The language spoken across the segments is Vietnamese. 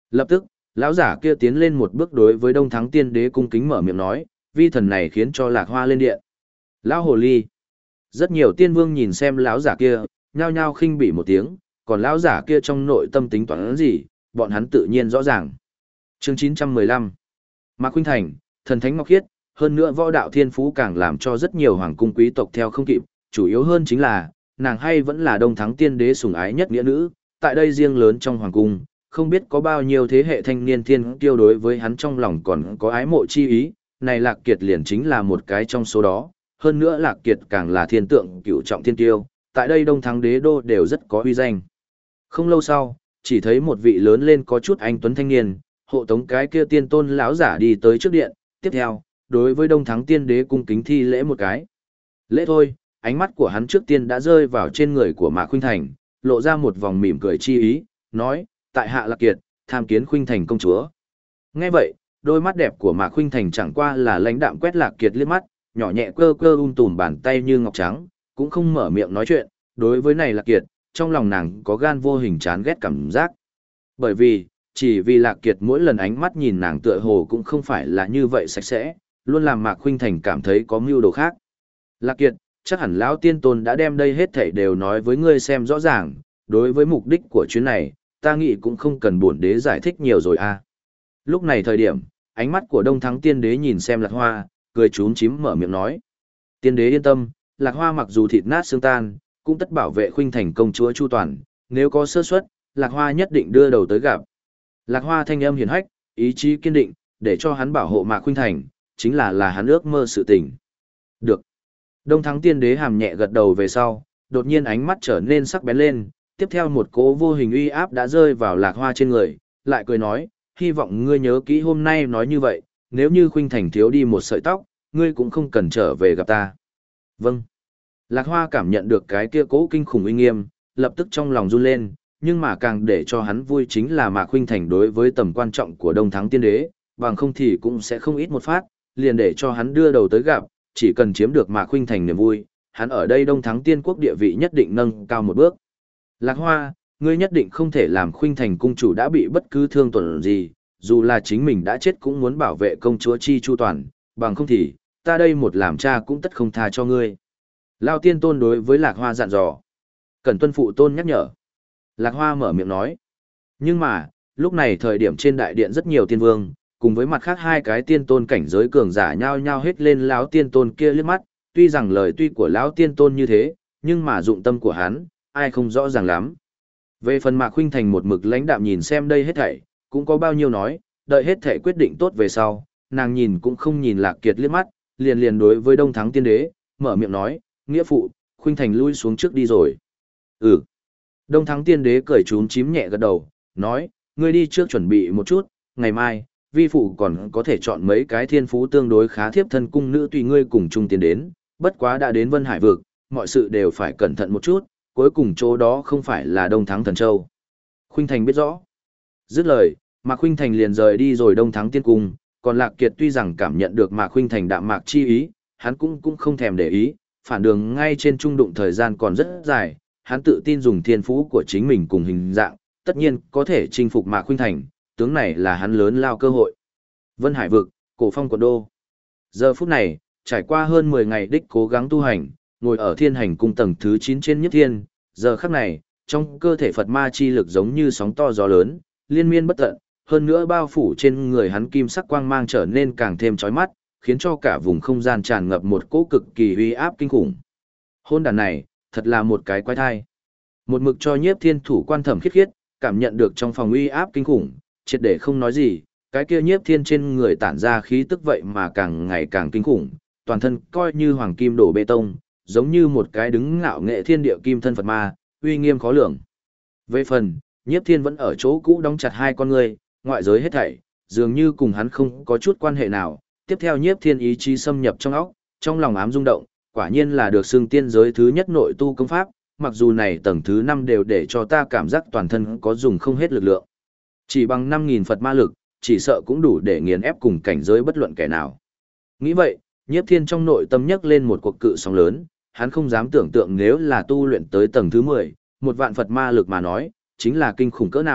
Lập tức, lão giả kia tiến lên một bước đối với Đông Thắng Tiên Đế cung kính mở miệng nói, vi thần này khiến cho Lạc Hoa lên điện. Lão hồ ly. Rất nhiều tiên vương nhìn xem lão giả kia, nhao nhao khinh bỉ một tiếng, còn lão giả kia trong nội tâm tính toán gì, bọn hắn tự nhiên rõ ràng. Chương 915. Mạc Khuynh Thành, thần thánh ngọc khiết, hơn nữa võ đạo thiên phú càng làm cho rất nhiều hoàng cung quý tộc theo không kịp, chủ yếu hơn chính là, nàng hay vẫn là Đông Thắng Tiên Đế sủng ái nhất nghĩa nữ, tại đây riêng lớn trong hoàng cung, không biết có bao nhiêu thế hệ thanh niên thiên kiêu đối với hắn trong lòng còn có ái mộ chi ý, này Lạc Kiệt liền chính là một cái trong số đó, hơn nữa Lạc Kiệt càng là thiên tượng cửu trọng thiên kiêu, tại đây Đông Thắng Đế đô đều rất có uy danh. Không lâu sau, chỉ thấy một vị lớn lên có chút anh tuấn thanh niên, hộ tống cái kia tiên tôn lão giả đi tới trước điện, tiếp theo, đối với Đông Thắng Tiên Đế cung kính thi lễ một cái. Lễ thôi, ánh mắt của hắn trước tiên đã rơi vào trên người của Mạc Khuynh Thành, lộ ra một vòng mỉm cười chi ý, nói, tại hạ Lạc Kiệt, tham kiến Khuynh Thành công chúa. Nghe vậy, đôi mắt đẹp của Mạc Khuynh Thành chẳng qua là lãnh đạm quét Lạc Kiệt liếc mắt, nhỏ nhẹ cơ cơ tùm bàn tay như ngọc trắng, cũng không mở miệng nói chuyện, đối với này Lạc Kiệt, trong lòng nàng có gan vô hình chán ghét cảm giác. Bởi vì, chỉ vì Lạc Kiệt mỗi lần ánh mắt nhìn nàng tựa hồ cũng không phải là như vậy sạch sẽ, luôn làm Mạc Khuynh Thành cảm thấy có mưu đồ khác. Lạc Kiệt, chắc hẳn lão tiên tôn đã đem đây hết thảy đều nói với ngươi xem rõ ràng, đối với mục đích của chuyến này, ta nghĩ cũng không cần bổn đế giải thích nhiều rồi à. Lúc này thời điểm, ánh mắt của Đông Thắng Tiên Đế nhìn xem Lạc Hoa, cười chúm chím mở miệng nói. Tiên Đế yên tâm, Lạc Hoa mặc dù thịt nát xương tan, cũng tất bảo vệ Khuynh Thành công chúa chu toàn, nếu có sơ suất, Lạc Hoa nhất định đưa đầu tới gặp. Lạc Hoa thanh âm hiền hách, ý chí kiên định, để cho hắn bảo hộ Mạc Khuynh Thành, chính là hắn ước mơ sự tình. Được. Đông Thắng Tiên Đế hàm nhẹ gật đầu về sau, đột nhiên ánh mắt trở nên sắc bén lên, tiếp theo một cỗ vô hình uy áp đã rơi vào Lạc Hoa trên người, lại cười nói, hy vọng ngươi nhớ kỹ hôm nay nói như vậy, nếu như Khuynh Thành thiếu đi một sợi tóc, ngươi cũng không cần trở về gặp ta. Vâng. Lạc Hoa cảm nhận được cái kia cỗ kinh khủng uy nghiêm, lập tức trong lòng run lên, nhưng mà càng để cho hắn vui chính là Mạc Khuynh Thành đối với tầm quan trọng của Đông Thắng Tiên Đế, bằng không thì cũng sẽ không ít một phát, liền để cho hắn đưa đầu tới gặp, chỉ cần chiếm được Mạc Khuynh Thành niềm vui, hắn ở đây Đông Thắng Tiên quốc địa vị nhất định nâng cao một bước. Lạc Hoa, ngươi nhất định không thể làm Khuynh Thành cung chủ đã bị bất cứ thương tổn gì, dù là chính mình đã chết cũng muốn bảo vệ công chúa chi chu toàn, bằng không thì, ta đây một làm cha cũng tất không tha cho ngươi. Lao tiên tôn đối với Lạc Hoa dặn dò. Cần tuân phụ tôn nhắc nhở. Lạc Hoa mở miệng nói. Nhưng mà, lúc này thời điểm trên đại điện rất nhiều tiên vương, cùng với mặt khác hai cái tiên tôn cảnh giới cường giả nhao nhao hết lên lão tiên tôn kia liếc mắt, tuy rằng lời tuy của lão tiên tôn như thế, nhưng mà dụng tâm của hắn, ai không rõ ràng lắm. Về phần Mạc Khuynh Thành một mực lãnh đạm nhìn xem đây hết thảy, cũng có bao nhiêu nói, đợi hết thảy quyết định tốt về sau, nàng nhìn cũng không nhìn Lạc Kiệt liếc mắt, liền đối với Đông Thắng Tiên Đế, mở miệng nói, nghĩa phụ, Khuynh Thành lui xuống trước đi rồi. Ừ. Đông Thắng Tiên Đế cười chúm chím nhẹ gật đầu, nói, ngươi đi trước chuẩn bị một chút, ngày mai, vi phụ còn có thể chọn mấy cái thiên phú tương đối khá thiếp thân cung nữ tùy ngươi cùng chung tiến đến, bất quá đã đến Vân Hải vực, mọi sự đều phải cẩn thận một chút, cuối cùng chỗ đó không phải là Đông Thắng Thần Châu. Khuynh Thành biết rõ. Dứt lời, Mạc Khuynh Thành liền rời đi rồi Đông Thắng Tiên Cung, còn Lạc Kiệt tuy rằng cảm nhận được Mạc Khuynh Thành đạm mạc chi ý, hắn cũng không thèm để ý, phản đường ngay trên trung đụng thời gian còn rất dài, hắn tự tin dùng thiên phú của chính mình cùng hình dạng, tất nhiên có thể chinh phục Mạc Khuynh Thành, tướng này là hắn lớn lao cơ hội. Vân Hải vực, Cổ Phong quận đô. Giờ phút này, trải qua hơn 10 ngày đích cố gắng tu hành, ngồi ở Thiên Hành cung tầng thứ 9 trên Nhất Thiên, giờ khắc này, trong cơ thể Phật ma chi lực giống như sóng to gió lớn, liên miên bất tận, hơn nữa bao phủ trên người hắn kim sắc quang mang trở nên càng thêm chói mắt, khiến cho cả vùng không gian tràn ngập một cỗ cực kỳ uy áp kinh khủng. Hôn đàn này, thật là một cái quái thai. Một mực cho Nhiếp Thiên thủ quan thẩm khiết khiết, cảm nhận được trong phòng uy áp kinh khủng, triệt để không nói gì, cái kia Nhiếp Thiên trên người tản ra khí tức vậy mà càng ngày càng kinh khủng, toàn thân coi như hoàng kim đổ bê tông, giống như một cái đứng ngạo nghệ thiên địa kim thân Phật ma, uy nghiêm khó lường. Về phần, Nhiếp Thiên vẫn ở chỗ cũ đóng chặt hai con người, ngoại giới hết thảy, dường như cùng hắn không có chút quan hệ nào. Tiếp theo Nhiếp Thiên ý chí xâm nhập trong óc, trong lòng ám rung động, quả nhiên là được xưng tiên giới thứ nhất nội tu công pháp, mặc dù này tầng thứ 5 đều để cho ta cảm giác toàn thân có dùng không hết lực lượng. Chỉ bằng 5.000 Phật ma lực, chỉ sợ cũng đủ để nghiền ép cùng cảnh giới bất luận kẻ nào. Nghĩ vậy, Nhiếp Thiên trong nội tâm nhấc lên một cuộc cự sóng lớn, hắn không dám tưởng tượng nếu là tu luyện tới tầng thứ 10, một vạn Phật ma lực mà nói, chính là kinh khủng cỡ nào,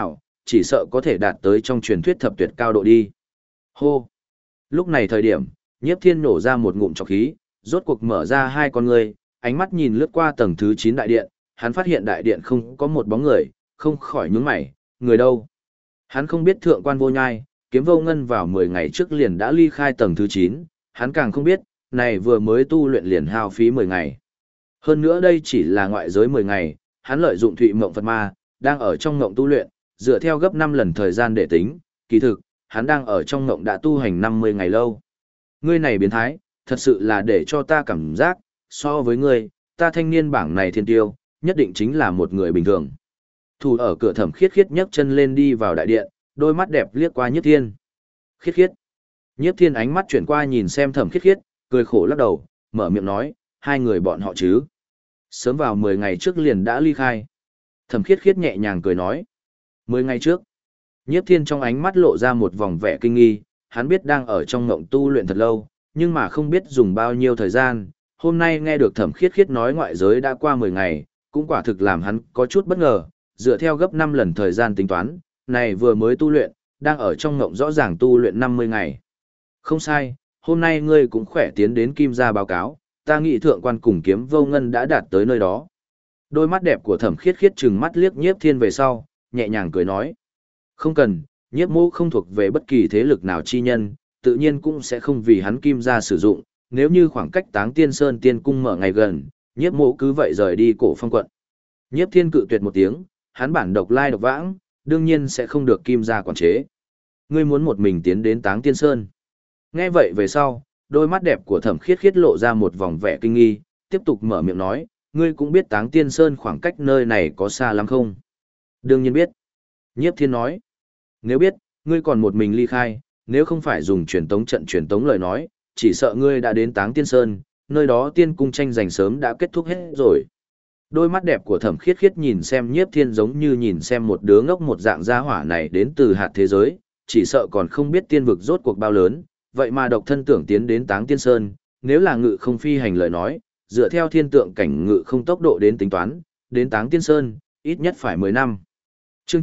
chỉ sợ có thể đạt tới trong truyền thuyết thập tuyệt cao độ đi. Hô! Lúc này thời điểm, Nhiếp Thiên nổ ra một ngụm trọc khí, rốt cuộc mở ra hai con ngươi, ánh mắt nhìn lướt qua tầng thứ 9 đại điện, hắn phát hiện đại điện không có một bóng người, không khỏi nhướng mày, người đâu? Hắn không biết thượng quan vô nhai, Kiếm Vô Ngân vào 10 ngày trước liền đã ly khai tầng thứ 9, hắn càng không biết, này vừa mới tu luyện liền hao phí 10 ngày. Hơn nữa đây chỉ là ngoại giới 10 ngày, hắn lợi dụng Thụy Mộng Phật Ma, đang ở trong ngộng tu luyện, dựa theo gấp 5 lần thời gian để tính, kỳ thực, hắn đang ở trong ngộng đã tu hành 50 ngày lâu. Ngươi này biến thái, thật sự là để cho ta cảm giác, so với ngươi, ta thanh niên bảng này thiên tiêu, nhất định chính là một người bình thường. Thủ ở cửa Thẩm Khiết Khiết nhấc chân lên đi vào đại điện, đôi mắt đẹp liếc qua Nhiếp Thiên. Khiết Khiết. Nhiếp Thiên ánh mắt chuyển qua nhìn xem Thẩm Khiết Khiết, cười khổ lắc đầu, mở miệng nói, hai người bọn họ chứ. Sớm vào 10 ngày trước liền đã ly khai. Thẩm Khiết Khiết nhẹ nhàng cười nói. 10 ngày trước. Nhiếp Thiên trong ánh mắt lộ ra một vòng vẻ kinh nghi, hắn biết đang ở trong ngộng tu luyện thật lâu, nhưng mà không biết dùng bao nhiêu thời gian. Hôm nay nghe được Thẩm Khiết Khiết nói ngoại giới đã qua 10 ngày, cũng quả thực làm hắn có chút bất ngờ, dựa theo gấp 5 lần thời gian tính toán, này vừa mới tu luyện, đang ở trong ngộng rõ ràng tu luyện 50 ngày. Không sai, hôm nay ngươi cũng khỏe tiến đến Kim gia báo cáo, ta nghĩ thượng quan cùng Kiếm Vô Ngân đã đạt tới nơi đó. Đôi mắt đẹp của Thẩm Khiết Khiết trừng mắt liếc Nhiếp Thiên về sau, nhẹ nhàng cười nói. Không cần, Nhiếp mô không thuộc về bất kỳ thế lực nào chi nhân, tự nhiên cũng sẽ không vì hắn Kim gia sử dụng, nếu như khoảng cách Táng Tiên Sơn Tiên Cung mở ngày gần, Nhiếp mô cứ vậy rời đi Cổ Phong quận. Nhiếp Thiên cự tuyệt một tiếng, hắn bản độc lai độc vãng, đương nhiên sẽ không được Kim gia quản chế. Ngươi muốn một mình tiến đến Táng Tiên Sơn. Nghe vậy về sau, đôi mắt đẹp của Thẩm Khiết Khiết lộ ra một vòng vẻ kinh nghi, tiếp tục mở miệng nói, ngươi cũng biết Táng Tiên Sơn khoảng cách nơi này có xa lắm không? Đương nhiên biết. Nhiếp Thiên nói, nếu biết, ngươi còn một mình ly khai, nếu không phải dùng truyền tống trận truyền tống lời nói, chỉ sợ ngươi đã đến Táng Tiên Sơn, nơi đó tiên cung tranh giành sớm đã kết thúc hết rồi. Đôi mắt đẹp của Thẩm Khiết Khiết nhìn xem Nhiếp Thiên giống như nhìn xem một đứa ngốc một dạng gia hỏa này đến từ hạt thế giới, chỉ sợ còn không biết tiên vực rốt cuộc bao lớn, vậy mà độc thân tưởng tiến đến Táng Tiên Sơn, nếu là ngự không phi hành lời nói, dựa theo thiên tượng cảnh ngự không tốc độ đến tính toán, đến Táng Tiên Sơn, ít nhất phải 10 năm. Chương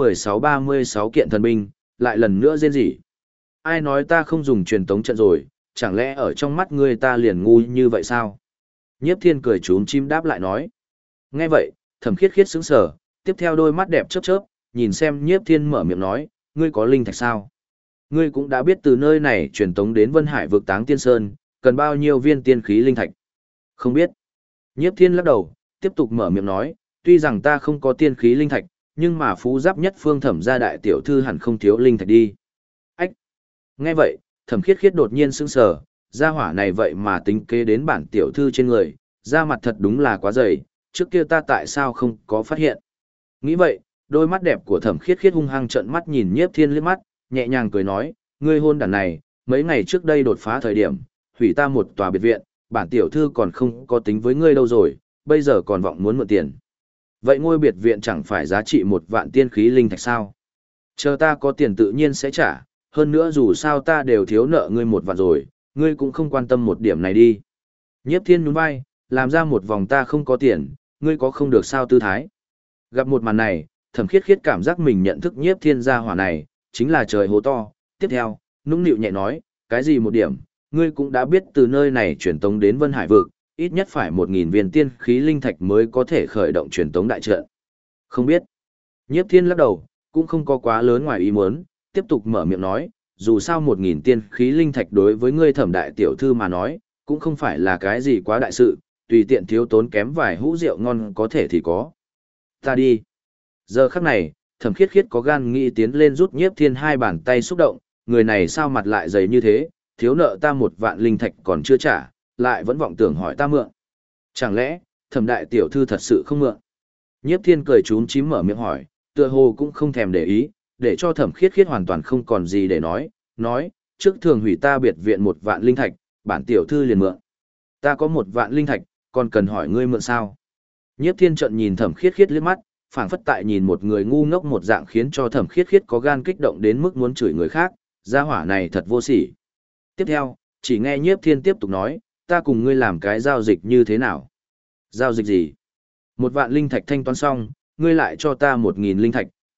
916-36 kiện thần binh, lại lần nữa rên rỉ. Ai nói ta không dùng truyền tống trận rồi, chẳng lẽ ở trong mắt ngươi ta liền ngu như vậy sao? Nhiếp Thiên cười trúm chim đáp lại nói. Nghe vậy, Thẩm Khiết Khiết sững sờ, tiếp theo đôi mắt đẹp chớp chớp, nhìn xem Nhiếp Thiên mở miệng nói, ngươi có linh thạch sao? Ngươi cũng đã biết từ nơi này truyền tống đến Vân Hải vực Táng Tiên Sơn, cần bao nhiêu viên tiên khí linh thạch? Không biết. Nhiếp Thiên lắc đầu, tiếp tục mở miệng nói, tuy rằng ta không có tiên khí linh thạch, nhưng mà phú giáp nhất phương Thẩm gia đại tiểu thư hẳn không thiếu linh thạch đi. Ách! Nghe vậy, Thẩm Khiết Khiết đột nhiên sững sờ, gia hỏa này vậy mà tính kế đến bản tiểu thư trên người, da mặt thật đúng là quá dày, trước kia ta tại sao không có phát hiện. Nghĩ vậy, đôi mắt đẹp của Thẩm Khiết Khiết hung hăng trợn mắt nhìn Nhiếp Thiên liếc mắt, nhẹ nhàng cười nói, ngươi hôn đàn này, mấy ngày trước đây đột phá thời điểm, hủy ta một tòa biệt viện, bản tiểu thư còn không có tính với ngươi đâu rồi, bây giờ còn vọng muốn mượn tiền. Vậy ngôi biệt viện chẳng phải giá trị 1 vạn tiên khí linh thạch sao? Chờ ta có tiền tự nhiên sẽ trả, hơn nữa dù sao ta đều thiếu nợ ngươi 1 vạn rồi, ngươi cũng không quan tâm một điểm này đi. Nhiếp Thiên nhún vai, làm ra một vòng ta không có tiền, ngươi có không được sao tư thái. Gặp một màn này, Thẩm Khiết Khiết cảm giác mình nhận thức Nhiếp Thiên gia hỏa này, chính là trời hố to. Tiếp theo, nũng nịu nhẹ nói, cái gì một điểm, ngươi cũng đã biết từ nơi này truyền tống đến Vân Hải vực, ít nhất phải 1000 viên tiên khí linh thạch mới có thể khởi động truyền tống đại trận. Không biết. Nhiếp Thiên lắc đầu, cũng không có quá lớn ngoài ý muốn, tiếp tục mở miệng nói, dù sao 1000 tiên khí linh thạch đối với ngươi Thẩm đại tiểu thư mà nói, cũng không phải là cái gì quá đại sự, tùy tiện thiếu tốn kém vài hũ rượu ngon có thể thì có. Ta đi. Giờ khắc này, Thẩm Khiết Khiết có gan nghĩ tiến lên rút Nhiếp Thiên hai bàn tay xúc động, người này sao mặt lại dày như thế, thiếu nợ ta 1 vạn linh thạch còn chưa trả, lại vẫn vọng tưởng hỏi ta mượn. Chẳng lẽ, Thẩm đại tiểu thư thật sự không mượn? Nhiếp Thiên cười trúm chím mở miệng hỏi, tựa hồ cũng không thèm để ý, để cho Thẩm Khiết Khiết hoàn toàn không còn gì để nói, trước thường hủy ta biệt viện 1 vạn linh thạch, bản tiểu thư liền mượn. Ta có 1 vạn linh thạch, còn cần hỏi ngươi mượn sao? Nhiếp Thiên trợn nhìn Thẩm Khiết Khiết liếc mắt, phảng phất tại nhìn một người ngu ngốc một dạng, khiến cho Thẩm Khiết Khiết có gan kích động đến mức muốn chửi người khác, gia hỏa này thật vô sỉ. Tiếp theo, chỉ nghe Nhiếp Thiên tiếp tục nói, ta cùng ngươi làm cái giao dịch như thế nào? Giao dịch gì? 1 vạn linh thạch thanh toán xong, ngươi lại cho ta 1000 linh thạch,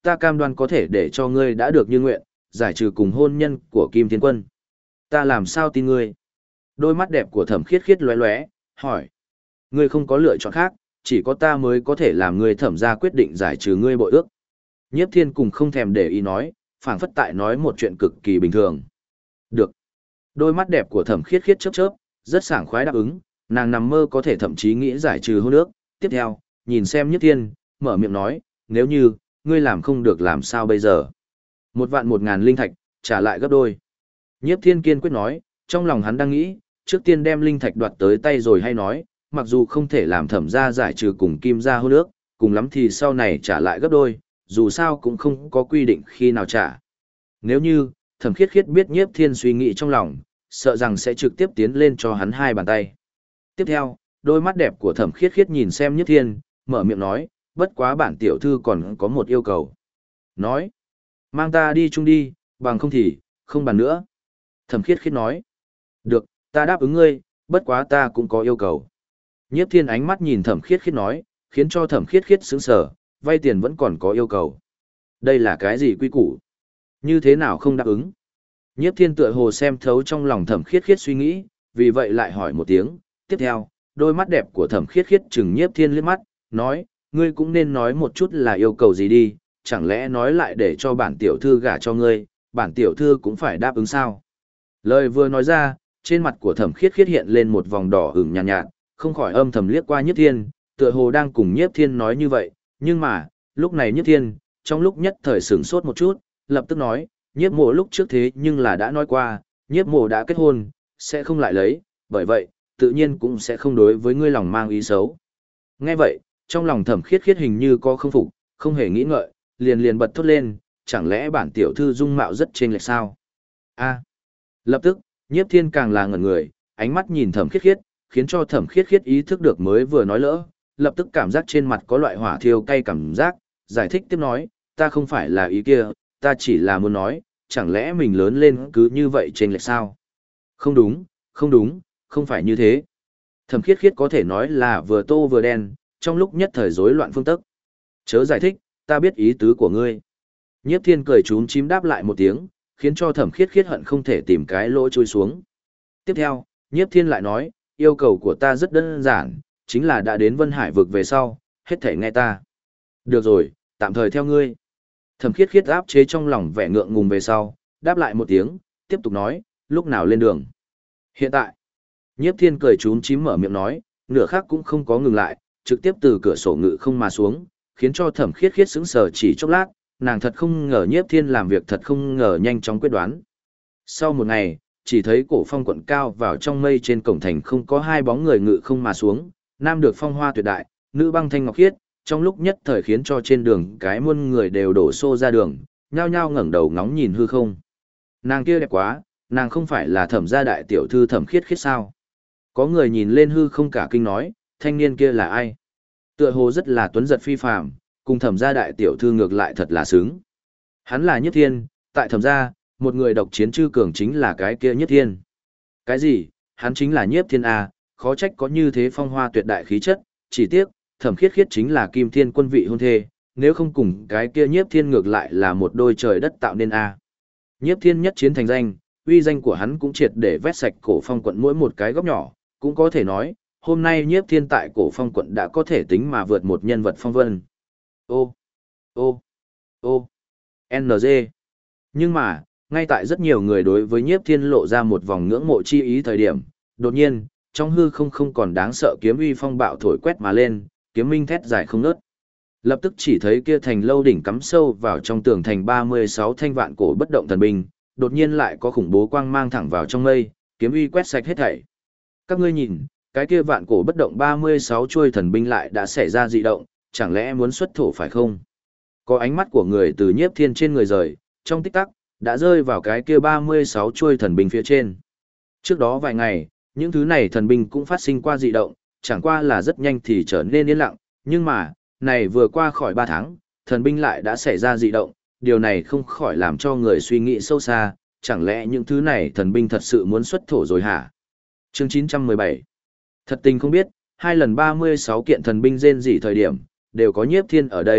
ta cam đoan có thể để cho ngươi đã được như nguyện, giải trừ cùng hôn nhân của Kim Thiên Quân. Ta làm sao tin ngươi? Đôi mắt đẹp của Thẩm Khiết Khiết lóe lóe, hỏi. Ngươi không có lựa chọn khác, chỉ có ta mới có thể làm ngươi Thẩm gia quyết định giải trừ ngươi bội ước. Nhiếp Thiên cùng không thèm để ý nói, phảng phất tại nói một chuyện cực kỳ bình thường. Được. Đôi mắt đẹp của Thẩm Khiết Khiết chớp chớp, rất sảng khoái đáp ứng, nàng nằm mơ có thể thậm chí nghĩ giải trừ hôn ước. Tiếp theo, nhìn xem Nhiếp Thiên, mở miệng nói, nếu như, ngươi làm không được làm sao bây giờ? 1.100.000 linh thạch, trả lại gấp đôi. Nhiếp Thiên kiên quyết nói, trong lòng hắn đang nghĩ, trước tiên đem linh thạch đoạt tới tay rồi hay nói, mặc dù không thể làm Thẩm gia giải trừ cùng Kim gia hôn ước, cùng lắm thì sau này trả lại gấp đôi, dù sao cũng không có quy định khi nào trả. Nếu như, Thẩm Khiết Khiết biết Nhiếp Thiên suy nghĩ trong lòng, sợ rằng sẽ trực tiếp tiến lên cho hắn hai bàn tay. Tiếp theo, đôi mắt đẹp của Thẩm Khiết Khiết nhìn xem Nhiếp Thiên, mở miệng nói, bất quá bản tiểu thư còn có một yêu cầu. Nói, mang ta đi chung đi, bằng không thì, không bàn nữa. Thẩm Khiết Khiết nói, được, ta đáp ứng ngươi, bất quá ta cũng có yêu cầu. Nhiếp Thiên ánh mắt nhìn Thẩm Khiết Khiết nói, khiến cho Thẩm Khiết Khiết sững sờ, vay tiền vẫn còn có yêu cầu. Đây là cái gì quy củ? Như thế nào không đáp ứng? Nhiếp Thiên tựa hồ xem thấu trong lòng Thẩm Khiết Khiết suy nghĩ, vì vậy lại hỏi một tiếng. Tiếp theo, đôi mắt đẹp của Thẩm Khiết Khiết chừng Nhiếp Thiên liếc mắt, nói, ngươi cũng nên nói một chút là yêu cầu gì đi, chẳng lẽ nói lại để cho bản tiểu thư gả cho ngươi, bản tiểu thư cũng phải đáp ứng sao? Lời vừa nói ra, trên mặt của Thẩm Khiết Khiết hiện lên một vòng đỏ ửng nhàn nhạt, không khỏi âm thầm liếc qua Nhiếp Thiên, tựa hồ đang cùng Nhiếp Thiên nói như vậy, nhưng mà, lúc này Nhiếp Thiên, trong lúc nhất thời sửng sốt một chút, lập tức nói, Nhiếp Mộ lúc trước thế nhưng là đã nói qua, Nhiếp Mộ đã kết hôn, sẽ không lại lấy, bởi vậy, tự nhiên cũng sẽ không đối với ngươi lòng mang ý xấu. Nghe vậy, trong lòng Thẩm Khiết Khiết hình như có không phục, không hề nghĩ ngợi, liền bật thốt lên, chẳng lẽ bản tiểu thư dung mạo rất chênh lệch sao? A. Lập tức, Nhiếp Thiên càng là ngẩn người, ánh mắt nhìn Thẩm Khiết Khiết, khiến cho Thẩm Khiết Khiết ý thức được mới vừa nói lỡ, lập tức cảm giác trên mặt có loại hỏa thiêu cay cảm giác, giải thích tiếp nói, ta không phải là ý kia, ta chỉ là muốn nói, chẳng lẽ mình lớn lên cứ như vậy chênh lệch sao? Không đúng, không phải như thế. Thẩm Khiết Khiết có thể nói là vừa tô vừa đen, trong lúc nhất thời rối loạn phương tức. Chớ giải thích, ta biết ý tứ của ngươi. Nhiếp Thiên cười chúm chím đáp lại một tiếng, khiến cho Thẩm Khiết Khiết hận không thể tìm cái lỗ trôi xuống. Tiếp theo, Nhiếp Thiên lại nói, yêu cầu của ta rất đơn giản, chính là đã đến Vân Hải vực về sau, hết thể nghe ta. Được rồi, tạm thời theo ngươi. Thẩm Khiết Khiết áp chế trong lòng vẻ ngượng ngùng về sau, đáp lại một tiếng, tiếp tục nói, lúc nào lên đường. Hiện tại, Nhiếp Thiên cười chúm chím mở miệng nói, nửa khắc cũng không có ngừng lại, trực tiếp từ cửa sổ ngự không mà xuống, khiến cho Thẩm Khiết Khiết sững sờ chỉ chốc lát, nàng thật không ngờ Nhiếp Thiên làm việc thật không ngờ nhanh chóng quyết đoán. Sau một ngày, chỉ thấy cổ phong quận cao vào trong mây trên cổng thành không có hai bóng người ngự không mà xuống, nam được phong hoa tuyệt đại, nữ băng thanh ngọc khiết, trong lúc nhất thời khiến cho trên đường cái muôn người đều đổ xô ra đường, nhao nhao ngẩng đầu ngóng nhìn hư không. Nàng kia đẹp quá, nàng không phải là Thẩm gia đại tiểu thư Thẩm Khiết Khiết sao? Có người nhìn lên hư không cả kinh nói, thanh niên kia là ai? Tựa hồ rất là tuấn giật phi phàm, cùng Thẩm gia đại tiểu thư ngược lại thật là sướng. Hắn là Nhất Thiên, tại Thẩm gia, một người độc chiến chư cường chính là cái kia Nhất Thiên. Cái gì? Hắn chính là Nhiếp Thiên A, khó trách có như thế phong hoa tuyệt đại khí chất, chỉ tiếc, Thẩm Khiết Khiết chính là Kim Thiên quân vị hôn thê, nếu không cùng cái kia Nhiếp Thiên ngược lại là một đôi trời đất tạo nên A. Nhiếp Thiên nhất chiến thành danh, uy danh của hắn cũng triệt để vét sạch cổ phong quận mỗi một cái góc nhỏ, cũng có thể nói, hôm nay Nhiếp Thiên tại cổ phong quận đã có thể tính mà vượt một nhân vật phong vân. Ô, ô, ô, NG. Nhưng mà, ngay tại rất nhiều người đối với Nhiếp Thiên lộ ra một vòng ngưỡng mộ chi ý thời điểm, đột nhiên, trong hư không còn đáng sợ kiếm uy phong bạo thổi quét mà lên, kiếm minh thét dài không ngớt. Lập tức chỉ thấy kia thành lâu đỉnh cắm sâu vào trong tường thành 36 thanh vạn cổ bất động thần binh, đột nhiên lại có khủng bố quang mang thẳng vào trong mây, kiếm uy quét sạch hết thảy. Các ngươi nhìn, cái kia vạn cổ bất động 36 chuôi thần binh lại đã xảy ra dị động, chẳng lẽ muốn xuất thổ phải không? Có ánh mắt của người từ Nhiếp Thiên trên người rời, trong tích tắc, đã rơi vào cái kia 36 chuôi thần binh phía trên. Trước đó vài ngày, những thứ này thần binh cũng phát sinh qua dị động, chẳng qua là rất nhanh thì trở nên yên lặng, nhưng mà, này vừa qua khỏi 3 tháng, thần binh lại đã xảy ra dị động, điều này không khỏi làm cho người suy nghĩ sâu xa, chẳng lẽ những thứ này thần binh thật sự muốn xuất thổ rồi hả? Chương 917. Thật tình không biết, hai lần 36 kiện thần binh rên rỉ thời điểm, đều có Nhiếp Thiên ở đây,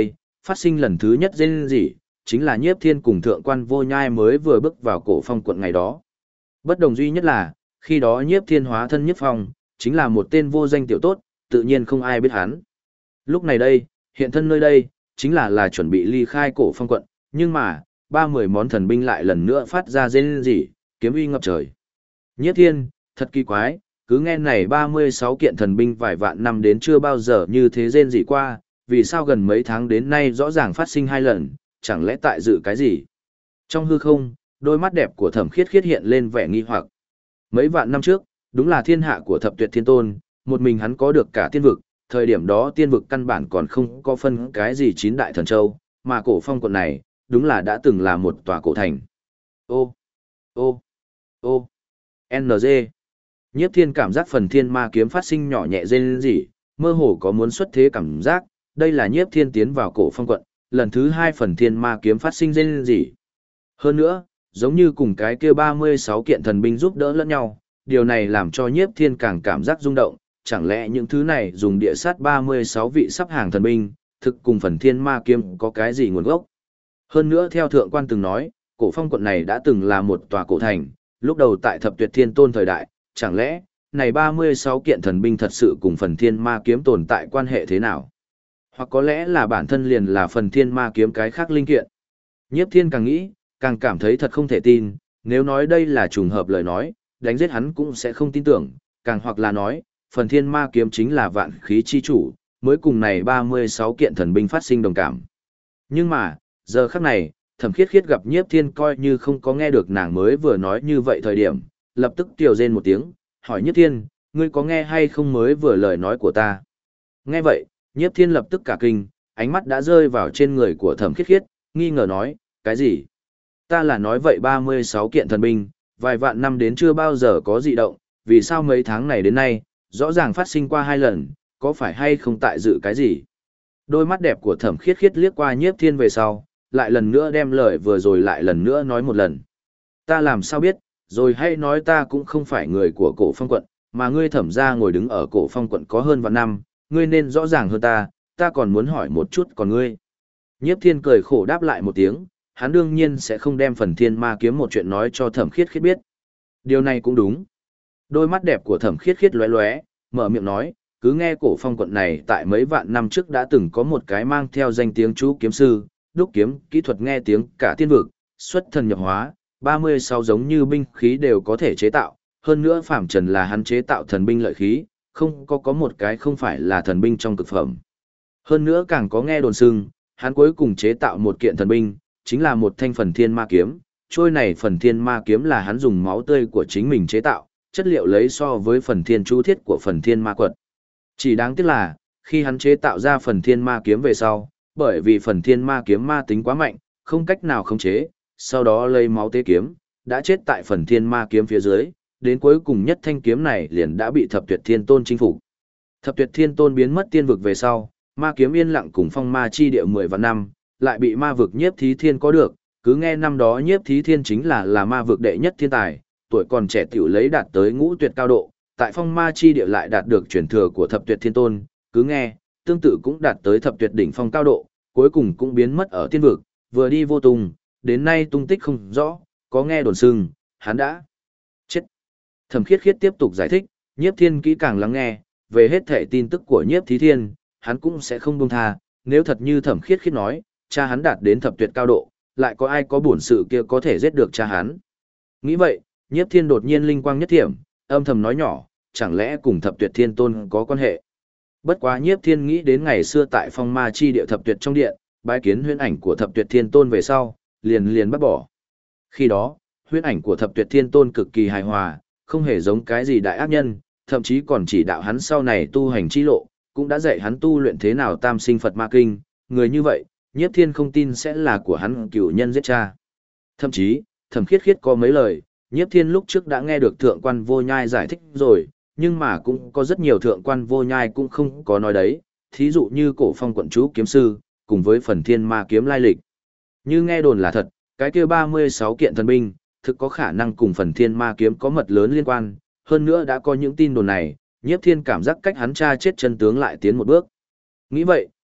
phát sinh lần thứ nhất rên rỉ, chính là Nhiếp Thiên cùng thượng quan vô nhai mới vừa bước vào Cổ Phong quận ngày đó. Bất đồng duy nhất là, khi đó Nhiếp Thiên hóa thân Nhiếp Phong, chính là một tên vô danh tiểu tốt, tự nhiên không ai biết hắn. Lúc này đây, hiện thân nơi đây, chính là chuẩn bị ly khai Cổ Phong quận, nhưng mà, 30 món thần binh lại lần nữa phát ra rên rỉ, kiếm uy ngập trời. Nhiếp Thiên, thật kỳ quái, cứ nghe này 36 kiện thần binh vài vạn năm đến chưa bao giờ như thế rên rỉ qua, vì sao gần mấy tháng đến nay rõ ràng phát sinh 2 lần, chẳng lẽ tại dự cái gì? Trong hư không, đôi mắt đẹp của Thẩm Khiết Khiết hiện lên vẻ nghi hoặc. Mấy vạn năm trước, đúng là thiên hạ của Thập Tuyệt Thiên Tôn, một mình hắn có được cả tiên vực, thời điểm đó tiên vực căn bản còn không có phân cái gì 9 đại thần châu, mà Cổ Phong quận này, đúng là đã từng là một tòa cổ thành. Ô, ô, ô, NG. Nhiếp Thiên cảm giác phần thiên ma kiếm phát sinh nhỏ nhẹ rên rỉ, mơ hồ có muốn xuất thế cảm giác, đây là Nhiếp Thiên tiến vào Cổ Phong quận, lần thứ 2 phần thiên ma kiếm phát sinh rên rỉ. Hơn nữa, giống như cùng cái kia 36 kiện thần binh giúp đỡ lẫn nhau, điều này làm cho Nhiếp Thiên càng cảm giác rung động, chẳng lẽ những thứ này dùng địa sát 36 vị sắp hàng thần binh, thực cùng phần thiên ma kiếm có cái gì nguồn gốc. Hơn nữa theo thượng quan từng nói, Cổ Phong quận này đã từng là một tòa cổ thành, lúc đầu tại Thập Tuyệt Thiên Tôn thời đại, chẳng lẽ, này 36 kiện thần binh thật sự cùng phần thiên ma kiếm tồn tại quan hệ thế nào? Hoặc có lẽ là bản thân liền là phần thiên ma kiếm cái khác linh kiện. Nhiếp Thiên càng nghĩ, càng cảm thấy thật không thể tin, nếu nói đây là trùng hợp lời nói, đánh giết hắn cũng sẽ không tin tưởng, càng hoặc là nói, phần thiên ma kiếm chính là vạn khí chi chủ, mới cùng này 36 kiện thần binh phát sinh đồng cảm. Nhưng mà, giờ khắc này, Thẩm Khiết Khiết gặp Nhiếp Thiên coi như không có nghe được nàng mới vừa nói như vậy thời điểm, lập tức tiểu rên một tiếng, hỏi Nhiếp Thiên, ngươi có nghe hay không mới vừa lời nói của ta? Nghe vậy, Nhiếp Thiên lập tức cả kinh, ánh mắt đã rơi vào trên người của Thẩm Khiết Khiết, nghi ngờ nói, cái gì? Ta là nói vậy 36 kiện thần binh, vài vạn năm đến chưa bao giờ có dị động, vì sao mấy tháng này đến nay, rõ ràng phát sinh qua 2 lần, có phải hay không tại dự cái gì? Đôi mắt đẹp của Thẩm Khiết Khiết liếc qua Nhiếp Thiên về sau, lại lần nữa đem lời vừa rồi lại lần nữa nói một lần. Ta làm sao biết, rồi hay nói ta cũng không phải người của Cổ Phong quận, mà ngươi Thẩm gia ngồi đứng ở Cổ Phong quận có hơn vạn năm, ngươi nên rõ ràng hơn ta còn muốn hỏi một chút còn ngươi. Nhiếp Thiên cười khổ đáp lại một tiếng, hắn đương nhiên sẽ không đem phần thiên ma kiếm một chuyện nói cho Thẩm Khiết Khiết biết. Điều này cũng đúng. Đôi mắt đẹp của Thẩm Khiết Khiết lóe lóe, mở miệng nói, cứ nghe Cổ Phong quận này tại mấy vạn năm trước đã từng có một cái mang theo danh tiếng chú kiếm sư, đúc kiếm, kỹ thuật nghe tiếng cả tiên vực, xuất thần nhập hóa, 36 giống như binh khí đều có thể chế tạo, hơn nữa phàm trần là hắn chế tạo thần binh lợi khí, không có một cái không phải là thần binh trong cực phẩm. Hơn nữa càng có nghe đồn xưng, hắn cuối cùng chế tạo một kiện thần binh, chính là một thanh phần thiên ma kiếm, trôi này phần thiên ma kiếm là hắn dùng máu tươi của chính mình chế tạo, chất liệu lấy so với phần thiên chú thiết của phần thiên ma quật. Chỉ đáng tiếc là, khi hắn chế tạo ra phần thiên ma kiếm về sau, bởi vì phần thiên ma kiếm ma tính quá mạnh, không cách nào khống chế, sau đó lấy máu tế kiếm, đã chết tại phần thiên ma kiếm phía dưới, đến cuối cùng nhất thanh kiếm này liền đã bị Thập Tuyệt Thiên Tôn chinh phục. Thập Tuyệt Thiên Tôn biến mất tiên vực về sau, ma kiếm yên lặng cùng phong ma chi địa 10 vạn năm, lại bị ma vực Nhiếp Thí Thiên có được, cứ nghe năm đó Nhiếp Thí Thiên chính là ma vực đệ nhất thiên tài, tuổi còn trẻ tiểu lấy đạt tới ngũ tuyệt cao độ, tại phong ma chi địa lại đạt được truyền thừa của Thập Tuyệt Thiên Tôn, cứ nghe, tương tự cũng đạt tới thập tuyệt đỉnh phong cao độ, cuối cùng cũng biến mất ở tiên vực, vừa đi vô tung, đến nay tung tích không rõ, có nghe đồn xưng, hắn đã chết. Thẩm Khiết Khiết tiếp tục giải thích, Nhiếp Thiên kỹ càng lắng nghe, về hết thể tin tức của Nhiếp Thí Thiên, hắn cũng sẽ không buông tha, nếu thật như Thẩm Khiết Khiết nói, cha hắn đạt đến thập tuyệt cao độ, lại có ai có bổn sự kia có thể giết được cha hắn. Nghĩ vậy, Nhiếp Thiên đột nhiên linh quang nhất thiểm, âm thầm nói nhỏ, chẳng lẽ cùng Thập Tuyệt Thiên Tôn có quan hệ. Bất quá Nhiếp Thiên nghĩ đến ngày xưa tại phong ma chi địa thập tuyệt trong điện, bái kiến huyễn ảnh của Thập Tuyệt Thiên Tôn về sau, liền bắt bỏ. Khi đó, huyễn ảnh của Thập Tuyệt Thiên Tôn cực kỳ hài hòa, không hề giống cái gì đại ác nhân, thậm chí còn chỉ đạo hắn sau này tu hành chi lộ, cũng đã dạy hắn tu luyện thế nào tam sinh Phật ma kinh, người như vậy, Nhiếp Thiên không tin sẽ là của hắn cửu nhân giết cha. Thậm chí, Thẩm Khiết Khiết có mấy lời, Nhiếp Thiên lúc trước đã nghe được thượng quan vô nhai giải thích rồi, nhưng mà cũng có rất nhiều thượng quan vô nhai cũng không có nói đấy, thí dụ như Cổ Phong quận chú kiếm sư, cùng với phần thiên ma kiếm lai lịch. Như nghe đồn là thật, cái kia 36 kiện thần binh, thực có khả năng cùng phần thiên ma kiếm có mật lớn liên quan, hơn nữa đã có những tin đồn này, Nhiếp Thiên cảm giác cách hắn cha chết chân tướng lại tiến một bước. Nghĩ vậy,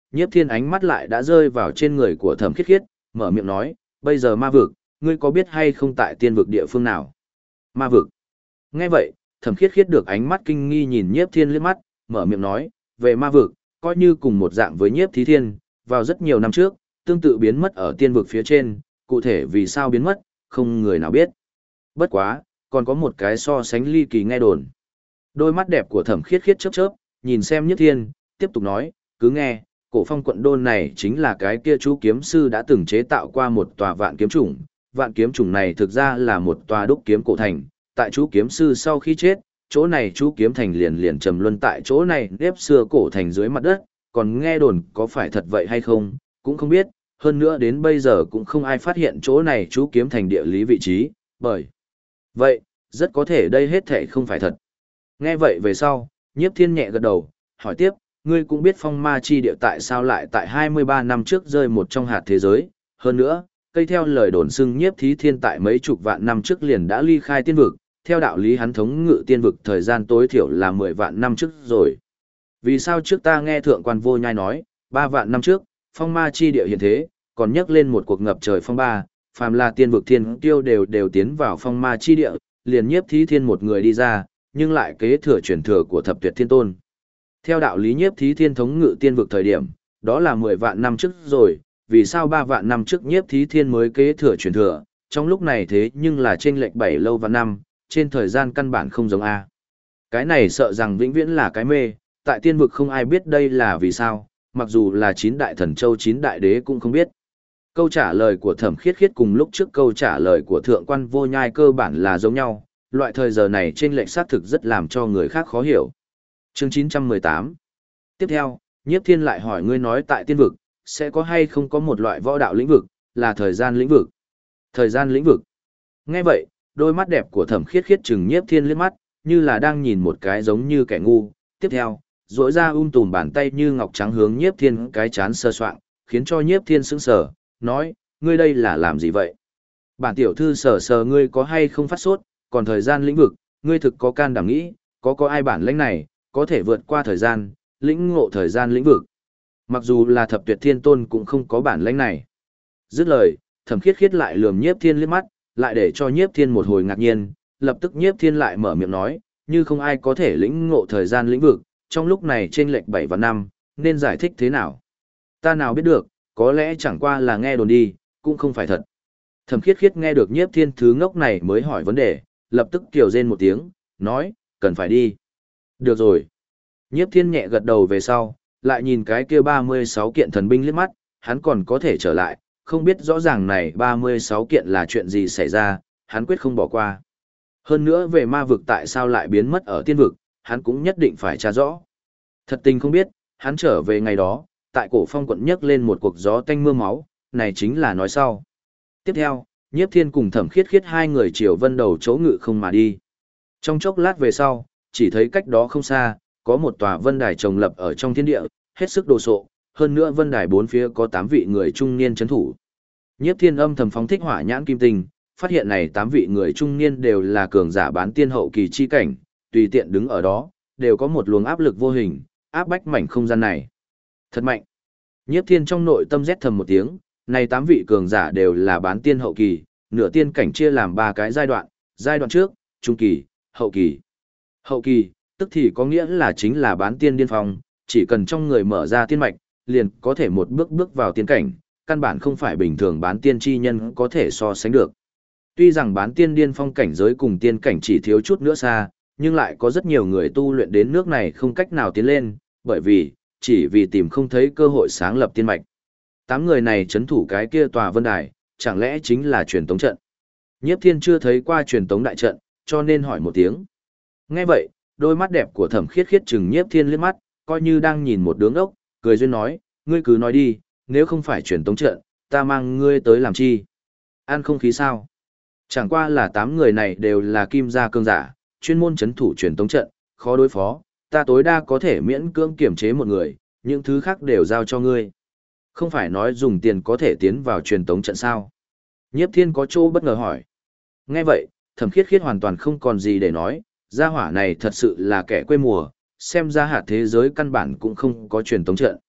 Nhiếp Thiên ánh mắt lại đã rơi vào trên người của Thẩm Khiết Khiết, mở miệng nói, bây giờ ma vực, ngươi có biết hay không tại tiên vực địa phương nào? Ma vực. Nghe vậy, Thẩm Khiết Khiết được ánh mắt kinh nghi nhìn Nhiếp Thiên liếc mắt, mở miệng nói, về ma vực, coi như cùng một dạng với Nhiếp Thí Thiên, vào rất nhiều năm trước, tương tự biến mất ở tiên vực phía trên, cụ thể vì sao biến mất, không người nào biết. Bất quá, còn có một cái so sánh ly kỳ nghe đồn. Đôi mắt đẹp của Thẩm Khiết Khiết chớp chớp, nhìn xem Nhiếp Thiên, tiếp tục nói, cứ nghe, cổ phong quận đôn này chính là cái kia chú kiếm sư đã từng chế tạo qua một tòa vạn kiếm chủng. Vạn kiếm chủng này thực ra là một tòa đúc kiếm cổ thành, tại chú kiếm sư sau khi chết, chỗ này chú kiếm thành liền trầm luân tại chỗ này nếp xưa cổ thành dưới mặt đất, còn nghe đồn có phải thật vậy hay không, cũng không biết, hơn nữa đến bây giờ cũng không ai phát hiện chỗ này chú kiếm thành địa lý vị trí, bởi vậy, rất có thể đây hết thể không phải thật. Nghe vậy về sau, Nhiếp Thiên nhẹ gật đầu, hỏi tiếp, ngươi cũng biết phong ma chi địa tại sao lại tại 23 năm trước rơi một trong hạt thế giới, hơn nữa, cây theo lời đồn xưng Nhiếp Thí Thiên tại mấy chục vạn năm trước liền đã ly khai tiên vực, theo đạo lý hắn thống ngự tiên vực thời gian tối thiểu là 10 vạn năm trước rồi. Vì sao trước ta nghe thượng quan vô nhai nói, 3 vạn năm trước, phong ma chi địa hiện thế, còn nhắc lên một cuộc ngập trời phong ba, phàm là tiên vực thiên tiêu đều tiến vào phong ma chi địa, liền Nhiếp Thí Thiên một người đi ra, nhưng lại kế thừa truyền thừa của thập tuyệt thiên tôn. Theo đạo lý Nhiếp Thí Thiên thống ngự tiên vực thời điểm, đó là 10 vạn năm trước rồi, vì sao 3 vạn năm trước Nhiếp Thí Thiên mới kế thừa truyền thừa, trong lúc này thế nhưng là chênh lệch 7 lâu và năm, trên thời gian căn bản không giống A. Cái này sợ rằng vĩnh viễn là cái mê, tại tiên vực không ai biết đây là vì sao, mặc dù là 9 đại thần châu 9 đại đế cũng không biết. Câu trả lời của Thẩm Khiết Khiết cùng lúc trước câu trả lời của thượng quan vô nhai cơ bản là giống nhau, loại thời giờ này chênh lệch xác thực rất làm cho người khác khó hiểu. Chương 918. Tiếp theo, Nhiếp Thiên lại hỏi ngươi nói tại tiên vực, sẽ có hay không có một loại võ đạo lĩnh vực, là thời gian lĩnh vực. Thời gian lĩnh vực. Nghe vậy, đôi mắt đẹp của Thẩm Khiết Khiết chừng Nhiếp Thiên liếc mắt, như là đang nhìn một cái giống như kẻ ngu. Tiếp theo, duỗi ra tùm bàn tay như ngọc trắng hướng Nhiếp Thiên cái chán sơ soạng, khiến cho Nhiếp Thiên sững sờ, nói, ngươi đây là làm gì vậy? Bản tiểu thư sờ sờ ngươi có hay không phát sốt, còn thời gian lĩnh vực, ngươi thực có can đảm nghĩ, có ai bản lĩnh này, có thể vượt qua thời gian, lĩnh ngộ thời gian lĩnh vực. Mặc dù là thập tuyệt thiên tôn cũng không có bản lĩnh này. Dứt lời, Thẩm Khiết Khiết lại lườm Nhiếp Thiên liếc mắt, lại để cho Nhiếp Thiên một hồi ngạc nhiên, lập tức Nhiếp Thiên lại mở miệng nói, như không ai có thể lĩnh ngộ thời gian lĩnh vực, trong lúc này chênh lệch 7 và 5, nên giải thích thế nào? Ta nào biết được, có lẽ chẳng qua là nghe đồn đi, cũng không phải thật. Thẩm Khiết Khiết nghe được Nhiếp Thiên thứ ngốc này mới hỏi vấn đề, lập tức kiều rên một tiếng, nói, cần phải đi. Được rồi. Nhiếp Thiên nhẹ gật đầu về sau, lại nhìn cái kia 36 kiện thần binh liếc mắt, hắn còn có thể trở lại, không biết rõ ràng này 36 kiện là chuyện gì xảy ra, hắn quyết không bỏ qua. Hơn nữa về ma vực tại sao lại biến mất ở tiên vực, hắn cũng nhất định phải tra rõ. Thật tình không biết, hắn trở về ngày đó, tại cổ phong quận nhấc lên một cuộc gió tanh mưa máu, này chính là nói sau. Tiếp theo, Nhiếp Thiên cùng Thẩm Khiết Khiết hai người chiều vân đầu chỗ ngự không mà đi. Trong chốc lát về sau, chỉ thấy cách đó không xa, có một tòa vân đài trồng lập ở trong thiên địa, hết sức đồ sộ, hơn nữa vân đài bốn phía có 8 vị người trung niên chấn thủ. Nhiếp Thiên âm thầm phóng thích hỏa nhãn kim tinh, phát hiện này 8 vị người trung niên đều là cường giả bán tiên hậu kỳ chi cảnh, tùy tiện đứng ở đó, đều có một luồng áp lực vô hình, áp bách mảnh không gian này. Thật mạnh. Nhiếp Thiên trong nội tâm rét thầm một tiếng, này 8 vị cường giả đều là bán tiên hậu kỳ, nửa tiên cảnh chia làm 3 cái giai đoạn trước, trung kỳ, hậu kỳ. Hậu kỳ, tức thì có nghĩa là chính là bán tiên điên phong, chỉ cần trong người mở ra tiên mạch, liền có thể một bước bước vào tiên cảnh, căn bản không phải bình thường bán tiên chi nhân có thể so sánh được. Tuy rằng bán tiên điên phong cảnh giới cùng tiên cảnh chỉ thiếu chút nữa xa, nhưng lại có rất nhiều người tu luyện đến nước này không cách nào tiến lên, bởi vì, chỉ vì tìm không thấy cơ hội sáng lập tiên mạch. 8 người này chấn thủ cái kia tòa vân đài, chẳng lẽ chính là truyền tống trận. Nhiếp Thiên chưa thấy qua truyền tống đại trận, cho nên hỏi một tiếng. Nghe vậy, đôi mắt đẹp của Thẩm Khiết Khiết chừng Nhiếp Thiên liếc mắt, coi như đang nhìn một đứa ốc, cười duyên nói, ngươi cứ nói đi, nếu không phải truyền tống trận, ta mang ngươi tới làm chi? Ăn không khí sao? Chẳng qua là 8 người này đều là kim gia cường giả, chuyên môn chấn thủ truyền tống trận, khó đối phó, ta tối đa có thể miễn cưỡng kiểm chế một người, những thứ khác đều giao cho ngươi. Không phải nói dùng tiền có thể tiến vào truyền tống trận sao? Nhiếp Thiên có chỗ bất ngờ hỏi. Nghe vậy, Thẩm Khiết Khiết hoàn toàn không còn gì để nói, gia hỏa này thật sự là kẻ quê mùa, xem ra hạt thế giới căn bản cũng không có truyền tống trận.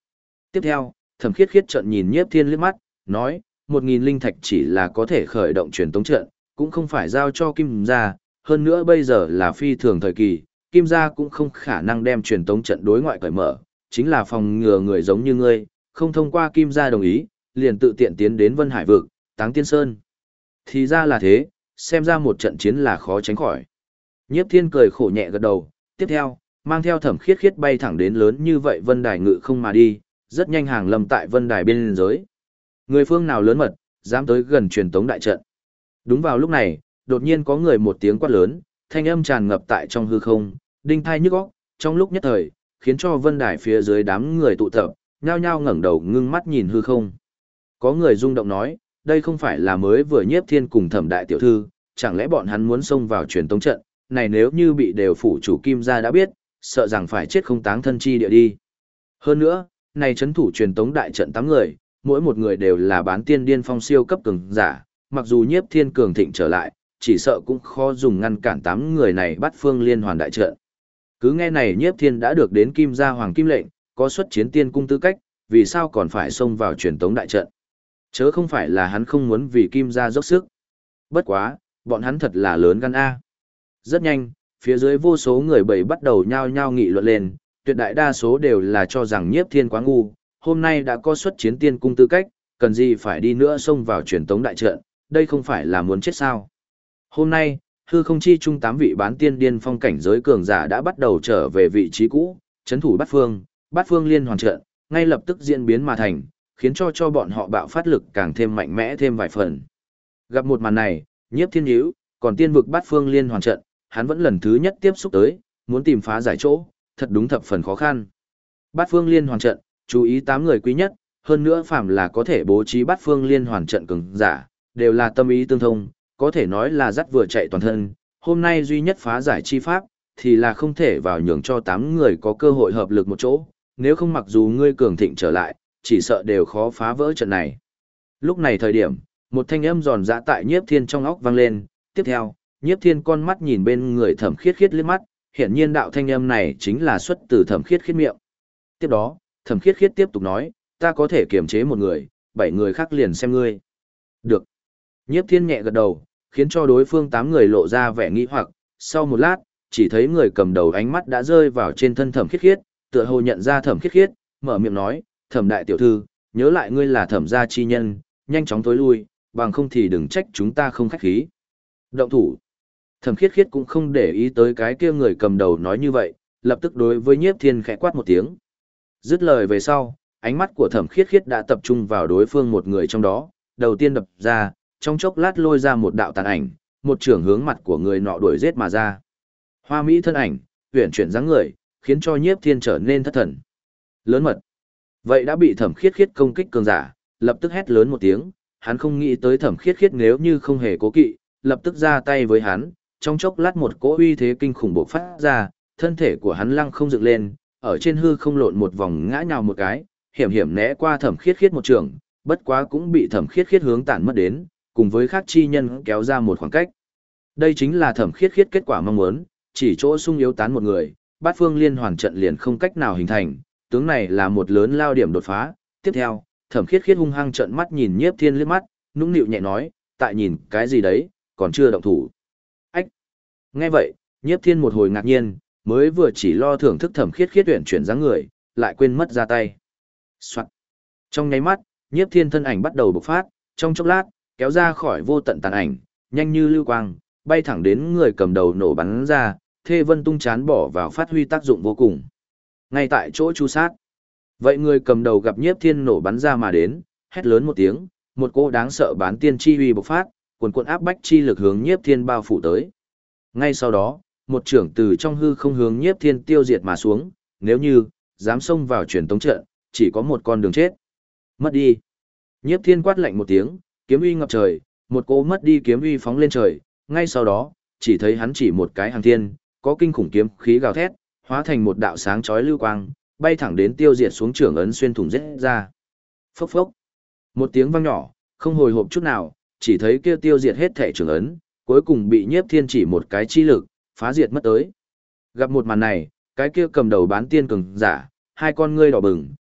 Tiếp theo, Thẩm Khiết Khiết trợn nhìn Nhiếp Thiên liếc mắt, nói, 1.000 linh thạch chỉ là có thể khởi động truyền tống trận, cũng không phải giao cho Kim gia, hơn nữa bây giờ là phi thường thời kỳ, Kim gia cũng không khả năng đem truyền tống trận đối ngoại cởi mở, chính là phòng ngừa người giống như ngươi, không thông qua Kim gia đồng ý, liền tự tiện tiến đến Vân Hải vực, Táng Tiên Sơn. Thì ra là thế, xem ra một trận chiến là khó tránh khỏi. Nhiếp Thiên cười khổ nhẹ gật đầu, tiếp theo, mang theo Thẩm Khiết Khiết bay thẳng đến lớn như vậy Vân Đài ngự không mà đi, rất nhanh hàng lâm tại Vân Đài bên giới. Người phương nào lớn mật, dám tới gần truyền tống đại trận. Đúng vào lúc này, đột nhiên có người một tiếng quát lớn, thanh âm tràn ngập tại trong hư không, đinh thai nhức óc, trong lúc nhất thời, khiến cho Vân Đài phía dưới đám người tụ tập, nhao nhao ngẩng đầu ngưng mắt nhìn hư không. Có người rung động nói, đây không phải là mới vừa Nhiếp Thiên cùng Thẩm đại tiểu thư, chẳng lẽ bọn hắn muốn xông vào truyền tống trận, này nếu như bị đều phủ chủ Kim gia đã biết, sợ rằng phải chết không táng thân chi địa đi. Hơn nữa, này trấn thủ truyền tống đại trận 8 người, mỗi một người đều là bán tiên điên phong siêu cấp cường giả, mặc dù Nhiếp Thiên cường thịnh trở lại, chỉ sợ cũng khó dùng ngăn cản 8 người này bắt phương liên hoàn đại trận. Cứ nghe này Nhiếp Thiên đã được đến Kim gia hoàng kim lệnh, có xuất chiến tiên cung tư cách, vì sao còn phải xông vào truyền tống đại trận? Chớ không phải là hắn không muốn vì Kim gia dốc sức. Bất quá, bọn hắn thật là lớn gan a. Rất nhanh, phía dưới vô số người bầy bắt đầu nhao nhao nghị luận lên, tuyệt đại đa số đều là cho rằng Nhiếp Thiên quá ngu, hôm nay đã có xuất chiến tiên cung tư cách, cần gì phải đi nữa xông vào truyền tống đại trận, đây không phải là muốn chết sao. Hôm nay, hư không chi chung 8 vị bán tiên điên phong cảnh giới cường giả đã bắt đầu trở về vị trí cũ, chấn thủ bát phương liên hoàn trận, ngay lập tức diễn biến mà thành, khiến cho bọn họ bạo phát lực càng thêm mạnh mẽ thêm vài phần. Gặp một màn này, Nhiếp Thiên nhíu, còn tiên vực bát phương liên hoàn trận, hắn vẫn lần thứ nhất tiếp xúc tới, muốn tìm phá giải chỗ, thật đúng thập phần khó khăn. Bát phương liên hoàn trận, chú ý 8 người quý nhất, hơn nữa phàm là có thể bố trí bát phương liên hoàn trận cường giả, đều là tâm ý tương thông, có thể nói là dắt vừa chạy toàn thân, hôm nay duy nhất phá giải chi pháp, thì là không thể vào nhường cho 8 người có cơ hội hợp lực một chỗ, nếu không mặc dù ngươi cường thịnh trở lại, chỉ sợ đều khó phá vỡ trận này. Lúc này thời điểm, một thanh âm giòn giã tại Nhiếp Thiên trong óc vang lên, tiếp theo, Nhiếp Thiên con mắt nhìn bên người Thẩm Khiết Khiết liếc mắt, hiển nhiên đạo thanh âm này chính là xuất từ Thẩm Khiết Khiết miệng. Tiếp đó, Thẩm Khiết Khiết tiếp tục nói, ta có thể kiềm chế một người, 7 người khác liền xem ngươi. Được. Nhiếp Thiên nhẹ gật đầu, khiến cho đối phương 8 người lộ ra vẻ nghi hoặc, sau một lát, chỉ thấy người cầm đầu ánh mắt đã rơi vào trên thân Thẩm Khiết Khiết, tựa hồ nhận ra Thẩm Khiết Khiết, mở miệng nói, Thẩm đại tiểu thư, nhớ lại ngươi là Thẩm gia chi nhân, nhanh chóng tối lui, bằng không thì đừng trách chúng ta không khách khí. Động thủ. Thẩm Khiết Khiết cũng không để ý tới cái kia người cầm đầu nói như vậy, lập tức đối với Nhiếp Thiên khẽ quát một tiếng. Dứt lời về sau, ánh mắt của Thẩm Khiết Khiết đã tập trung vào đối phương một người trong đó, đầu tiên đập ra, trong chốc lát lôi ra một đạo tàn ảnh, một trường hướng mặt của người nọ đuổi giết mà ra. Hoa mỹ thân ảnh, uyển chuyển dáng người, khiến cho Nhiếp Thiên trở nên thất thần. Lớn mật. Vậy đã bị Thẩm Khiết Khiết công kích cường giả, lập tức hét lớn một tiếng, hắn không nghĩ tới Thẩm Khiết Khiết nếu như không hề cố kỵ, lập tức ra tay với hắn, trong chốc lát một cỗ uy thế kinh khủng bộc phát ra, thân thể của hắn lăng không dựng lên, ở trên hư không lộn một vòng ngã nhào một cái, hiểm hiểm né qua Thẩm Khiết Khiết một trường, bất quá cũng bị Thẩm Khiết Khiết hướng tản mất đến, cùng với khác chi nhân kéo ra một khoảng cách. Đây chính là Thẩm Khiết Khiết kết quả mong muốn, chỉ chỗ sung yếu tán một người, bát phương liên hoàn trận liền không cách nào hình thành, tướng này là một lớn lao điểm đột phá. Tiếp theo, Thẩm Khiết Khiết hung hăng trợn mắt nhìn Nhiếp Thiên liếc mắt, nũng nịu nhẹ nói, tại nhìn cái gì đấy, còn chưa động thủ. Ách! Nghe vậy, Nhiếp Thiên một hồi ngạc nhiên, mới vừa chỉ lo thưởng thức Thẩm Khiết Khiết uyển chuyển dáng người, lại quên mất ra tay. Soạt! Trong nháy mắt, Nhiếp Thiên thân ảnh bắt đầu bộc phát, trong chốc lát, kéo ra khỏi vô tận tàn ảnh, nhanh như lưu quang, bay thẳng đến người cầm đầu nổ bắn ra, thê vân tung chán bỏ vào phát huy tác dụng vô cùng. Ngay tại chỗ chu sát. Vậy người cầm đầu gặp Nhiếp Thiên nổ bắn ra mà đến, hét lớn một tiếng, một cỗ đáng sợ bán tiên chi uy bộc phát, cuồn cuộn áp bách chi lực hướng Nhiếp Thiên bao phủ tới. Ngay sau đó, một trưởng từ trong hư không hướng Nhiếp Thiên tiêu diệt mà xuống, nếu như dám xông vào truyền tống trận, chỉ có một con đường chết. Mất đi. Nhiếp Thiên quát lạnh một tiếng, kiếm uy ngập trời, một cỗ mất đi kiếm uy phóng lên trời, ngay sau đó, chỉ thấy hắn chỉ một cái hàng thiên, có kinh khủng kiếm khí gào thét, hóa thành một đạo sáng chói lưu quang, bay thẳng đến tiêu diệt xuống trưởng ấn xuyên thủng giết ra. Phốc phốc. Một tiếng vang nhỏ, không hồi hộp chút nào, chỉ thấy kia tiêu diệt hết thể trưởng ấn, cuối cùng bị Nhiếp Thiên chỉ một cái chi lực, phá diệt mất tới. Gặp một màn này, cái kia cầm đầu bán tiên cường giả, hai con ngươi đỏ bừng,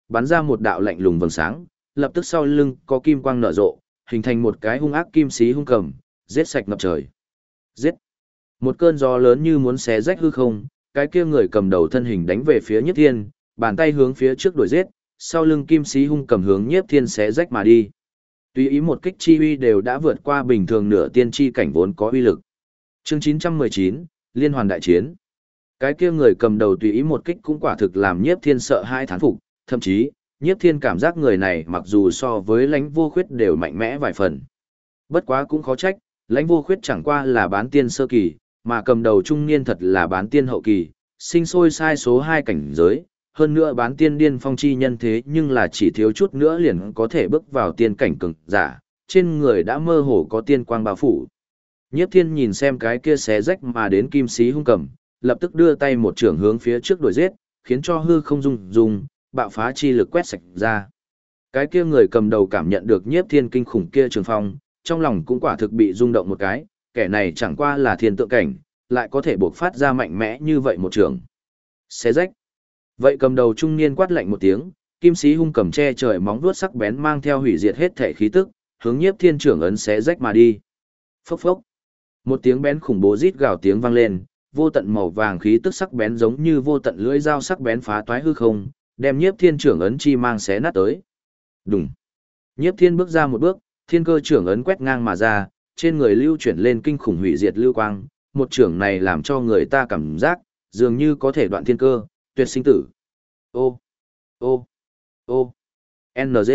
bắn ra một đạo lạnh lùng vầng sáng, lập tức sau lưng có kim quang nở rộ, hình thành một cái hung ác kim sĩ hung cầm, giết sạch ngập trời. Giết! Một cơn gió lớn như muốn xé rách hư không, cái kia người cầm đầu thân hình đánh về phía Nhiếp Thiên, bàn tay hướng phía trước đuổi giết, sau lưng kim sĩ hung cầm hướng Nhiếp Thiên xé rách mà đi. Tùy ý một kích chi uy đều đã vượt qua bình thường nửa tiên chi cảnh vốn có uy lực. Chương 919, Liên hoàn đại chiến. Cái kia người cầm đầu tùy ý một kích cũng quả thực làm Nhiếp Thiên sợ hai thán phục, thậm chí, Nhiếp Thiên cảm giác người này mặc dù so với Lãnh Vô Khuyết đều mạnh mẽ vài phần. Bất quá cũng khó trách, Lãnh Vô Khuyết chẳng qua là bán tiên sơ kỳ, mà cầm đầu trung niên thật là bán tiên hậu kỳ, sinh sôi sai số 2 cảnh giới, hơn nữa bán tiên điên phong chi nhân thế nhưng là chỉ thiếu chút nữa liền có thể bước vào tiên cảnh cường giả, trên người đã mơ hồ có tiên quang bao phủ. Nhiếp Thiên nhìn xem cái kia xé rách mà đến kim sĩ hung cầm, lập tức đưa tay một trường hướng phía trước đuổi giết, khiến cho hư không rung, bạo phá chi lực quét sạch ra. Cái kia người cầm đầu cảm nhận được Nhiếp Thiên kinh khủng kia trường phong, trong lòng cũng quả thực bị rung động một cái, kẻ này chẳng qua là thiên tượng cảnh, lại có thể buộc phát ra mạnh mẽ như vậy một trường. Xé rách. Vậy cầm đầu trung niên quát lạnh một tiếng, kim sĩ hung cầm che trời móng vuốt sắc bén mang theo hủy diệt hết thể khí tức, hướng Nhiếp Thiên trưởng ấn xé rách mà đi. Phốc phốc. Một tiếng bén khủng bố rít gào tiếng vang lên, vô tận màu vàng khí tức sắc bén giống như vô tận lưỡi dao sắc bén phá toái hư không, đem Nhiếp Thiên trưởng ấn chi mang xé nát tới. Đùng. Nhiếp Thiên bước ra một bước, thiên cơ trưởng ấn quét ngang mà ra, trên người lưu chuyển lên kinh khủng hủy diệt lưu quang, một trưởng này làm cho người ta cảm giác dường như có thể đoạn thiên cơ, tuyệt sinh tử. Ô, ô, ô, NG.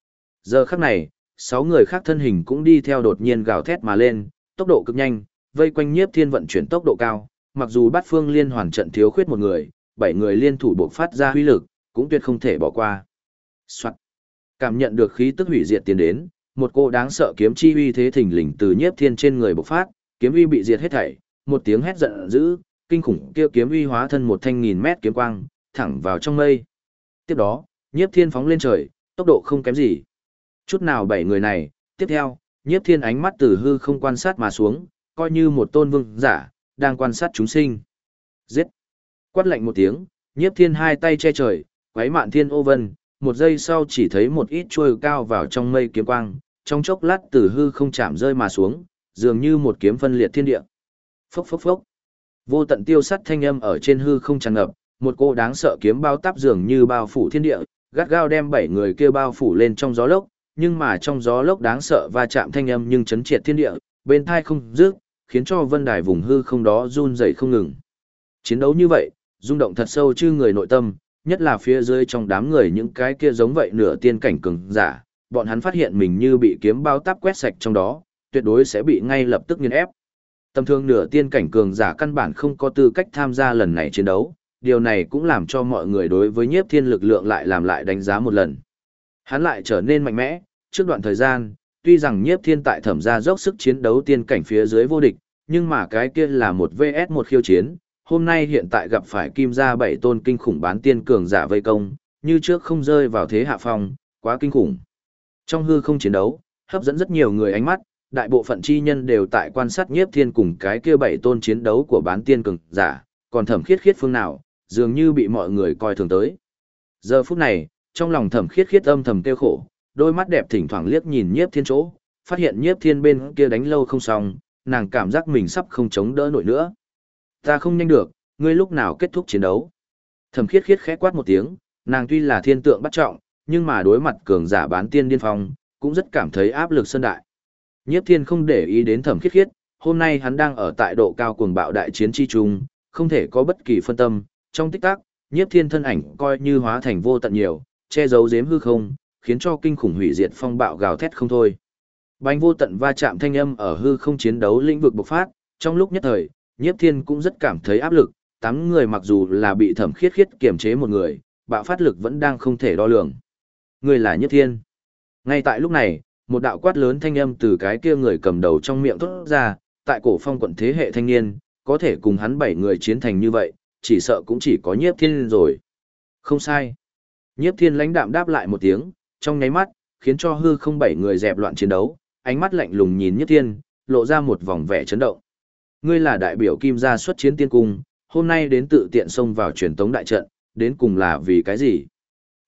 Giờ khắc này, 6 người khác thân hình cũng đi theo đột nhiên gào thét mà lên, tốc độ cực nhanh, vây quanh Nhiếp Thiên vận chuyển tốc độ cao, mặc dù Bát Phương Liên hoàn trận thiếu khuyết một người, 7 người liên thủ bộc phát ra huy lực, cũng tuyệt không thể bỏ qua. Soạt. Cảm nhận được khí tức hủy diệt tiến đến, một cô đáng sợ kiếm chi uy thế thình lình từ Nhiếp Thiên trên người bộc phát, kiếm uy bị diệt hết thảy, một tiếng hét giận dữ, kinh khủng kia kiếm uy hóa thân một thanh 1000 mét kiếm quang, thẳng vào trong mây. Tiếp đó, Nhiếp Thiên phóng lên trời, tốc độ không kém gì. Chút nào 7 người này, tiếp theo, Nhiếp Thiên ánh mắt từ hư không quan sát mà xuống, coi như một tôn vương giả, đang quan sát chúng sinh. Giết! Quát lạnh một tiếng, Nhiếp Thiên hai tay che trời, quấy mạn thiên ô vân, một giây sau chỉ thấy một ít trôi cao vào trong mây kiếm quang, trong chốc lát từ hư không chạm rơi mà xuống, dường như một kiếm phân liệt thiên địa. Phốc phốc phốc. Vô tận tiêu sắt thanh âm ở trên hư không tràn ngập, một cô đáng sợ kiếm bao táp dường như bao phủ thiên địa, gắt gao đem 7 người kia bao phủ lên trong gió lốc, nhưng mà trong gió lốc đáng sợ va chạm thanh âm nhưng chấn triệt thiên địa, bên tai không dứt, khiến cho vân đài vùng hư không đó run rẩy không ngừng. Chiến đấu như vậy, rung động thật sâu chư người nội tâm, nhất là phía dưới trong đám người những cái kia giống vậy nửa tiên cảnh cường giả, bọn hắn phát hiện mình như bị kiếm bao táp quét sạch trong đó, tuyệt đối sẽ bị ngay lập tức nghiền ép. Tầm thường nửa tiên cảnh cường giả căn bản không có tư cách tham gia lần này chiến đấu, điều này cũng làm cho mọi người đối với Nhiếp Thiên lực lượng lại làm lại đánh giá một lần. Hắn lại trở nên mạnh mẽ, trước đoạn thời gian, tuy rằng Nhiếp Thiên tại thẩm gia dốc sức chiến đấu tiên cảnh phía dưới vô địch, nhưng mà cái kia là một vs một khiêu chiến, hôm nay hiện tại gặp phải Kim gia 7 tôn kinh khủng bán tiên cường giả vây công, như trước không rơi vào thế hạ phong, quá kinh khủng. Trong hư không chiến đấu, hấp dẫn rất nhiều người ánh mắt, đại bộ phận chi nhân đều tại quan sát Nhiếp Thiên cùng cái kia 7 tôn chiến đấu của bán tiên cường giả, còn Thẩm Khiết Khiết phương nào, dường như bị mọi người coi thường tới. Giờ phút này, trong lòng Thẩm Khiết Khiết âm thầm tiêu khổ, đôi mắt đẹp thỉnh thoảng liếc nhìn Nhiếp Thiên chỗ, phát hiện Nhiếp Thiên bên kia đánh lâu không xong, nàng cảm giác mình sắp không chống đỡ nổi nữa. Ta không nhanh được, ngươi lúc nào kết thúc chiến đấu? Thẩm Khiết Khiết khẽ quát một tiếng, nàng tuy là thiên tượng bắt trọng, nhưng mà đối mặt cường giả bán tiên điên phong, cũng rất cảm thấy áp lực sơn đại. Nhiếp Thiên không để ý đến Thẩm Khiết Khiết, hôm nay hắn đang ở tại độ cao cuồng bạo đại chiến chi trung, không thể có bất kỳ phân tâm, trong tích tắc, Nhiếp Thiên thân ảnh coi như hóa thành vô tận nhiều, che giấu giếm hư không, khiến cho kinh khủng hủy diệt phong bạo gào thét không thôi. Bánh vô tận va chạm thanh âm ở hư không chiến đấu lĩnh vực bộc phát, trong lúc nhất thời, Nhiếp Thiên cũng rất cảm thấy áp lực, 8 người mặc dù là bị Thẩm Khiết Khiết kiềm chế một người, bạo phát lực vẫn đang không thể đo lường. Người là Nhiếp Thiên. Ngay tại lúc này, một đạo quát lớn thanh âm từ cái kia người cầm đầu trong miệng thốt ra, tại Cổ Phong quận thế hệ thanh niên, có thể cùng hắn 7 người chiến thành như vậy, chỉ sợ cũng chỉ có Nhiếp Thiên rồi. Không sai. Nhiếp Thiên lãnh đạm đáp lại một tiếng, trong nháy mắt, khiến cho hư không 7 người dẹp loạn chiến đấu, ánh mắt lạnh lùng nhìn Nhiếp Thiên, lộ ra một vòng vẻ chấn động. Ngươi là đại biểu Kim gia xuất chiến tiên cung, hôm nay đến tự tiện xông vào truyền tống đại trận, đến cùng là vì cái gì?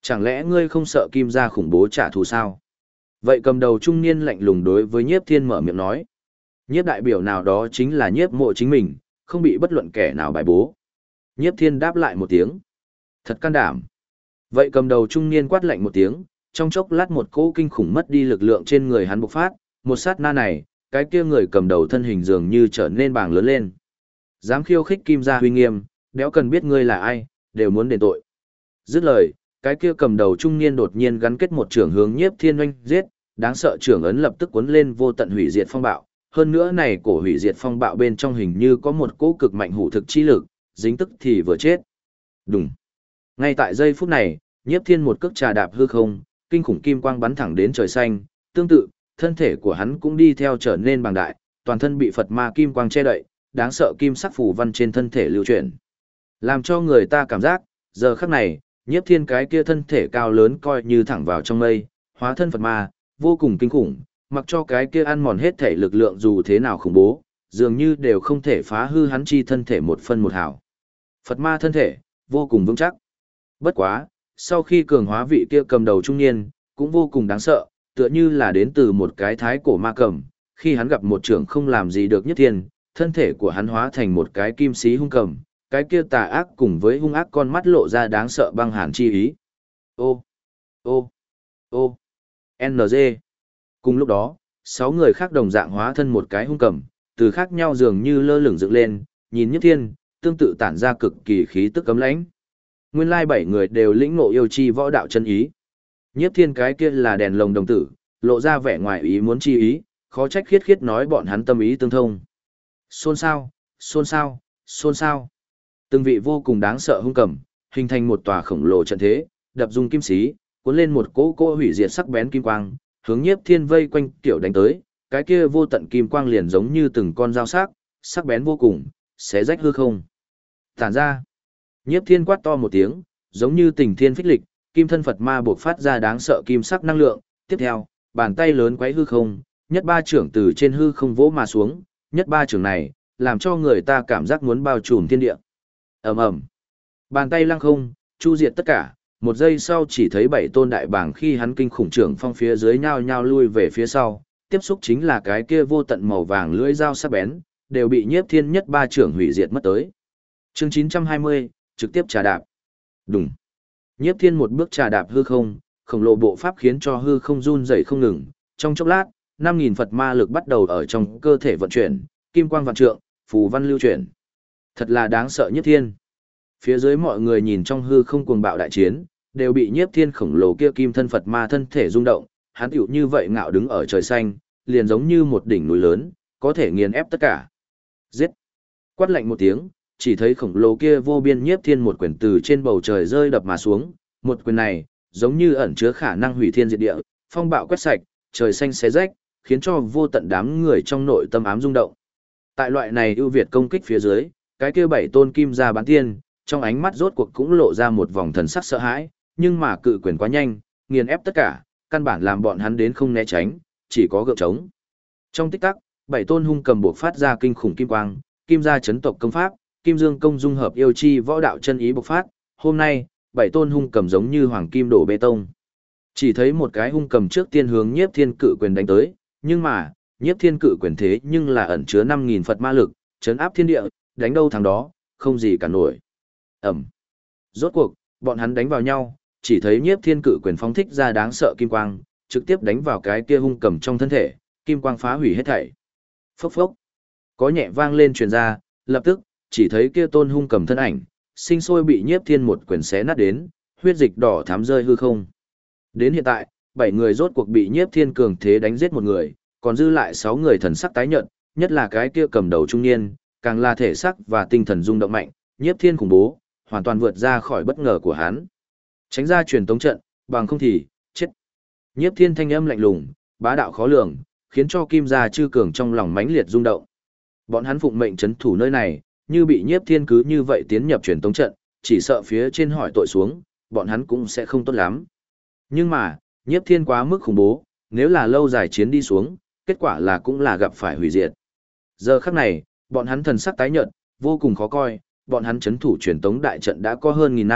Chẳng lẽ ngươi không sợ Kim gia khủng bố trả thù sao? Vậy cầm đầu trung niên lạnh lùng đối với Nhiếp Thiên mở miệng nói. Nhiếp đại biểu nào đó chính là Nhiếp Mộ chính mình, không bị bất luận kẻ nào bài bố. Nhiếp Thiên đáp lại một tiếng. Thật can đảm. Vậy cầm đầu trung niên quát lạnh một tiếng, trong chốc lát một cỗ kinh khủng mất đi lực lượng trên người hắn bộc phát, một sát na này, cái kia người cầm đầu thân hình dường như trở nên bàng lớn lên. Dám khiêu khích Kim gia uy nghiêm, đéo cần biết ngươi là ai, đều muốn đền tội. Dứt lời, cái kia cầm đầu trung niên đột nhiên gắn kết một trưởng hướng Nhiếp Thiên oanh giết, đáng sợ trưởng ấn lập tức cuốn lên vô tận hủy diệt phong bạo, hơn nữa này cổ hủy diệt phong bạo bên trong hình như có một cỗ cực mạnh hủ thực chi lực, dính tức thì vừa chết. Đùng. Ngay tại giây phút này, Nhiếp Thiên một cước trà đạp hư không, kinh khủng kim quang bắn thẳng đến trời xanh, tương tự, thân thể của hắn cũng đi theo trở nên bằng đại, toàn thân bị Phật ma kim quang che đậy, đáng sợ kim sắc phù văn trên thân thể lưu chuyển. Làm cho người ta cảm giác, giờ khắc này, Nhiếp Thiên cái kia thân thể cao lớn coi như thẳng vào trong mây, hóa thân Phật ma, vô cùng kinh khủng, mặc cho cái kia ăn mòn hết thể lực lượng dù thế nào khủng bố, dường như đều không thể phá hư hắn chi thân thể một phân một hào. Phật ma thân thể, vô cùng vững chắc. Bất quá, sau khi cường hóa vị kia cầm đầu trung niên, cũng vô cùng đáng sợ, tựa như là đến từ một cái thái cổ ma cầm, khi hắn gặp một trưởng không làm gì được Nhiếp Thiên, thân thể của hắn hóa thành một cái kim sĩ hung cầm, cái kia tà ác cùng với hung ác con mắt lộ ra đáng sợ băng hàn chi ý. Ô, ô, ô, NG. Cùng lúc đó, 6 người khác đồng dạng hóa thân một cái hung cầm, từ khác nhau dường như lơ lửng dựng lên, nhìn Nhiếp Thiên, tương tự tản ra cực kỳ khí tức cấm lãnh. Nguyên lai 7 người đều lĩnh ngộ yêu chi võ đạo chân ý. Nhiếp Thiên cái kia là đèn lồng đồng tử, lộ ra vẻ ngoài ý muốn chi ý, khó trách khiết khiết nói bọn hắn tâm ý tương thông. Xôn xao, xôn xao, xôn xao. Từng vị vô cùng đáng sợ hung cầm, hình thành một tòa khổng lồ trận thế, đập dung kim xí, cuốn lên một cỗ hủy diệt sắc bén kim quang, hướng Nhiếp Thiên vây quanh kiểu đánh tới, cái kia vô tận kim quang liền giống như từng con dao sắc bén vô cùng, xé rách hư không. Tản ra. Nhiếp Thiên quát to một tiếng, giống như tình thiên phích lịch, kim thân Phật ma buộc phát ra đáng sợ kim sắc năng lượng, tiếp theo, bàn tay lớn quấy hư không, nhất ba trưởng từ trên hư không vỗ mà xuống, nhất ba trưởng này, làm cho người ta cảm giác muốn bao trùm thiên địa. Ầm ầm. Bàn tay lăng không, chu diệt tất cả, một giây sau chỉ thấy 7 tôn đại bảng khi hắn kinh khủng trưởng phong phía dưới nhao nhao lui về phía sau, tiếp xúc chính là cái kia vô tận màu vàng lưỡi dao sắc bén, đều bị Nhiếp Thiên nhất ba trưởng hủy diệt mất tới. Chương 920, trực tiếp trà đạp. Đùng. Nhiếp Thiên một bước trà đạp hư không, khổng lồ bộ pháp khiến cho hư không run rẩy không ngừng, trong chốc lát, 5000 Phật ma lực bắt đầu ở trong cơ thể vận chuyển, kim quang vạn trượng, phù văn lưu chuyển. Thật là đáng sợ Nhiếp Thiên. Phía dưới mọi người nhìn trong hư không cuồng bạo đại chiến, đều bị Nhiếp Thiên khổng lồ kia kim thân Phật ma thân thể rung động, hắn tựu như vậy ngạo đứng ở trời xanh, liền giống như một đỉnh núi lớn, có thể nghiền ép tất cả. Giết! Quát lạnh một tiếng, chỉ thấy khổng lồ kia vô biên Nhiếp Thiên một quyền từ trên bầu trời rơi đập mà xuống, một quyền này, giống như ẩn chứa khả năng hủy thiên diệt địa, phong bạo quét sạch, trời xanh xé rách, khiến cho vô tận đám người trong nội tâm ám rung động. Tại loại này ưu việt công kích phía dưới, cái kia 7 tôn kim gia bán tiên, trong ánh mắt rốt cuộc cũng lộ ra một vòng thần sắc sợ hãi, nhưng mà cự quyền quá nhanh, nghiền ép tất cả, căn bản làm bọn hắn đến không né tránh, chỉ có gượng trống. Trong tích tắc, 7 tôn hung cầm bộc phát ra kinh khủng kim quang, kim gia chấn tộc công pháp, kim dương công dung hợp yêu chi võ đạo chân ý bộc phát, hôm nay, 7 tôn hung cầm giống như hoàng kim đổ bê tông. Chỉ thấy một cái hung cầm trước tiên hướng Nhiếp Thiên cự quyền đánh tới, nhưng mà, Nhiếp Thiên cự quyền thế nhưng là ẩn chứa 5000 Phật ma lực, chấn áp thiên địa, đánh đâu thắng đó, không gì cả nổi. Ẩm. Rốt cuộc, bọn hắn đánh vào nhau, chỉ thấy Nhiếp Thiên cự quyền phóng thích ra đáng sợ kim quang, trực tiếp đánh vào cái kia hung cầm trong thân thể, kim quang phá hủy hết thảy. Phốc phốc. Có nhẹ vang lên truyền ra, lập tức, chỉ thấy kia tôn hung cầm thân ảnh, sinh sôi bị Nhiếp Thiên một quyền xé nát đến, huyết dịch đỏ thắm rơi hư không. Đến hiện tại, 7 người rốt cuộc bị Nhiếp Thiên cường thế đánh giết một người, còn dư lại 6 người thần sắc tái nhợt, nhất là cái kia cầm đầu trung niên, càng là thể sắc và tinh thần rung động mạnh, Nhiếp Thiên khủng bố, hoàn toàn vượt ra khỏi bất ngờ của hắn. Tránh ra truyền tống trận, bằng không thì, chết. Nhiếp Thiên thanh âm lạnh lùng, bá đạo khó lường, khiến cho Kim gia chư cường trong lòng mãnh liệt rung động. Bọn hắn phụng mệnh trấn thủ nơi này, như bị Nhiếp Thiên cứ như vậy tiến nhập truyền tống trận, chỉ sợ phía trên hỏi tội xuống, bọn hắn cũng sẽ không tốt lắm. Nhưng mà, Nhiếp Thiên quá mức khủng bố, nếu là lâu dài chiến đi xuống, kết quả là cũng là gặp phải hủy diệt. Giờ khắc này, bọn hắn thần sắc tái nhợt, vô cùng khó coi, bọn hắn trấn thủ truyền tống đại trận đã có hơn 1000 năm,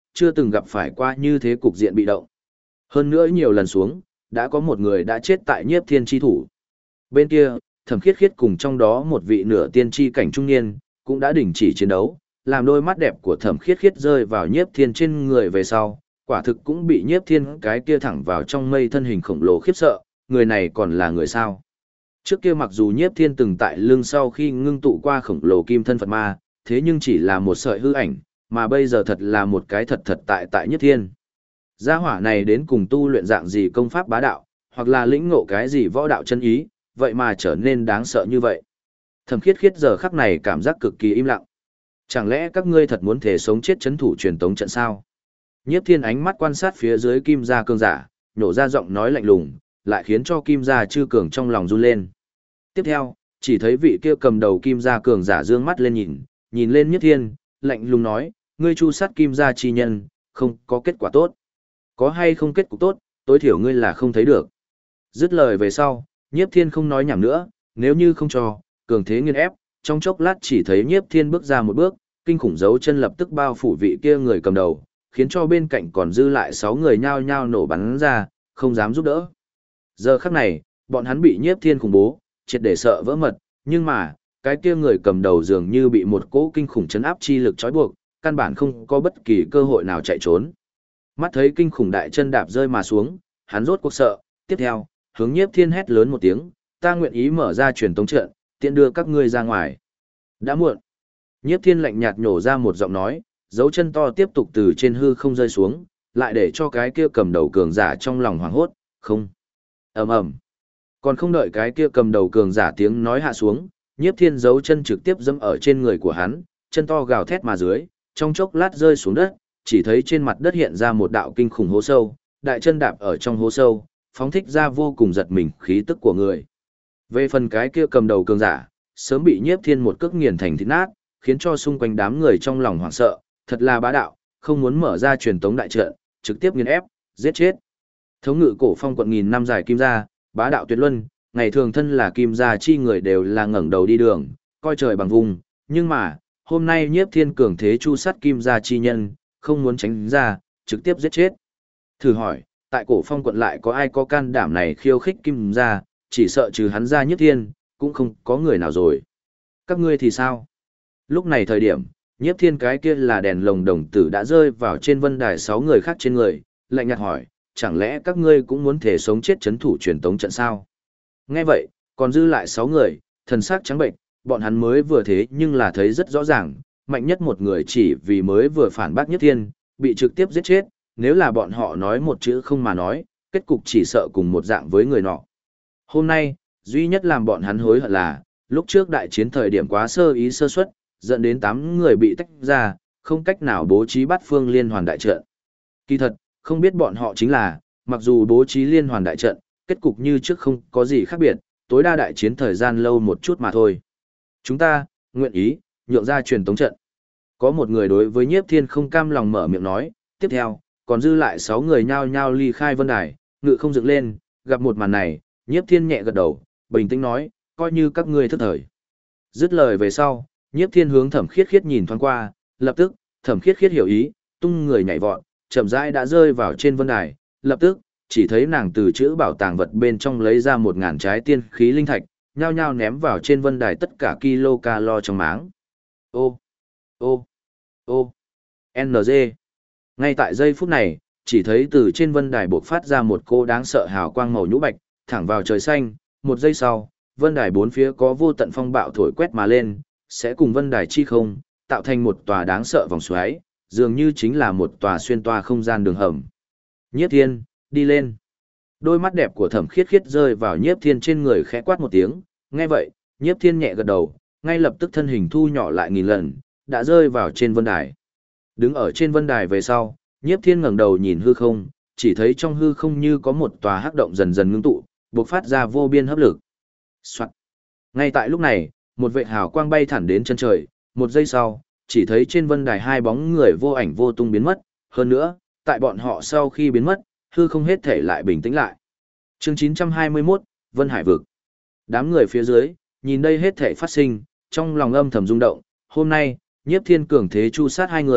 chưa từng gặp phải qua như thế cục diện bị động. Hơn nữa nhiều lần xuống, đã có một người đã chết tại Nhiếp Thiên chi thủ. Bên kia, Thẩm Khiết Khiết cùng trong đó một vị nửa tiên chi cảnh trung niên, cũng đã đình chỉ chiến đấu, làm đôi mắt đẹp của Thẩm Khiết Khiết rơi vào Nhiếp Thiên trên người về sau, quả thực cũng bị Nhiếp Thiên cái kia thẳng vào trong mây thân hình khổng lồ khiếp sợ, người này còn là người sao? Trước kia mặc dù Nhiếp Thiên từng tại lưng sau khi ngưng tụ qua khổng lồ kim thân Phật ma, thế nhưng chỉ là một sợi hư ảnh, mà bây giờ thật là một cái thật thật tại Nhiếp Thiên. Gia hỏa này đến cùng tu luyện dạng gì công pháp bá đạo, hoặc là lĩnh ngộ cái gì võ đạo chân ý, vậy mà trở nên đáng sợ như vậy. Thẩm Khiết Khiết giờ khắc này cảm giác cực kỳ im lặng. Chẳng lẽ các ngươi thật muốn thể sống chết chấn thủ truyền tống trận sao? Nhiếp Thiên ánh mắt quan sát phía dưới Kim Gia cường giả, nhổ ra giọng nói lạnh lùng, lại khiến cho Kim Gia Chư cường trong lòng run lên. Tiếp theo, chỉ thấy vị kia cầm đầu Kim Gia cường giả dương mắt lên nhìn lên Nhiếp Thiên, lạnh lùng nói, ngươi chu sát Kim Gia chi nhân, không có kết quả tốt. Có hay không kết cục tốt, tối thiểu ngươi là không thấy được. Dứt lời về sau, Nhiếp Thiên không nói nhảm nữa, nếu như không cho, cường thế nghiền ép, trong chốc lát chỉ thấy Nhiếp Thiên bước ra một bước, kinh khủng dấu chân lập tức bao phủ vị kia người cầm đầu, khiến cho bên cạnh còn dư lại 6 người nhao nhao nổ bắn ra, không dám giúp đỡ. Giờ khắc này, bọn hắn bị Nhiếp Thiên khủng bố, triệt để sợ vỡ mật, nhưng mà, cái kia người cầm đầu dường như bị một cỗ kinh khủng chấn áp chi lực trói buộc, căn bản không có bất kỳ cơ hội nào chạy trốn. Mắt thấy kinh khủng đại chân đạp rơi mà xuống, hắn rốt cuộc sợ, tiếp theo, hướng Nhiếp Thiên hét lớn một tiếng, ta nguyện ý mở ra truyền tống trận, tiện đưa các ngươi ra ngoài. Đã muộn. Nhiếp Thiên lạnh nhạt nhổ ra một giọng nói, dấu chân to tiếp tục từ trên hư không rơi xuống, lại để cho cái kia cầm đầu cường giả trong lòng hoảng hốt, không. Ầm ầm. Còn không đợi cái kia cầm đầu cường giả tiếng nói hạ xuống, Nhiếp Thiên dấu chân trực tiếp dẫm ở trên người của hắn, chân to gào thét mà dưới, trong chốc lát rơi xuống đất, chỉ thấy trên mặt đất hiện ra một đạo kinh khủng hố sâu, đại chân đạp ở trong hố sâu, phóng thích ra vô cùng giật mình khí tức của người. Về phần cái kia cầm đầu cường giả, sớm bị Nhiếp Thiên một cước nghiền thành thịt nát, khiến cho xung quanh đám người trong lòng hoảng sợ, thật là bá đạo, không muốn mở ra truyền tống đại trận, trực tiếp nghiền ép, giết chết. Thống ngự cổ phong quận nghìn năm dài Kim Gia, bá đạo tuyệt luân, ngày thường thân là Kim Gia chi người đều là ngẩng đầu đi đường, coi trời bằng vùng, nhưng mà, hôm nay Nhiếp Thiên cường thế chu sát Kim Gia chi nhân, không muốn tránh ra, trực tiếp giết chết. Thử hỏi, tại cổ phong quận lại có ai có can đảm này khiêu khích Kim Gia, chỉ sợ trừ hắn ra Nhiếp Thiên, cũng không có người nào rồi. Các ngươi thì sao? Lúc này thời điểm, Nhiếp Thiên cái kia là đèn lồng đồng tử đã rơi vào trên vân đài 6 người khác trên người, lạnh nhạt hỏi, chẳng lẽ các ngươi cũng muốn thể sống chết chấn thủ truyền tống trận sao? Nghe vậy, còn dư lại 6 người, thần sắc trắng bệnh, bọn hắn mới vừa thế nhưng là thấy rất rõ ràng, mạnh nhất một người chỉ vì mới vừa phản bác Nhiếp Thiên, bị trực tiếp giết chết, nếu là bọn họ nói một chữ không mà nói, kết cục chỉ sợ cùng một dạng với người nọ. Hôm nay, duy nhất làm bọn hắn hối hận là, lúc trước đại chiến thời điểm quá sơ ý sơ suất, dẫn đến 8 người bị tách ra, không cách nào bố trí bắt phương liên hoàn đại trận. Kỳ thật, không biết bọn họ chính là, mặc dù bố trí liên hoàn đại trận, kết cục như trước không có gì khác biệt, tối đa đại chiến thời gian lâu một chút mà thôi. Chúng ta, nguyện ý, nhượng ra truyền tống trận. Có một người đối với Nhiếp Thiên không cam lòng mở miệng nói, tiếp theo, còn dư lại 6 người nhao nhao ly khai vân đài, ngự không dựng lên, gặp một màn này, Nhiếp Thiên nhẹ gật đầu, bình tĩnh nói, coi như các ngươi thức thời. Dứt lời về sau, Nhiếp Thiên hướng Thẩm Khiết Khiết nhìn thoáng qua, lập tức, Thẩm Khiết Khiết hiểu ý, tung người nhảy vọt, chậm rãi đã rơi vào trên vân đài, lập tức, chỉ thấy nàng từ chữ bảo tàng vật bên trong lấy ra 1000 trái tiên khí linh thạch, nhao nhao ném vào trên vân đài tất cả kilo trong máng. Ô, ô, ô, NG. Ngay tại giây phút này, chỉ thấy từ trên vân đài bộc phát ra một cô đáng sợ hào quang màu nhũ bạch, thẳng vào trời xanh, một giây sau, vân đài bốn phía có vô tận phong bạo thổi quét mà lên, sẽ cùng vân đài chi không, tạo thành một tòa đáng sợ vòng xoáy, dường như chính là một tòa xuyên toa không gian đường hầm. Nhiếp Thiên, đi lên. Đôi mắt đẹp của Thẩm Khiết Khiết rơi vào Nhiếp Thiên trên người khẽ quát một tiếng, nghe vậy, Nhiếp Thiên nhẹ gật đầu, ngay lập tức thân hình thu nhỏ lại nghìn lần, đã rơi vào trên vân đài. Đứng ở trên vân đài về sau, Nhiếp Thiên ngẩng đầu nhìn hư không, chỉ thấy trong hư không như có một tòa hắc động dần dần ngưng tụ, bộc phát ra vô biên hấp lực. Soạt. Ngay tại lúc này, một vệt hào quang bay thẳng đến chân trời, một giây sau, chỉ thấy trên vân đài hai bóng người vô ảnh vô tung biến mất, hơn nữa, tại bọn họ sau khi biến mất, hư không hết thể lại bình tĩnh lại. Chương 921, Vân Hải vực. Đám người phía dưới, nhìn đây hết thể phát sinh, trong lòng âm thầm rung động, hôm nay, Nhiếp Thiên cường thế chu sát hai người,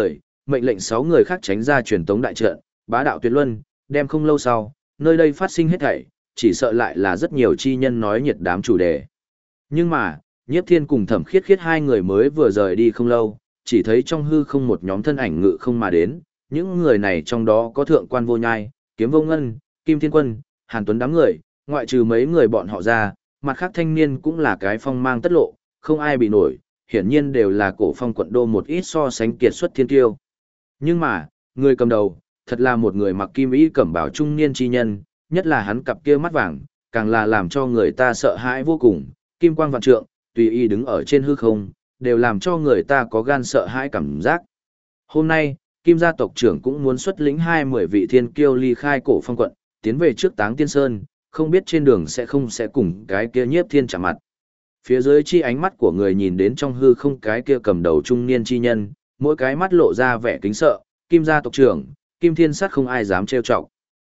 mệnh lệnh 6 người khác tránh ra truyền tống đại trận, bá đạo tuyệt luân, đem không lâu sau, nơi đây phát sinh hết thảy, chỉ sợ lại là rất nhiều chi nhân nói nhiệt đám chủ đề. Nhưng mà, Nhiếp Thiên cùng Thẩm Khiết Khiết hai người mới vừa rời đi không lâu, chỉ thấy trong hư không một nhóm thân ảnh ngự không mà đến, những người này trong đó có Thượng Quan Vô Nhai, Kiếm Vô Ngân, Kim Thiên Quân, Hàn Tuấn đám người, ngoại trừ mấy người bọn họ ra, mặt khác thanh niên cũng là cái phong mang tất lộ, không ai bị nổi, hiển nhiên đều là cổ phong quận đô một ít so sánh kiệt xuất thiên tiêu. Nhưng mà, người cầm đầu, thật là một người mặc kim y cẩm bào trung niên chi nhân, nhất là hắn cặp kia mắt vàng, càng là làm cho người ta sợ hãi vô cùng, kim quang vạn trượng, tùy y đứng ở trên hư không, đều làm cho người ta có gan sợ hãi cảm giác. Hôm nay, Kim gia tộc trưởng cũng muốn xuất lĩnh 20 vị thiên kiêu ly khai cổ phong quận, tiến về trước Táng Tiên Sơn, không biết trên đường sẽ cùng cái kia Nhiếp Thiên chạm mặt. Phía dưới chi ánh mắt của người nhìn đến trong hư không cái kia cầm đầu trung niên chi nhân, mỗi cái mắt lộ ra vẻ kính sợ, Kim gia tộc trưởng, Kim Thiên Sát không ai dám trêu chọc.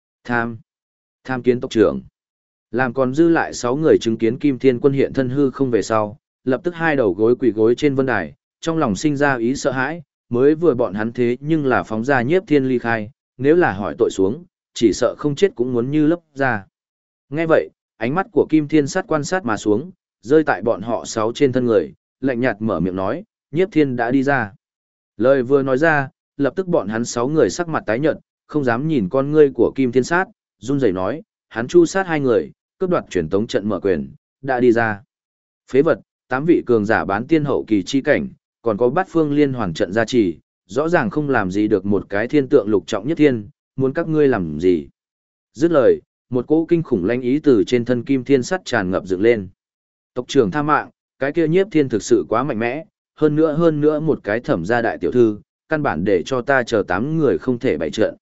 Tham kiến tộc trưởng. Làm còn dư lại 6 người chứng kiến Kim Thiên Quân hiện thân hư không về sau, lập tức hai đầu gối quỳ gối trên vân đài, trong lòng sinh ra ý sợ hãi, mới vừa bọn hắn thế nhưng là phóng ra Nhiếp Thiên ly khai, nếu là hỏi tội xuống, chỉ sợ không chết cũng muốn như lấp ra. Nghe vậy, ánh mắt của Kim Thiên Sát quan sát mà xuống, rơi tại bọn họ 6 trên thân người, lạnh nhạt mở miệng nói, Nhiếp Thiên đã đi ra. Lời vừa nói ra, lập tức bọn hắn 6 người sắc mặt tái nhợt, không dám nhìn con ngươi của Kim Thiên Sát, run rẩy nói, hắn chu sát 2 người, cướp đoạt truyền tống trận mở quyền, đã đi ra. Phế vật, 8 vị cường giả bán tiên hậu kỳ chi cảnh, còn có bát phương liên hoàn trận gia trì, rõ ràng không làm gì được một cái thiên tượng lục trọng nhất thiên, muốn các ngươi làm gì. Dứt lời, một cỗ kinh khủng lãnh ý từ trên thân Kim Thiên Sắt tràn ngập dựng lên. Tộc trưởng tha mạng, cái kia Nhiếp Thiên thực sự quá mạnh mẽ, hơn nữa một cái Thẩm gia đại tiểu thư, căn bản để cho ta chờ 8 người không thể bày trận.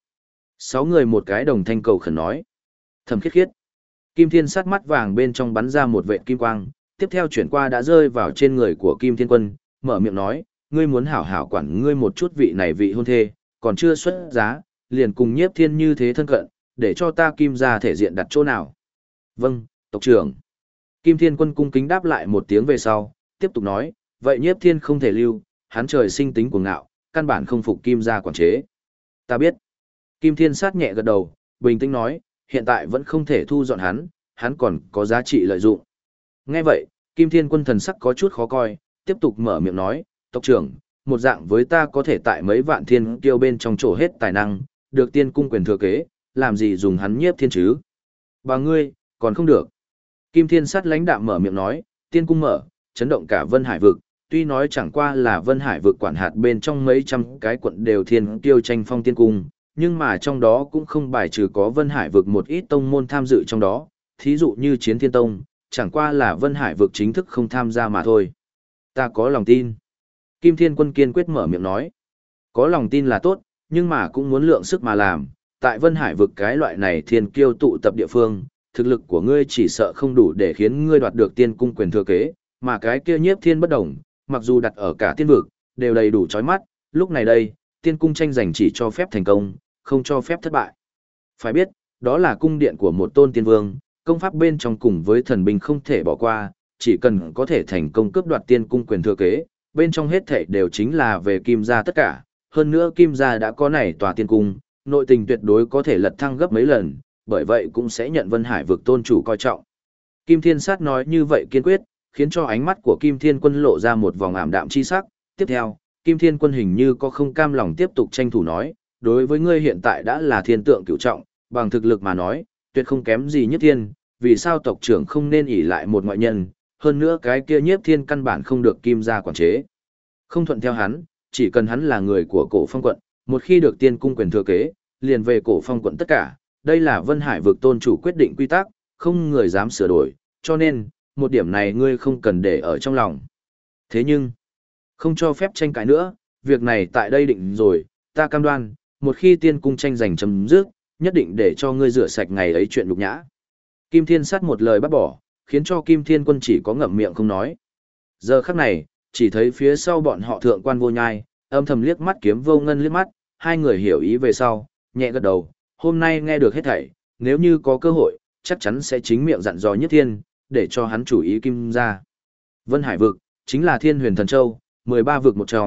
6 người một cái đồng thanh cầu khẩn nói. Thẩm Khiết Khiết. Kim Thiên Sắt mắt vàng bên trong bắn ra một vệt kim quang, tiếp theo chuyển qua đã rơi vào trên người của Kim Thiên Quân, mở miệng nói, ngươi muốn hảo hảo quản ngươi một chút vị này vị hôn thê, còn chưa xuất giá, liền cùng Nhiếp Thiên như thế thân cận, để cho ta Kim gia thể diện đặt chỗ nào. Vâng, tộc trưởng. Kim Thiên Quân cung kính đáp lại một tiếng về sau, tiếp tục nói, vậy Nhiếp Thiên không thể lưu, hắn trời sinh tính cuồng ngạo, căn bản không phục Kim gia quản chế. Ta biết. Kim Thiên Sát nhẹ gật đầu, bình tĩnh nói, hiện tại vẫn không thể thu dọn hắn còn có giá trị lợi dụng. Nghe vậy, Kim Thiên Quân thần sắc có chút khó coi, tiếp tục mở miệng nói, tộc trưởng, một dạng với ta có thể tại mấy vạn thiên kiêu bên trong chỗ hết tài năng, được tiên cung quyền thừa kế, làm gì dùng hắn Nhiếp Thiên chứ? Bà ngươi, còn không được. Kim Thiên Sát lãnh đạm mở miệng nói, tiên cung mở, chấn động cả Vân Hải vực, tuy nói chẳng qua là Vân Hải vực quản hạt bên trong mấy trăm cái quận đều thiên kiêu tranh phong tiên cung, nhưng mà trong đó cũng không bài trừ có Vân Hải vực một ít tông môn tham dự trong đó, thí dụ như Chiến Thiên Tông, chẳng qua là Vân Hải vực chính thức không tham gia mà thôi. Ta có lòng tin. Kim Thiên Quân kiên quyết mở miệng nói. Có lòng tin là tốt, nhưng mà cũng muốn lượng sức mà làm. Tại Vân Hải vực cái loại này thiên kiêu tụ tập địa phương, thực lực của ngươi chỉ sợ không đủ để khiến ngươi đoạt được tiên cung quyền thừa kế, mà cái kia Nhiếp Thiên bất đồng, mặc dù đặt ở cả tiên vực, đều đầy đủ chói mắt, lúc này đây, tiên cung tranh giành chỉ cho phép thành công, không cho phép thất bại. Phải biết, đó là cung điện của một tôn tiên vương, công pháp bên trong cùng với thần binh không thể bỏ qua, chỉ cần có thể thành công cướp đoạt tiên cung quyền thừa kế, bên trong hết thảy đều chính là về Kim gia tất cả, hơn nữa Kim gia đã có này tòa tiên cung, nội tình tuyệt đối có thể lật thăng gấp mấy lần, bởi vậy cũng sẽ nhận Vân Hải vực tôn chủ coi trọng. Kim Thiên Sát nói như vậy kiên quyết, khiến cho ánh mắt của Kim Thiên Quân lộ ra một vòng ảm đạm chi sắc, tiếp theo, Kim Thiên Quân hình như có không cam lòng tiếp tục tranh thủ nói, đối với ngươi hiện tại đã là thiên tượng cửu trọng, bằng thực lực mà nói, tuyệt không kém gì Nhiếp Thiên, vì sao tộc trưởng không nên ỷ lại một ngoại nhân, hơn nữa cái kia Nhiếp Thiên căn bản không được Kim gia quản chế. Không thuận theo hắn, chỉ cần hắn là người của cổ phong quận, một khi được tiên cung quyền thừa kế, liền về cổ phong quận tất cả, đây là Vân Hải vực tôn chủ quyết định quy tắc, không người dám sửa đổi, cho nên, một điểm này ngươi không cần để ở trong lòng. Thế nhưng, không cho phép tranh cãi nữa, việc này tại đây định rồi, ta cam đoan, một khi tiên cung tranh giành chấm dứt, nhất định để cho ngươi rửa sạch ngày ấy chuyện nhục nhã. Kim Thiên Sát một lời bắt bỏ, khiến cho Kim Thiên Quân chỉ có ngậm miệng không nói. Giờ khắc này, chỉ thấy phía sau bọn họ Thượng Quan Vô Nhai, âm thầm liếc mắt Kiếm Vô Ngân liếc mắt, hai người hiểu ý về sau, nhẹ gật đầu, hôm nay nghe được hết thảy, nếu như có cơ hội, chắc chắn sẽ chính miệng dặn dò Nhất Thiên, để cho hắn chủ ý Kim gia. Vân Hải vực, chính là Thiên Huyền Thần Châu, 13 vực một trong,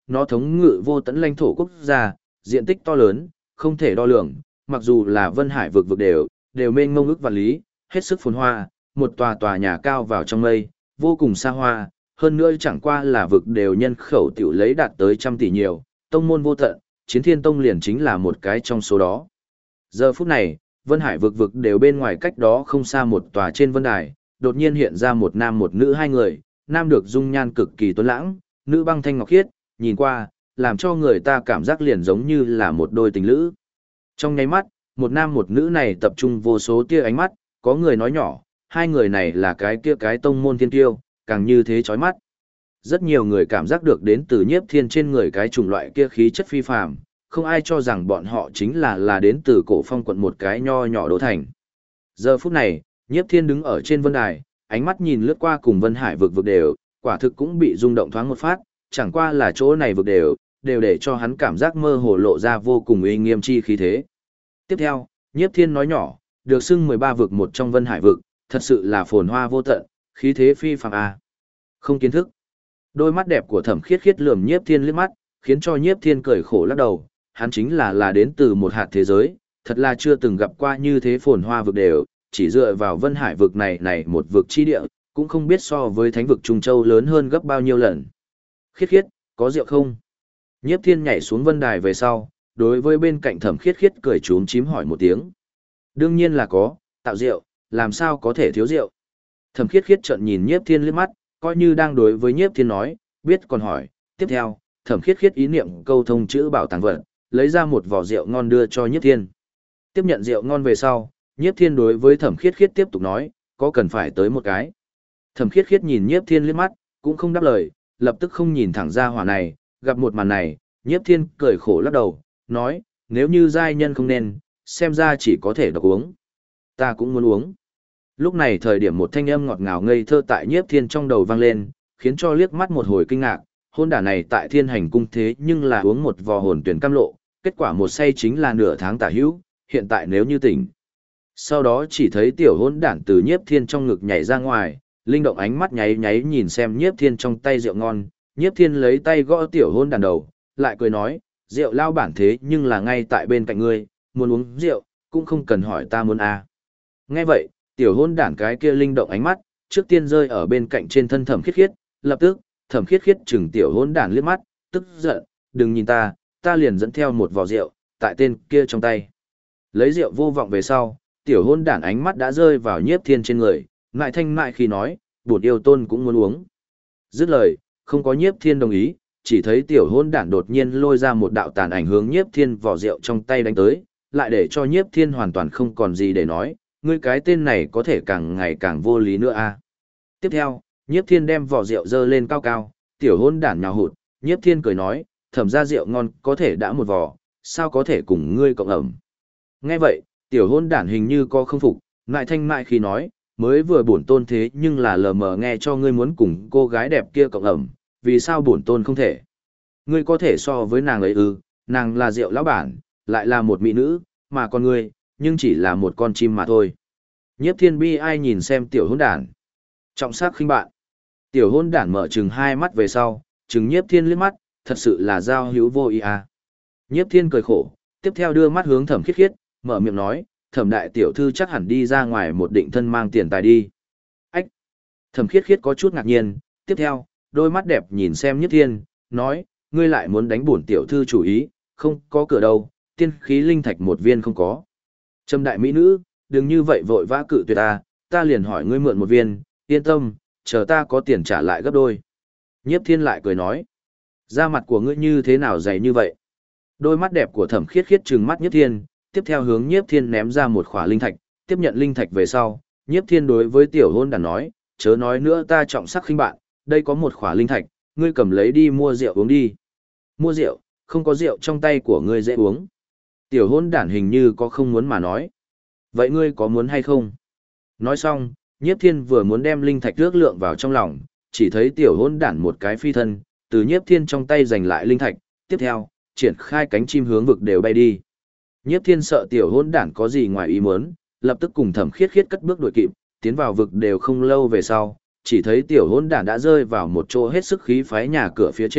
nó thống ngự vô tận lãnh thổ quốc gia, diện tích to lớn, không thể đo lường, mặc dù là Vân Hải vực đều mênh mông ức vạn lý, hết sức phồn hoa, một tòa tòa nhà cao vào trong mây, vô cùng xa hoa, hơn nữa chẳng qua là vực đều nhân khẩu tiểu lấy đạt tới trăm tỷ nhiều, tông môn vô tận, Chiến Thiên Tông liền chính là một cái trong số đó. Giờ phút này, Vân Hải vực đều bên ngoài cách đó không xa một tòa trên vân đài, đột nhiên hiện ra một nam một nữ hai người, nam được dung nhan cực kỳ tuấn lãng, nữ băng thanh ngọc khiết, nhìn qua, làm cho người ta cảm giác liền giống như là một đôi tình lữ. Trong nháy mắt, một nam một nữ này tập trung vô số tia ánh mắt, có người nói nhỏ, hai người này là cái kia cái tông môn thiên tiêu, càng như thế chói mắt. Rất nhiều người cảm giác được đến từ Nhiếp Thiên trên người cái chủng loại kia khí chất phi phàm, không ai cho rằng bọn họ chính là đến từ Cổ Phong quận một cái nho nhỏ đô thành. Giờ phút này, Nhiếp Thiên đứng ở trên vân đài, ánh mắt nhìn lướt qua cùng Vân Hải vực đều, quả thực cũng bị rung động thoáng một phát, chẳng qua là chỗ này vực đều để cho hắn cảm giác mơ hồ lộ ra vô cùng uy nghiêm chi khí thế. Tiếp theo, Nhiếp Thiên nói nhỏ, được xưng 13 vực một trong Vân Hải vực, thật sự là phồn hoa vô tận, khí thế phi phàm a. Không kiến thức. Đôi mắt đẹp của Thẩm Khiết Khiết lườm Nhiếp Thiên liếc mắt, khiến cho Nhiếp Thiên cười khổ lắc đầu, hắn chính là đến từ một hạt thế giới, thật là chưa từng gặp qua như thế phồn hoa vực đều, chỉ dựa vào Vân Hải vực này một vực chi địa, cũng không biết so với thánh vực Trung Châu lớn hơn gấp bao nhiêu lần. Khiết Khiết, có rượu không? Nhiếp Thiên nhảy xuống vân đài về sau, đối với bên cạnh Thẩm Khiết Khiết cười trúm chím hỏi một tiếng. Đương nhiên là có, tạo rượu, làm sao có thể thiếu rượu? Thẩm Khiết Khiết trợn nhìn Nhiếp Thiên liếc mắt, coi như đang đối với Nhiếp Thiên nói, biết còn hỏi. Tiếp theo, Thẩm Khiết Khiết ý niệm câu thông chữ bảo tàng vật, lấy ra một vỏ rượu ngon đưa cho Nhiếp Thiên. Tiếp nhận rượu ngon về sau, Nhiếp Thiên đối với Thẩm Khiết Khiết tiếp tục nói, có cần phải tới một cái. Thẩm Khiết Khiết nhìn Nhiếp Thiên liếc mắt, cũng không đáp lời, lập tức không nhìn thẳng ra hỏa này, gặp một màn này, Nhiếp Thiên cười khổ lắc đầu, nói, nếu như giai nhân không nên, xem ra chỉ có thể độc uống. Ta cũng muốn uống. Lúc này thời điểm một thanh âm ngọt ngào ngây thơ tại Nhiếp Thiên trong đầu vang lên, khiến cho liếc mắt một hồi kinh ngạc, hôn đả này tại Thiên Hành cung thế nhưng là uống một vò hồn tuyển cam lộ, kết quả một say chính là nửa tháng tả hữu, hiện tại nếu như tỉnh. Sau đó chỉ thấy tiểu hôn đản từ Nhiếp Thiên trong ngực nhảy ra ngoài, linh động ánh mắt nháy nháy nhìn xem Nhiếp Thiên trong tay rượu ngon, Nhiếp Thiên lấy tay gõ tiểu hôn đản đầu, lại cười nói, rượu lao bản thế nhưng là ngay tại bên cạnh ngươi, muốn uống rượu, cũng không cần hỏi ta muốn à. Nghe vậy, tiểu hôn đản cái kia linh động ánh mắt, trước tiên rơi ở bên cạnh trên thân Thẩm Khiết Khiết, lập tức, Thẩm Khiết Khiết chừng tiểu hôn đản liếc mắt, tức giận, đừng nhìn ta liền dẫn theo một vò rượu, tại tên kia trong tay. Lấy rượu vô vọng về sau, tiểu hôn đản ánh mắt đã rơi vào Nhiếp Thiên trên người, ngại thanh mại khi nói, bổn yêu tôn cũng muốn uống. Dứt lời, không có Nhiếp Thiên đồng ý, chỉ thấy tiểu hôn đản đột nhiên lôi ra một đạo tàn ảnh hướng Nhiếp Thiên vỏ rượu trong tay đánh tới, lại để cho Nhiếp Thiên hoàn toàn không còn gì để nói, ngươi cái tên này có thể càng ngày càng vô lý nữa a. Tiếp theo, Nhiếp Thiên đem vỏ rượu dơ lên cao cao, tiểu hôn đản nhào hụt, Nhiếp Thiên cười nói, thẩm ra rượu ngon có thể đã một vỏ, sao có thể cùng ngươi cộng ẩm. Nghe vậy, tiểu hôn đản hình như có không phục, ngại thanh mại khi nói, mới vừa bổn tôn thế nhưng là lờ mờ nghe cho ngươi muốn cùng cô gái đẹp kia cộng ẩm, vì sao bổn tôn không thể? Ngươi có thể so với nàng ấy ư, nàng là rượu lão bản, lại là một mỹ nữ, mà con ngươi, nhưng chỉ là một con chim mà thôi. Nhiếp Thiên bi ai nhìn xem tiểu hôn đản. Trọng sắc khinh bạn. Tiểu hôn đản mở chừng hai mắt về sau, chừng Nhiếp Thiên liếc mắt, thật sự là giao hữu vô ý à. Nhiếp Thiên cười khổ, tiếp theo đưa mắt hướng Thẩm Khiết Khiết, mở miệng nói, Thẩm đại tiểu thư chắc hẳn đi ra ngoài một định thân mang tiền tài đi. Ách! Thẩm Khiết Khiết có chút ngạc nhiên, tiếp theo, đôi mắt đẹp nhìn xem Nhiếp Thiên, nói, ngươi lại muốn đánh bổn tiểu thư chủ ý, không có cửa đâu, tiên khí linh thạch một viên không có. Trâm đại mỹ nữ, đừng như vậy vội vã cự tuyệt ta liền hỏi ngươi mượn một viên, yên tâm, chờ ta có tiền trả lại gấp đôi. Nhiếp Thiên lại cười nói, da mặt của ngươi như thế nào dày như vậy? Đôi mắt đẹp của Thẩm Khiết Khiết trừng mắt Nhiếp Thiên, tiếp theo hướng Nhiếp Thiên ném ra một khỏa linh thạch, tiếp nhận linh thạch về sau, Nhiếp Thiên đối với tiểu hôn đản nói, chớ nói nữa ta trọng sắc khinh bạn, đây có một khỏa linh thạch, ngươi cầm lấy đi mua rượu uống đi. Mua rượu, không có rượu trong tay của ngươi dễ uống. Tiểu hôn đản hình như có không muốn mà nói. Vậy ngươi có muốn hay không? Nói xong, Nhiếp Thiên vừa muốn đem linh thạch ước lượng vào trong lòng, chỉ thấy tiểu hôn đản một cái phi thân, từ Nhiếp Thiên trong tay giành lại linh thạch, tiếp theo, triển khai cánh chim hướng vực đều bay đi. Nhiếp Thiên sợ tiểu hôn đản có gì ngoài ý muốn, lập tức cùng Thẩm Khiết Khiết cất bước đuổi kịp, tiến vào vực đều không lâu về sau, chỉ thấy tiểu hôn đản đã rơi vào một chỗ hết sức khí phái nhà cửa phía trên,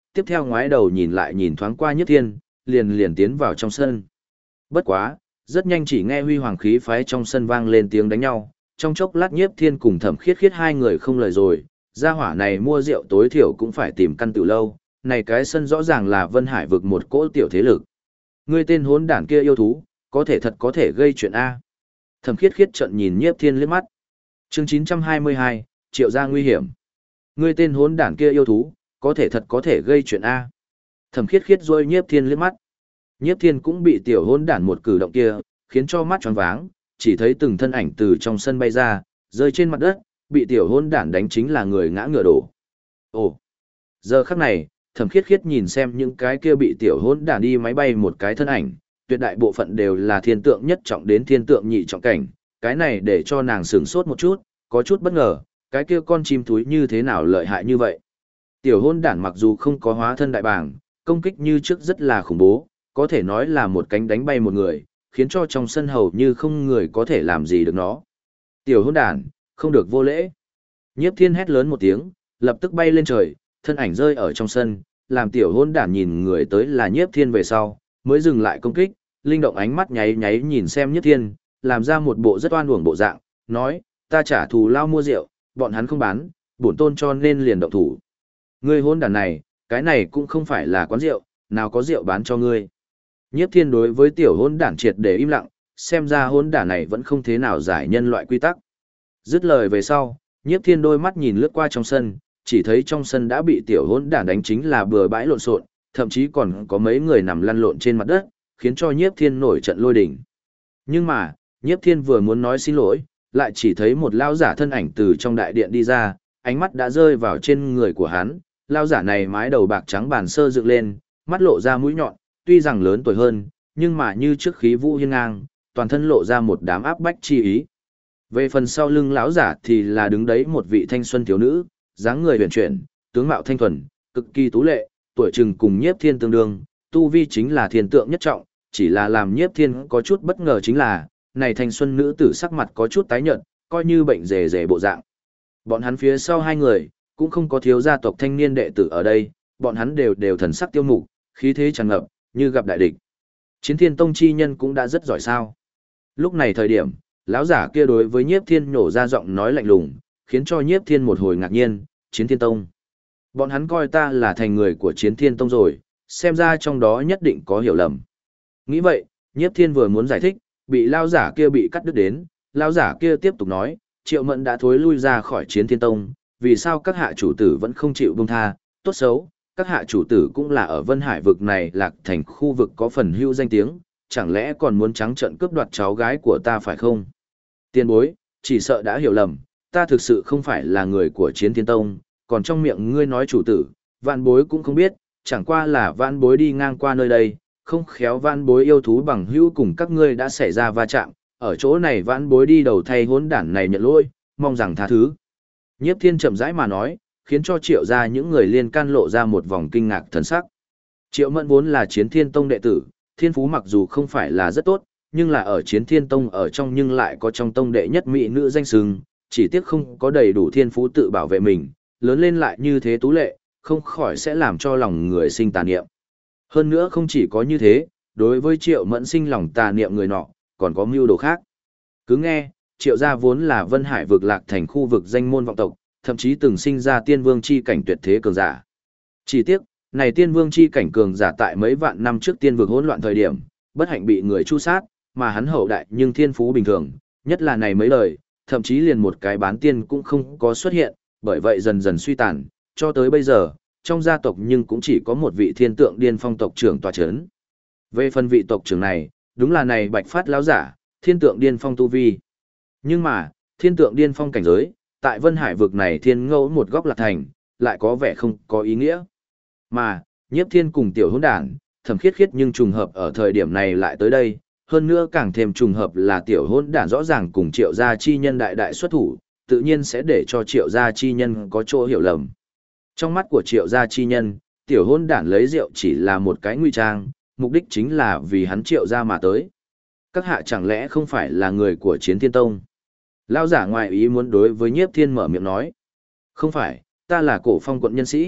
tiếp theo ngoái đầu nhìn lại nhìn thoáng qua Nhiếp Thiên, liền liền tiến vào trong sân. Bất quá, rất nhanh chỉ nghe huy hoàng khí phái trong sân vang lên tiếng đánh nhau, trong chốc lát Nhiếp Thiên cùng Thẩm Khiết Khiết hai người không lời rồi, gia hỏa này mua rượu tối thiểu cũng phải tìm căn tự lâu, này cái sân rõ ràng là Vân Hải vực một cỗ tiểu thế lực. Ngươi tên hốn đản kia yêu thú, có thể thật có thể gây chuyện A. Thẩm Khiết Khiết trợn nhìn Nhiếp Thiên liếc mắt. Chương 922, Triệu gia nguy hiểm. Ngươi tên hốn đản kia yêu thú, có thể thật có thể gây chuyện A. Thẩm Khiết Khiết rôi Nhiếp Thiên liếc mắt. Nhiếp Thiên cũng bị tiểu hôn đản một cử động kia, khiến cho mắt tròn váng, chỉ thấy từng thân ảnh từ trong sân bay ra, rơi trên mặt đất, bị tiểu hôn đản đánh chính là người ngã ngựa đổ. Ồ! Giờ khắc này, Thẩm Khiết Khiết nhìn xem những cái kia bị tiểu hôn đản đi máy bay một cái thân ảnh, tuyệt đại bộ phận đều là thiên tượng nhất trọng đến thiên tượng nhị trọng cảnh, cái này để cho nàng sửng sốt một chút, có chút bất ngờ, cái kia con chim túi như thế nào lợi hại như vậy. Tiểu hôn đản mặc dù không có hóa thân đại bàng, công kích như trước rất là khủng bố, có thể nói là một cánh đánh bay một người, khiến cho trong sân hầu như không người có thể làm gì được nó. Tiểu hôn đản, không được vô lễ. Nhiếp Thiên hét lớn một tiếng, lập tức bay lên trời, thân ảnh rơi ở trong sân, làm tiểu hôn đản nhìn người tới là Nhiếp Thiên về sau, mới dừng lại công kích, linh động ánh mắt nháy nháy nhìn xem Nhiếp Thiên, làm ra một bộ rất oan uổng bộ dạng, nói, ta trả thù lao mua rượu, bọn hắn không bán, bổn tôn cho nên liền động thủ. Ngươi hôn đản này, cái này cũng không phải là quán rượu, nào có rượu bán cho ngươi. Nhiếp Thiên đối với tiểu hôn đản triệt để im lặng, xem ra hôn đản này vẫn không thế nào giải nhân loại quy tắc. Dứt lời về sau, Nhiếp Thiên đôi mắt nhìn lướt qua trong sân, chỉ thấy trong sân đã bị tiểu hôn đản đánh chính là bừa bãi lộn xộn, thậm chí còn có mấy người nằm lăn lộn trên mặt đất, khiến cho Nhiếp Thiên nổi trận lôi đình. Nhưng mà, Nhiếp Thiên vừa muốn nói xin lỗi, lại chỉ thấy một lao giả thân ảnh từ trong đại điện đi ra, ánh mắt đã rơi vào trên người của hắn, lao giả này mái đầu bạc trắng bàn sơ dựng lên, mắt lộ ra mũi nhọn, tuy rằng lớn tuổi hơn, nhưng mà như trước khí vũ hiên ngang, toàn thân lộ ra một đám áp bách chi ý. Về phần sau lưng lão giả thì là đứng đấy một vị thanh xuân thiếu nữ, dáng người huyền chuyển, tướng mạo thanh thuần, cực kỳ tú lệ, tuổi chừng cùng Nhiếp Thiên tương đương, tu vi chính là thiên tượng nhất trọng, chỉ là làm Nhiếp Thiên có chút bất ngờ chính là, này thanh xuân nữ tử sắc mặt có chút tái nhợt, coi như bệnh rề rề bộ dạng. Bọn hắn phía sau hai người, cũng không có thiếu gia tộc thanh niên đệ tử ở đây, bọn hắn đều thần sắc tiêu mục, khí thế tràn ngập, như gặp đại địch. Chiến Thiên Tông chi nhân cũng đã rất giỏi sao. Lúc này thời điểm, lão giả kia đối với Nhiếp Thiên nhổ ra giọng nói lạnh lùng, khiến cho Nhiếp Thiên một hồi ngạc nhiên, Chiến Thiên Tông. Bọn hắn coi ta là thành người của Chiến Thiên Tông rồi, xem ra trong đó nhất định có hiểu lầm. Nghĩ vậy, Nhiếp Thiên vừa muốn giải thích, bị lão giả kia bị cắt đứt đến, lão giả kia tiếp tục nói, Triệu Mẫn đã thối lui ra khỏi Chiến Thiên Tông, vì sao các hạ chủ tử vẫn không chịu buông tha, tốt xấu, các hạ chủ tử cũng là ở Vân Hải vực này Lạc Thành khu vực có phần hữu danh tiếng, chẳng lẽ còn muốn trắng trợn cướp đoạt cháu gái của ta phải không? Tiền bối, chỉ sợ đã hiểu lầm, ta thực sự không phải là người của Chiến Thiên Tông, còn trong miệng ngươi nói chủ tử, vạn bối cũng không biết, chẳng qua là vạn bối đi ngang qua nơi đây, không khéo vạn bối yêu thú bằng hữu cùng các ngươi đã xảy ra va chạm, ở chỗ này vạn bối đi đầu thay hỗn đản này nhận lỗi, mong rằng tha thứ. Nhiếp Thiên chậm rãi mà nói, khiến cho Triệu gia những người liên can lộ ra một vòng kinh ngạc thần sắc. Triệu Mẫn vốn là Chiến Thiên Tông đệ tử, thiên phú mặc dù không phải là rất tốt, nhưng là ở Chiến Thiên Tông ở trong nhưng lại có trong tông đệ nhất mỹ nữ danh xưng, chỉ tiếc không có đầy đủ thiên phú tự bảo vệ mình, lớn lên lại như thế tú lệ, không khỏi sẽ làm cho lòng người sinh tà niệm. Hơn nữa không chỉ có như thế, đối với Triệu Mẫn sinh lòng tà niệm người nọ, còn có mưu đồ khác. Cứ nghe, Triệu gia vốn là Vân Hải vực Lạc Thành khu vực danh môn vọng tộc, thậm chí từng sinh ra tiên vương chi cảnh tuyệt thế cường giả. Chỉ tiếc, này tiên vương chi cảnh cường giả tại mấy vạn năm trước tiên vực hỗn loạn thời điểm, bất hạnh bị người chu sát, mà hắn hậu đại nhưng thiên phú bình thường, nhất là này mấy lời, thậm chí liền một cái bán tiên cũng không có xuất hiện, bởi vậy dần dần suy tàn, cho tới bây giờ, trong gia tộc nhưng cũng chỉ có một vị thiên tượng điên phong tộc trưởng tọa chấn. Về phần vị tộc trưởng này, đúng là này Bạch Phát lão giả, thiên tượng điên phong tu vi. Nhưng mà, thiên tượng điên phong cảnh giới, tại Vân Hải vực này thiên ngẫu một góc Lạc Thành, lại có vẻ không có ý nghĩa. Mà, Nhiếp Thiên cùng tiểu hỗn đản, Thẩm Khiết Khiết nhưng trùng hợp ở thời điểm này lại tới đây, hơn nữa càng thêm trùng hợp là tiểu hỗn đản rõ ràng cùng Triệu gia chi nhân đại đại xuất thủ, tự nhiên sẽ để cho Triệu gia chi nhân có chỗ hiểu lầm. Trong mắt của Triệu gia chi nhân, tiểu hỗn đản lấy rượu chỉ là một cái nguy trang, mục đích chính là vì hắn Triệu gia mà tới. Các hạ chẳng lẽ không phải là người của Chiến Thiên Tông? Lão giả ngoài ý muốn đối với Nhiếp Thiên mở miệng nói. Không phải, ta là Cổ Phong quận nhân sĩ,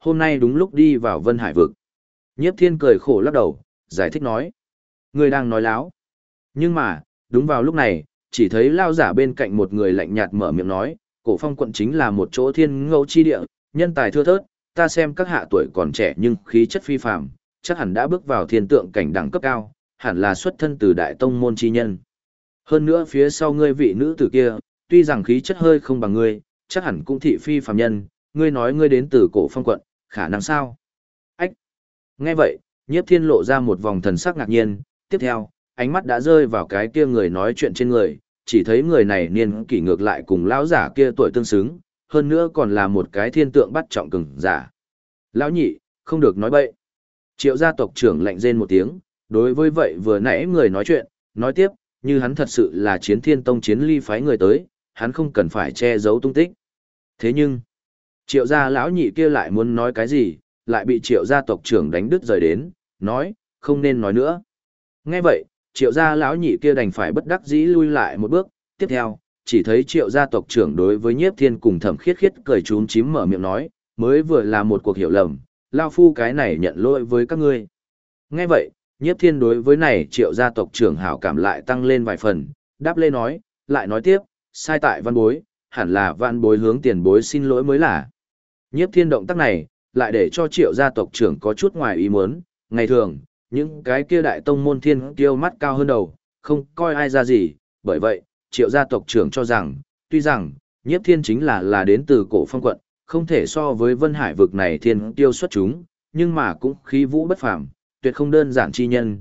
hôm nay đúng lúc đi vào Vân Hải vực. Nhiếp Thiên cười khổ lắc đầu, giải thích nói. Người đang nói láo. Nhưng mà, đúng vào lúc này, chỉ thấy lao giả bên cạnh một người lạnh nhạt mở miệng nói, Cổ Phong quận chính là một chỗ thiên ngẫu chi địa, nhân tài thưa thớt, ta xem các hạ tuổi còn trẻ nhưng khí chất phi phàm, chắc hẳn đã bước vào thiên tượng cảnh đẳng cấp cao, hẳn là xuất thân từ đại tông môn chi nhân. Hơn nữa phía sau ngươi vị nữ tử kia, tuy rằng khí chất hơi không bằng ngươi, chắc hẳn cũng thị phi phàm nhân, ngươi nói ngươi đến từ Cổ Phong quận, khả năng sao? Ách! Nghe vậy, Nhiếp Thiên lộ ra một vòng thần sắc ngạc nhiên, tiếp theo, ánh mắt đã rơi vào cái kia người nói chuyện trên người, chỉ thấy người này niên kỷ ngược lại cùng lão giả kia tuổi tương xứng, hơn nữa còn là một cái thiên tượng bắt trọng cường giả. Lão nhị, không được nói bậy. Triệu gia tộc trưởng lạnh rên một tiếng, đối với vậy vừa nãy người nói chuyện, nói tiếp, như hắn thật sự là Chiến Thiên Tông chiến ly phái người tới, hắn không cần phải che giấu tung tích. Thế nhưng, Triệu gia lão nhị kia lại muốn nói cái gì, lại bị Triệu gia tộc trưởng đánh đứt rời đến, nói, không nên nói nữa. Nghe vậy, Triệu gia lão nhị kia đành phải bất đắc dĩ lui lại một bước, tiếp theo, chỉ thấy Triệu gia tộc trưởng đối với Nhiếp Thiên cùng Thẩm Khiết Khiết cười chúm chím mở miệng nói, mới vừa là một cuộc hiểu lầm, lao phu cái này nhận lỗi với các ngươi. Nghe vậy, Nhiếp Thiên đối với này Triệu gia tộc trưởng hảo cảm lại tăng lên vài phần, đáp lê nói, lại nói tiếp, sai tại văn bối, hẳn là văn bối hướng tiền bối xin lỗi mới là. Nhiếp Thiên động tác này, lại để cho Triệu gia tộc trưởng có chút ngoài ý muốn, ngày thường, những cái kia đại tông môn thiên kiêu mắt cao hơn đầu, không coi ai ra gì, bởi vậy, Triệu gia tộc trưởng cho rằng, tuy rằng, Nhiếp Thiên chính là đến từ Cổ Phong quận, không thể so với Vân Hải vực này thiên kiêu xuất chúng, nhưng mà cũng khí vũ bất phàm, tuyệt không đơn giản chi nhân,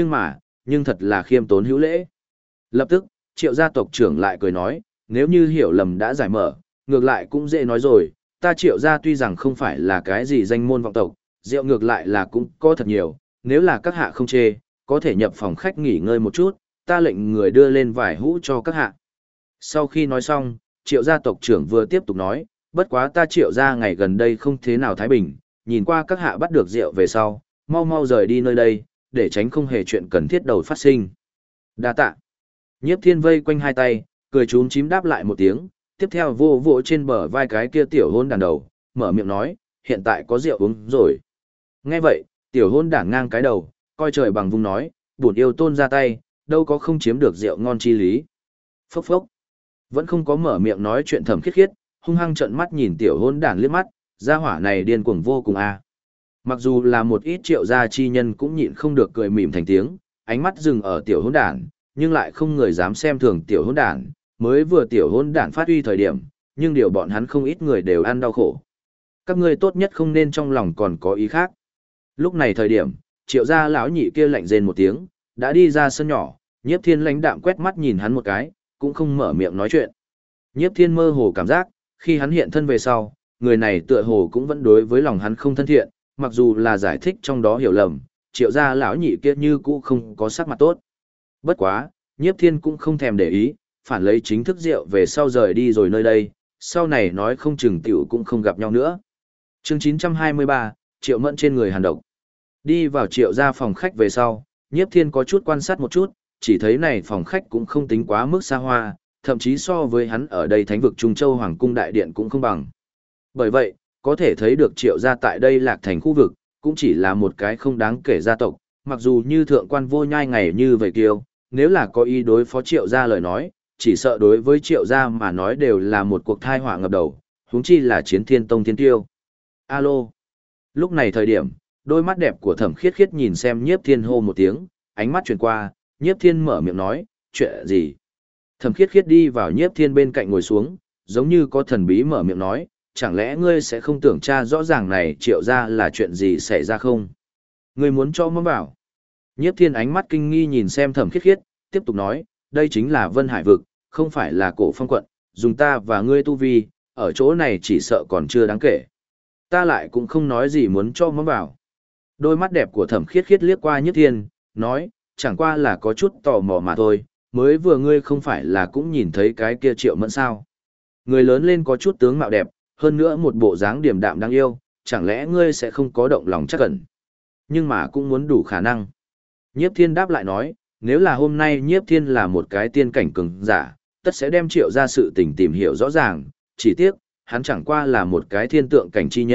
nhưng thật là khiêm tốn hữu lễ. Lập tức, Triệu gia tộc trưởng lại cười nói, nếu như hiểu lầm đã giải mở, ngược lại cũng dễ nói rồi, ta Triệu gia tuy rằng không phải là cái gì danh môn vọng tộc, rượu ngược lại là cũng có thật nhiều, nếu là các hạ không chê, có thể nhập phòng khách nghỉ ngơi một chút, ta lệnh người đưa lên vài hũ cho các hạ. Sau khi nói xong, Triệu gia tộc trưởng vừa tiếp tục nói, bất quá ta Triệu gia ngày gần đây không thế nào thái bình, nhìn qua các hạ bắt được rượu về sau, mau mau rời đi nơi đây, để tránh không hề chuyện cần thiết đầu phát sinh. Đa tạ. Nhiếp Thiên vây quanh hai tay, cười chúm chím đáp lại một tiếng, tiếp theo vô vỗ trên bờ vai cái kia tiểu hôn đàn đầu, mở miệng nói, hiện tại có rượu uống rồi. Nghe vậy, tiểu hôn đản ngang cái đầu, coi trời bằng vung nói, bổn yêu tôn ra tay, đâu có không chiếm được rượu ngon chi lý. Phốc phốc. Vẫn không có mở miệng nói chuyện Thẩm Khiết Khiết, hung hăng trợn mắt nhìn tiểu hôn đản liếc mắt, gia hỏa này điên cuồng vô cùng a. Mặc dù là một ít Triệu gia chi nhân cũng nhịn không được cười mỉm thành tiếng, ánh mắt dừng ở tiểu hôn đản, nhưng lại không người dám xem thường tiểu hôn đản, mới vừa tiểu hôn đản phát uy thời điểm, nhưng điều bọn hắn không ít người đều ăn đau khổ. Các ngươi tốt nhất không nên trong lòng còn có ý khác. Lúc này thời điểm, Triệu gia lão nhị kia lạnh rên một tiếng, đã đi ra sân nhỏ, Nhiếp Thiên lãnh đạm quét mắt nhìn hắn một cái, cũng không mở miệng nói chuyện. Nhiếp Thiên mơ hồ cảm giác, khi hắn hiện thân về sau, người này tựa hồ cũng vẫn đối với lòng hắn không thân thiện, mặc dù là giải thích trong đó hiểu lầm, Triệu gia lão nhị kia như cũ không có sắc mặt tốt. Bất quá, Nhiếp Thiên cũng không thèm để ý, phản lấy chính thức rượu về sau rời đi rồi nơi đây, sau này nói không chừng tiểu cũng không gặp nhau nữa. Chương 923, Triệu Mẫn trên người hàn độc. Đi vào Triệu gia phòng khách về sau, Nhiếp Thiên có chút quan sát một chút, chỉ thấy này phòng khách cũng không tính quá mức xa hoa, thậm chí so với hắn ở đây thánh vực Trung Châu Hoàng cung đại điện cũng không bằng. Bởi vậy, có thể thấy được Triệu gia tại đây Lạc Thành khu vực, cũng chỉ là một cái không đáng kể gia tộc, mặc dù như thượng quan vô nhai ngày như vậy kiêu, nếu là có ý đối phó Triệu gia lời nói, chỉ sợ đối với Triệu gia mà nói đều là một cuộc thai họa ngập đầu, huống chi là Chiến Thiên Tông thiên tiêu. Alo. Lúc này thời điểm, đôi mắt đẹp của Thẩm Khiết Khiết nhìn xem Nhiếp Thiên hô một tiếng, ánh mắt chuyển qua, Nhiếp Thiên mở miệng nói, chuyện gì? Thẩm Khiết Khiết đi vào Nhiếp Thiên bên cạnh ngồi xuống, giống như có thần bí mở miệng nói, chẳng lẽ ngươi sẽ không tưởng tra rõ ràng này Triệu gia là chuyện gì xảy ra không? Ngươi muốn cho mắm vào. Nhiếp Thiên ánh mắt kinh nghi nhìn xem Thẩm Khiết Khiết, tiếp tục nói, đây chính là Vân Hải vực, không phải là Cổ Phong quận, dùng ta và ngươi tu vi, ở chỗ này chỉ sợ còn chưa đáng kể. Ta lại cũng không nói gì muốn cho mắm vào. Đôi mắt đẹp của Thẩm Khiết Khiết liếc qua Nhiếp Thiên, nói, chẳng qua là có chút tò mò mà thôi, mới vừa ngươi không phải là cũng nhìn thấy cái kia Triệu Mẫn sao. Người lớn lên có chút tướng mạo đẹp, hơn nữa một bộ dáng điềm đạm đáng yêu, chẳng lẽ ngươi sẽ không có động lòng chắc ẩn. Nhưng mà cũng muốn đủ khả năng. Nhiếp Thiên đáp lại nói, nếu là hôm nay Nhiếp Thiên là một cái tiên cảnh cường giả, tất sẽ đem Triệu ra sự tình tìm hiểu rõ ràng, chỉ tiếc, hắn chẳng qua là một cái thiên tượng cảnh chi nhân,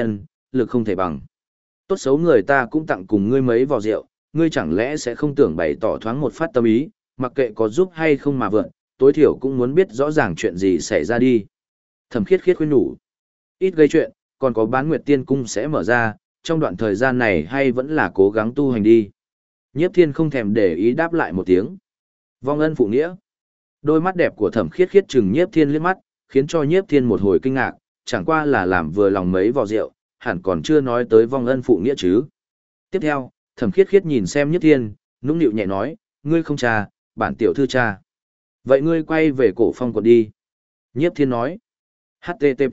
lực không thể bằng. Tốt xấu người ta cũng tặng cùng ngươi mấy vò rượu, ngươi chẳng lẽ sẽ không tưởng bày tỏ thoáng một phát tâm ý, mặc kệ có giúp hay không mà vượn, tối thiểu cũng muốn biết rõ ràng chuyện gì xảy ra đi. Thẩm Khiết Khiết khuyên nhủ. Ít gây chuyện, còn có Bán Nguyệt Tiên Cung sẽ mở ra, trong đoạn thời gian này hay vẫn là cố gắng tu hành đi. Nhiếp Thiên không thèm để ý đáp lại một tiếng. Vong ân phụ nghĩa. Đôi mắt đẹp của Thẩm Khiết Khiết chừng Nhiếp Thiên liếc mắt, khiến cho Nhiếp Thiên một hồi kinh ngạc, chẳng qua là làm vừa lòng mấy vò rượu, hẳn còn chưa nói tới vong ân phụ nghĩa chứ. Tiếp theo, Thẩm Khiết Khiết nhìn xem Nhiếp Thiên, nũng nịu nhẹ nói, ngươi không cha, bản tiểu thư cha. Vậy ngươi quay về Cổ Phong quận đi. Nhiếp Thiên nói, HTTP.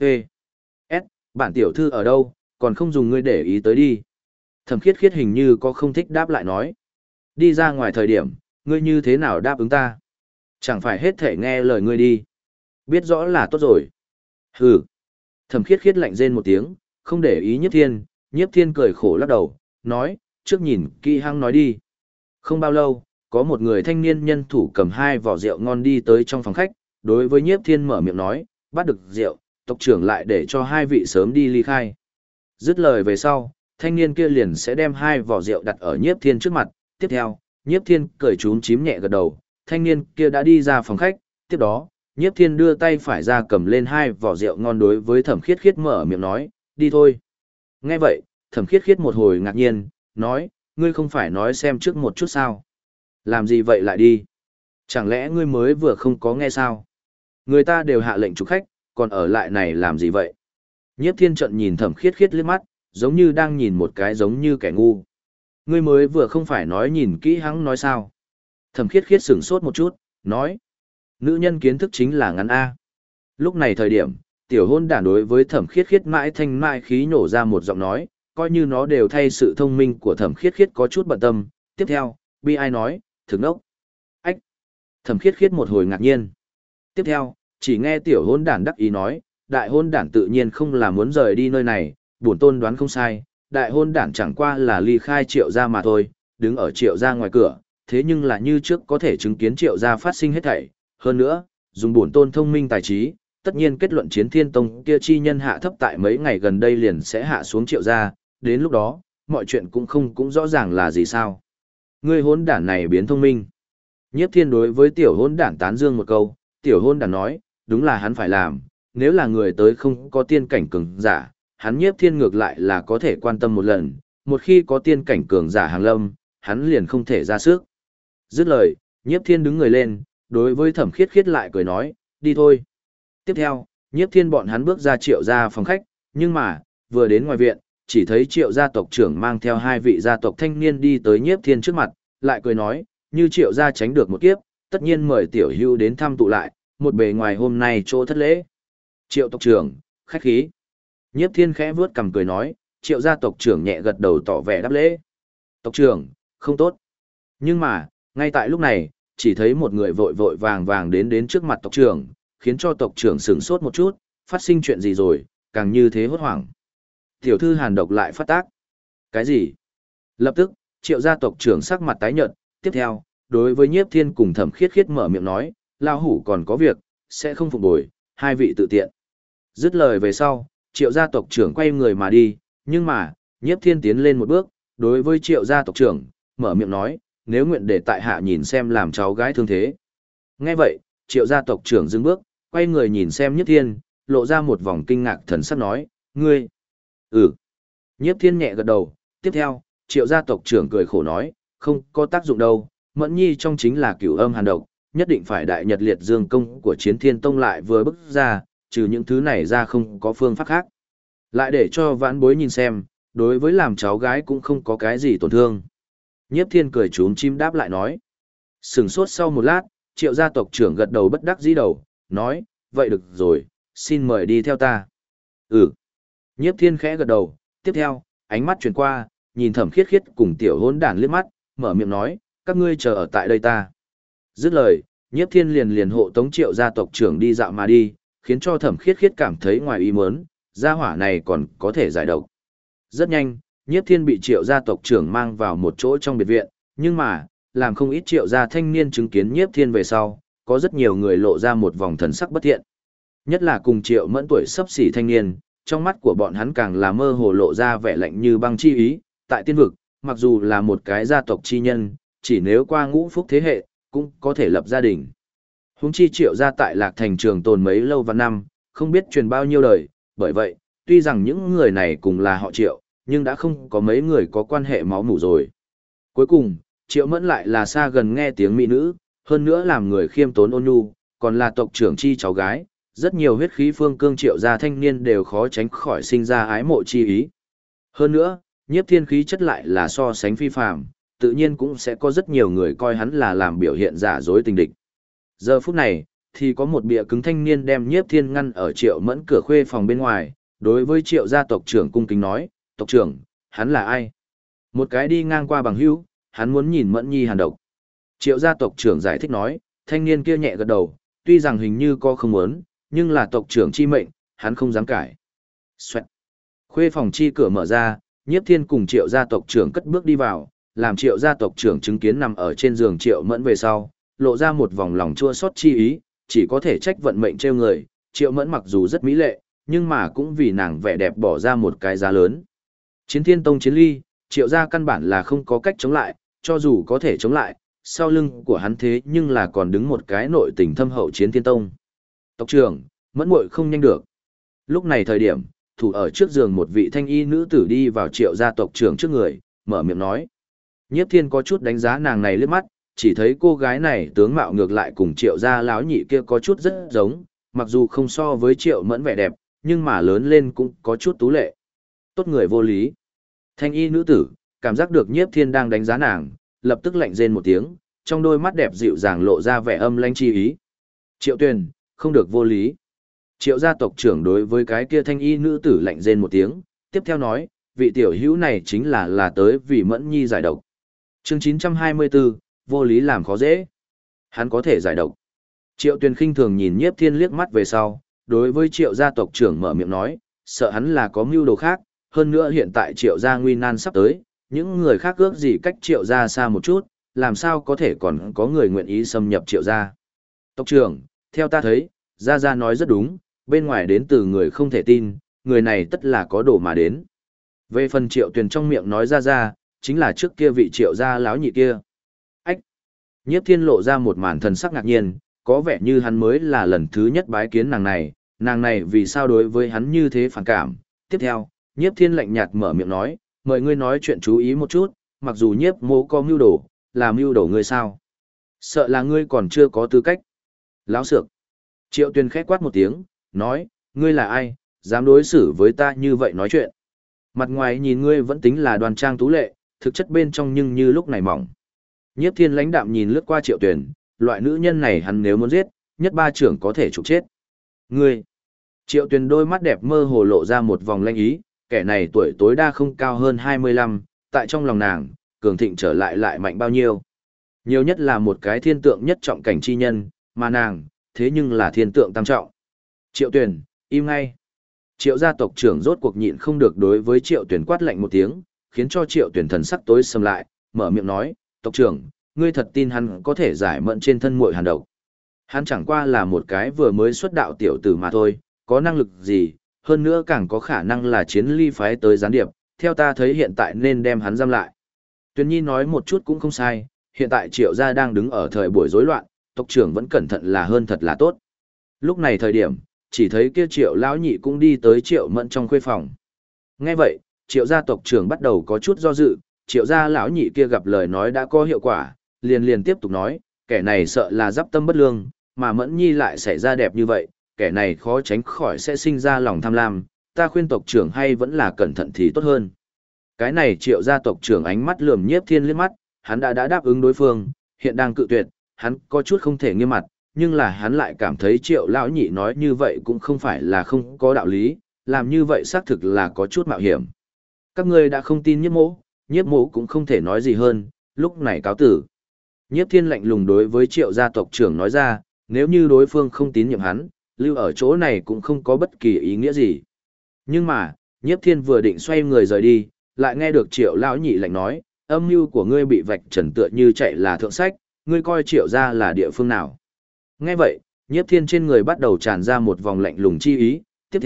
S, bản tiểu thư ở đâu, còn không dùng ngươi để ý tới đi. Thẩm Khiết Khiết hình như có không thích đáp lại nói. Đi ra ngoài thời điểm, ngươi như thế nào đáp ứng ta? Chẳng phải hết thể nghe lời ngươi đi. Biết rõ là tốt rồi. Hừ. Thẩm Khiết Khiết lạnh rên một tiếng, không để ý Nhiếp Thiên cười khổ lắc đầu, nói, trước nhìn kỹ hăng nói đi. Không bao lâu, có một người thanh niên nhân thủ cầm 2 vỏ rượu ngon đi tới trong phòng khách, đối với Nhiếp Thiên mở miệng nói, bắt được rượu, tộc trưởng lại để cho 2 vị sớm đi ly khai. Dứt lời về sau, thanh niên kia liền sẽ đem 2 vỏ rượu đặt ở Nhiếp Thiên trước mặt, tiếp theo, Nhiếp Thiên cười chúm chím nhẹ gật đầu, thanh niên kia đã đi ra phòng khách, tiếp đó, Nhiếp Thiên đưa tay phải ra cầm lên 2 vỏ rượu ngon đối với Thẩm Khiết Khiết mở miệng nói, đi thôi. Nghe vậy, Thẩm Khiết Khiết một hồi ngạc nhiên, nói, ngươi không phải nói xem trước một chút sao? Làm gì vậy lại đi? Chẳng lẽ ngươi mới vừa không có nghe sao? Người ta đều hạ lệnh chụp khách, còn ở lại này làm gì vậy? Nhiếp Thiên trận nhìn Thẩm Khiết Khiết liếc mắt, giống như đang nhìn một cái giống như kẻ ngu. Ngươi mới vừa không phải nói nhìn kỹ hắn nói sao? Thẩm Khiết Khiết sửng sốt một chút, nói, nữ nhân kiến thức chính là ngắn A. Lúc này thời điểm, tiểu hôn đản đối với Thẩm Khiết Khiết mãi thanh mãi khí nổ ra một giọng nói, coi như nó đều thay sự thông minh của Thẩm Khiết Khiết có chút bận tâm. Tiếp theo, bi ai nói, thực ốc. Ách. Thẩm Khiết Khiết một hồi ngạc nhiên. Tiếp theo, chỉ nghe tiểu hôn đản đắc ý nói, đại hôn đản tự nhiên không là muốn rời đi nơi này, bổn tôn đoán không sai, đại hôn đản chẳng qua là ly khai Triệu gia mà thôi, đứng ở Triệu gia ngoài cửa, thế nhưng là như trước có thể chứng kiến Triệu gia phát sinh hết thảy, hơn nữa, dùng bổn tôn thông minh tài trí, tất nhiên kết luận Chiến Thiên Tông kia chi nhân hạ thấp tại mấy ngày gần đây liền sẽ hạ xuống Triệu gia, đến lúc đó, mọi chuyện cũng rõ ràng là gì sao. Ngươi hôn đản này biến thông minh. Nhiếp Thiên đối với tiểu hôn đản tán dương một câu, tiểu hôn đản nói, đúng là hắn phải làm, nếu là người tới không có tiên cảnh cường giả, hắn Nhiếp Thiên ngược lại là có thể quan tâm một lần, một khi có tiên cảnh cường giả hàng lâm, hắn liền không thể ra sức. Dứt lời, Nhiếp Thiên đứng người lên, đối với Thẩm Khiết Khiết lại cười nói, đi thôi. Tiếp theo, Nhiếp Thiên bọn hắn bước ra Triệu gia phòng khách, nhưng mà, vừa đến ngoài viện, chỉ thấy Triệu gia tộc trưởng mang theo 2 vị gia tộc thanh niên đi tới Nhiếp Thiên trước mặt, lại cười nói, như Triệu gia tránh được một kiếp, tất nhiên mời tiểu hữu đến thăm tụ lại, một bề ngoài hôm nay chỗ thất lễ. Triệu tộc trưởng, khách khí. Nhiếp Thiên khẽ vướt cằm cười nói, Triệu gia tộc trưởng nhẹ gật đầu tỏ vẻ đáp lễ. Tộc trưởng, không tốt. Nhưng mà, ngay tại lúc này, chỉ thấy một người vội vội vàng vàng đến trước mặt tộc trưởng, khiến cho tộc trưởng sửng sốt một chút, phát sinh chuyện gì rồi, càng như thế hốt hoảng. Tiểu thư Hàn độc lại phát tác. Cái gì? Lập tức, Triệu gia tộc trưởng sắc mặt tái nhợt, tiếp theo, đối với Nhiếp Thiên cùng Thẩm Khiết Khiết mở miệng nói, lao hủ còn có việc, sẽ không phục bồi, 2 vị tự tiện. Dứt lời về sau, Triệu gia tộc trưởng quay người mà đi, nhưng mà, Nhiếp Thiên tiến lên một bước, đối với Triệu gia tộc trưởng, mở miệng nói, nếu nguyện để tại hạ nhìn xem làm cháu gái thương thế. Nghe vậy, Triệu gia tộc trưởng dừng bước, quay người nhìn xem Nhiếp Thiên, lộ ra một vòng kinh ngạc thần sắc nói, ngươi. Nhiếp Thiên nhẹ gật đầu, tiếp theo, Triệu gia tộc trưởng cười khổ nói, không có tác dụng đâu, Mẫn Nhi trong chính là cửu âm hàn độc, nhất định phải đại nhật liệt dương công của Chiến Thiên Tông lại vừa bức ra, trừ những thứ này ra không có phương pháp khác. Lại để cho vãn bối nhìn xem, đối với làm cháu gái cũng không có cái gì tổn thương. Nhiếp Thiên cười chúm chim đáp lại nói. Sừng sốt sau một lát, Triệu gia tộc trưởng gật đầu bất đắc dĩ đầu, nói, vậy được rồi, xin mời đi theo ta. Nhiếp Thiên khẽ gật đầu, tiếp theo, ánh mắt chuyển qua, nhìn Thẩm Khiết Khiết cùng tiểu hôn đản liếc mắt, mở miệng nói, các ngươi chờ ở tại đây ta. Dứt lời, Nhiếp Thiên liền hộ tống Triệu gia tộc trưởng đi dạo mà đi, khiến cho Thẩm Khiết Khiết cảm thấy ngoài ý muốn, gia hỏa này còn có thể giải độc. Rất nhanh, Nhiếp Thiên bị Triệu gia tộc trưởng mang vào một chỗ trong biệt viện, nhưng mà, làm không ít Triệu gia thanh niên chứng kiến Nhiếp Thiên về sau, có rất nhiều người lộ ra một vòng thần sắc bất thiện. Nhất là cùng Triệu Mẫn tuổi sắp xỉ thanh niên, trong mắt của bọn hắn càng là mơ hồ lộ ra vẻ lạnh như băng chi ý, tại tiên vực, mặc dù là một cái gia tộc chi nhân, chỉ nếu qua ngũ phúc thế hệ, cũng có thể lập gia đình. Huống chi Triệu gia tại Lạc Thành trường tồn mấy lâu và năm, không biết truyền bao nhiêu đời, bởi vậy, tuy rằng những người này cùng là họ Triệu, nhưng đã không có mấy người có quan hệ máu mủ rồi. Cuối cùng, Triệu Mẫn lại là xa gần nghe tiếng mỹ nữ, hơn nữa làm người khiêm tốn ôn nhu, còn là tộc trưởng chi cháu gái, rất nhiều huyết khí phương cương Triệu gia thanh niên đều khó tránh khỏi sinh ra ái mộ chi ý. Hơn nữa, Nhiếp Thiên khí chất lại là so sánh phi phàm, tự nhiên cũng sẽ có rất nhiều người coi hắn là làm biểu hiện giả dối tình địch. Giờ phút này, thì có một bịa cứng thanh niên đem Nhiếp Thiên ngăn ở Triệu Mẫn cửa khuê phòng bên ngoài, đối với Triệu gia tộc trưởng cung kính nói, tộc trưởng, hắn là ai? Một cái đi ngang qua bằng hữu, hắn muốn nhìn Mẫn Nhi hàn độc. Triệu gia tộc trưởng giải thích nói, thanh niên kia nhẹ gật đầu, tuy rằng hình như có không muốn, nhưng là tộc trưởng chi mệnh, hắn không dám cãi. Xoẹt. Khuê phòng chi cửa mở ra, Nhiếp Thiên cùng Triệu gia tộc trưởng cất bước đi vào, làm Triệu gia tộc trưởng chứng kiến nằm ở trên giường Triệu Mẫn về sau, lộ ra một vòng lòng chua xót chi ý, chỉ có thể trách vận mệnh trêu người, Triệu Mẫn mặc dù rất mỹ lệ, nhưng mà cũng vì nàng vẻ đẹp bỏ ra một cái giá lớn. Chiến Thiên Tông chiến ly, Triệu gia căn bản là không có cách chống lại, cho dù có thể chống lại, sau lưng của hắn thế nhưng là còn đứng một cái nội tình thâm hậu Chiến Thiên Tông. Tộc trưởng, Mẫn muội không nhanh được. Lúc này thời điểm, thủ ở trước giường một vị thanh y nữ tử đi vào Triệu gia tộc trưởng trước người, mở miệng nói. Nhiếp Thiên có chút đánh giá nàng này liếc mắt, chỉ thấy cô gái này tướng mạo ngược lại cùng Triệu gia láo nhị kia có chút rất giống, mặc dù không so với Triệu Mẫn vẻ đẹp, nhưng mà lớn lên cũng có chút tú lệ. Tốt người vô lý. Thanh y nữ tử, cảm giác được Nhiếp Thiên đang đánh giá nàng, lập tức lạnh rên một tiếng, trong đôi mắt đẹp dịu dàng lộ ra vẻ âm lãnh chi ý. Triệu Tuyền, không được vô lý. Triệu gia tộc trưởng đối với cái kia thanh y nữ tử lạnh rên một tiếng, tiếp theo nói, vị tiểu hữu này chính là tới vì Mẫn Nhi giải độc. Chương 924, vô lý làm khó dễ. Hắn có thể giải độc. Triệu Tuyền khinh thường nhìn Nhiếp Thiên liếc mắt về sau, đối với Triệu gia tộc trưởng mở miệng nói, sợ hắn là có mưu đồ khác, hơn nữa hiện tại Triệu gia nguy nan sắp tới, những người khác ước gì cách Triệu gia xa một chút, làm sao có thể còn có người nguyện ý xâm nhập Triệu gia. Tộc trưởng, theo ta thấy, Gia nói rất đúng, bên ngoài đến từ người không thể tin, người này tất là có đồ mà đến. Về phần Triệu Tuyền trong miệng nói Gia, chính là trước kia vị Triệu gia láo nhị kia. Ách! Nhiếp Thiên lộ ra một màn thần sắc ngạc nhiên, có vẻ như hắn mới là lần thứ nhất bái kiến nàng này vì sao đối với hắn như thế phản cảm. Tiếp theo, Nhiếp Thiên lạnh nhạt mở miệng nói, mời ngươi nói chuyện chú ý một chút, mặc dù Nhiếp mô có mưu đồ, là mưu đồ ngươi sao? Sợ là ngươi còn chưa có tư cách. Láo xược. Triệu Tuyền khẽ quát một tiếng, nói, ngươi là ai, dám đối xử với ta như vậy nói chuyện. Mặt ngoài nhìn ngươi vẫn tính là đoan trang tú lệ, thực chất bên trong nhưng như lúc này mỏng. Nhiếp Thiên lãnh đạm nhìn lướt qua Triệu Tuyền, loại nữ nhân này hắn nếu muốn giết, nhất ba trưởng có thể trục chết. Ngươi! Triệu Tuyền đôi mắt đẹp mơ hồ lộ ra một vòng lanh ý, kẻ này tuổi tối đa không cao hơn 25, tại trong lòng nàng, cường thịnh trở lại mạnh bao nhiêu. Nhiều nhất là một cái thiên tượng nhất trọng cảnh chi nhân, mà nàng, thế nhưng là thiên tượng tam trọng. Triệu Tuyền, im ngay. Triệu gia tộc trưởng rốt cuộc nhịn không được đối với Triệu Tuyền quát lạnh một tiếng, khiến cho Triệu Tuyền thần sắc tối sầm lại, mở miệng nói, tộc trưởng, ngươi thật tin hắn có thể giải mẫn trên thân muội hàn độc. Hắn chẳng qua là một cái vừa mới xuất đạo tiểu tử mà thôi, có năng lực gì, hơn nữa càng có khả năng là chiến ly phái tới gián điệp, theo ta thấy hiện tại nên đem hắn giam lại. Tuyền Nhi nói một chút cũng không sai, hiện tại Triệu gia đang đứng ở thời buổi rối loạn, tộc trưởng vẫn cẩn thận là hơn thật là tốt. Lúc này thời điểm, chỉ thấy kia Triệu lão nhị cũng đi tới Triệu Mẫn trong khuê phòng. Nghe vậy, Triệu gia tộc trưởng bắt đầu có chút do dự, Triệu gia lão nhị kia gặp lời nói đã có hiệu quả, liền tiếp tục nói, kẻ này sợ là giáp tâm bất lương, mà Mẫn Nhi lại xảy ra đẹp như vậy, kẻ này khó tránh khỏi sẽ sinh ra lòng tham lam, ta khuyên tộc trưởng hay vẫn là cẩn thận thì tốt hơn. Cái này Triệu gia tộc trưởng ánh mắt lườm Nhiếp Thiên liếc mắt, hắn đã đáp ứng đối phương, hiện đang cự tuyệt, hắn có chút không thể nghiêm mặt, nhưng là hắn lại cảm thấy Triệu lão nhị nói như vậy cũng không phải là không có đạo lý, làm như vậy xác thực là có chút mạo hiểm. Các ngươi đã không tin Nhiếp mỗ cũng không thể nói gì hơn, lúc này cáo tử. Nhiếp Thiên lạnh lùng đối với Triệu gia tộc trưởng nói ra, nếu như đối phương không tín nhiệm hắn, lưu ở chỗ này cũng không có bất kỳ ý nghĩa gì. Nhưng mà, Nhiếp Thiên vừa định xoay người rời đi, lại nghe được Triệu lão nhị lạnh nói, âm mưu của ngươi bị vạch trần tựa như chạy là thượng sách, ngươi coi Triệu gia là địa phương nào. Nghe vậy, Nhiếp Thiên trên người bắt đầu tràn ra một vòng lạnh lùng chi ý, tiếp theo,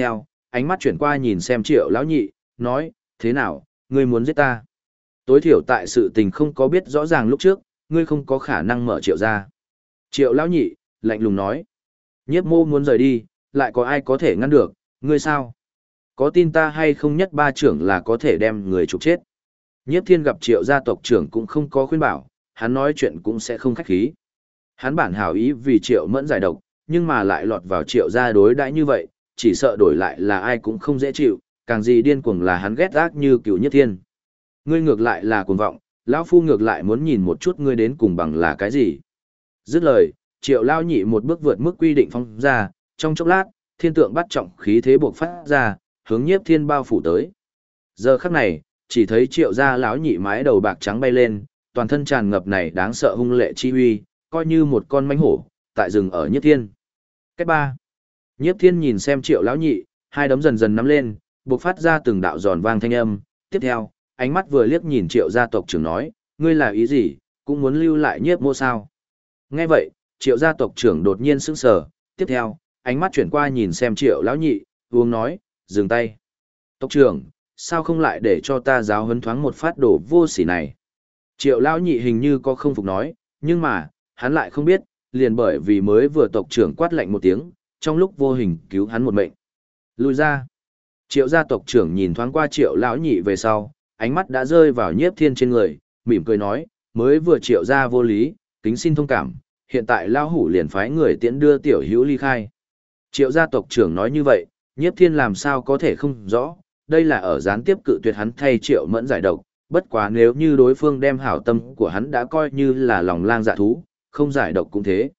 ánh mắt chuyển qua nhìn xem Triệu lão nhị, nói, thế nào, ngươi muốn giết ta? Tối thiểu tại sự tình không có biết rõ ràng lúc trước, ngươi không có khả năng mở Triệu ra. Triệu lão nhị, lạnh lùng nói, Nhiếp Mô muốn rời đi, lại có ai có thể ngăn được, ngươi sao? Có tin ta hay không nhất ba trưởng là có thể đem người trục chết. Nhiếp Thiên gặp Triệu gia tộc trưởng cũng không có khuyên bảo, hắn nói chuyện cũng sẽ không khách khí. Hắn bản hảo ý vì Triệu Mẫn giải độc, nhưng mà lại lọt vào Triệu gia đối đãi như vậy, chỉ sợ đổi lại là ai cũng không dễ chịu, càng gì điên cuồng là hắn ghét ác như cựu Nhiếp Thiên. Ngươi ngược lại là cuồng vọng, lão phu ngược lại muốn nhìn một chút ngươi đến cùng bằng là cái gì. Dứt lời, Triệu lão nhị một bước vượt mức quy định phong ra, trong chốc lát, thiên tượng bắt trọng khí thế bộc phát ra, hướng Nhiếp Thiên bao phủ tới. Giờ khắc này, chỉ thấy Triệu gia lão nhị mái đầu bạc trắng bay lên, toàn thân tràn ngập này đáng sợ hung lệ chi uy, coi như một con mãnh hổ, tại rừng ở Nhiếp Thiên. Cách ba. Nhiếp Thiên nhìn xem Triệu lão nhị, hai đấm dần dần nắm lên, bộc phát ra từng đạo giòn vang thanh âm, tiếp theo, ánh mắt vừa liếc nhìn Triệu gia tộc trưởng nói, ngươi là ý gì, cũng muốn lưu lại Nhiếp Mô sao? Nghe vậy, Triệu gia tộc trưởng đột nhiên sững sờ, tiếp theo, ánh mắt chuyển qua nhìn xem Triệu lão nhị, uống nói, dừng tay. Tộc trưởng, sao không lại để cho ta giáo huấn thoáng một phát đổ vô sỉ này? Triệu lão nhị hình như có không phục nói, nhưng mà, hắn lại không biết, liền bởi vì mới vừa tộc trưởng quát lạnh một tiếng, trong lúc vô hình cứu hắn một mệnh. Lùi ra. Triệu gia tộc trưởng nhìn thoáng qua Triệu lão nhị về sau, ánh mắt đã rơi vào Nhiếp Thiên trên người, mỉm cười nói, mới vừa Triệu gia vô lý, kính xin thông cảm, hiện tại lão hủ liền phái người tiễn đưa tiểu hữu ly khai. Triệu gia tộc trưởng nói như vậy, Nhiếp Thiên làm sao có thể không rõ, đây là ở gián tiếp cự tuyệt hắn thay Triệu Mẫn giải độc, bất quá nếu như đối phương đem hảo tâm của hắn đã coi như là lòng lang dạ thú, không giải độc cũng thế.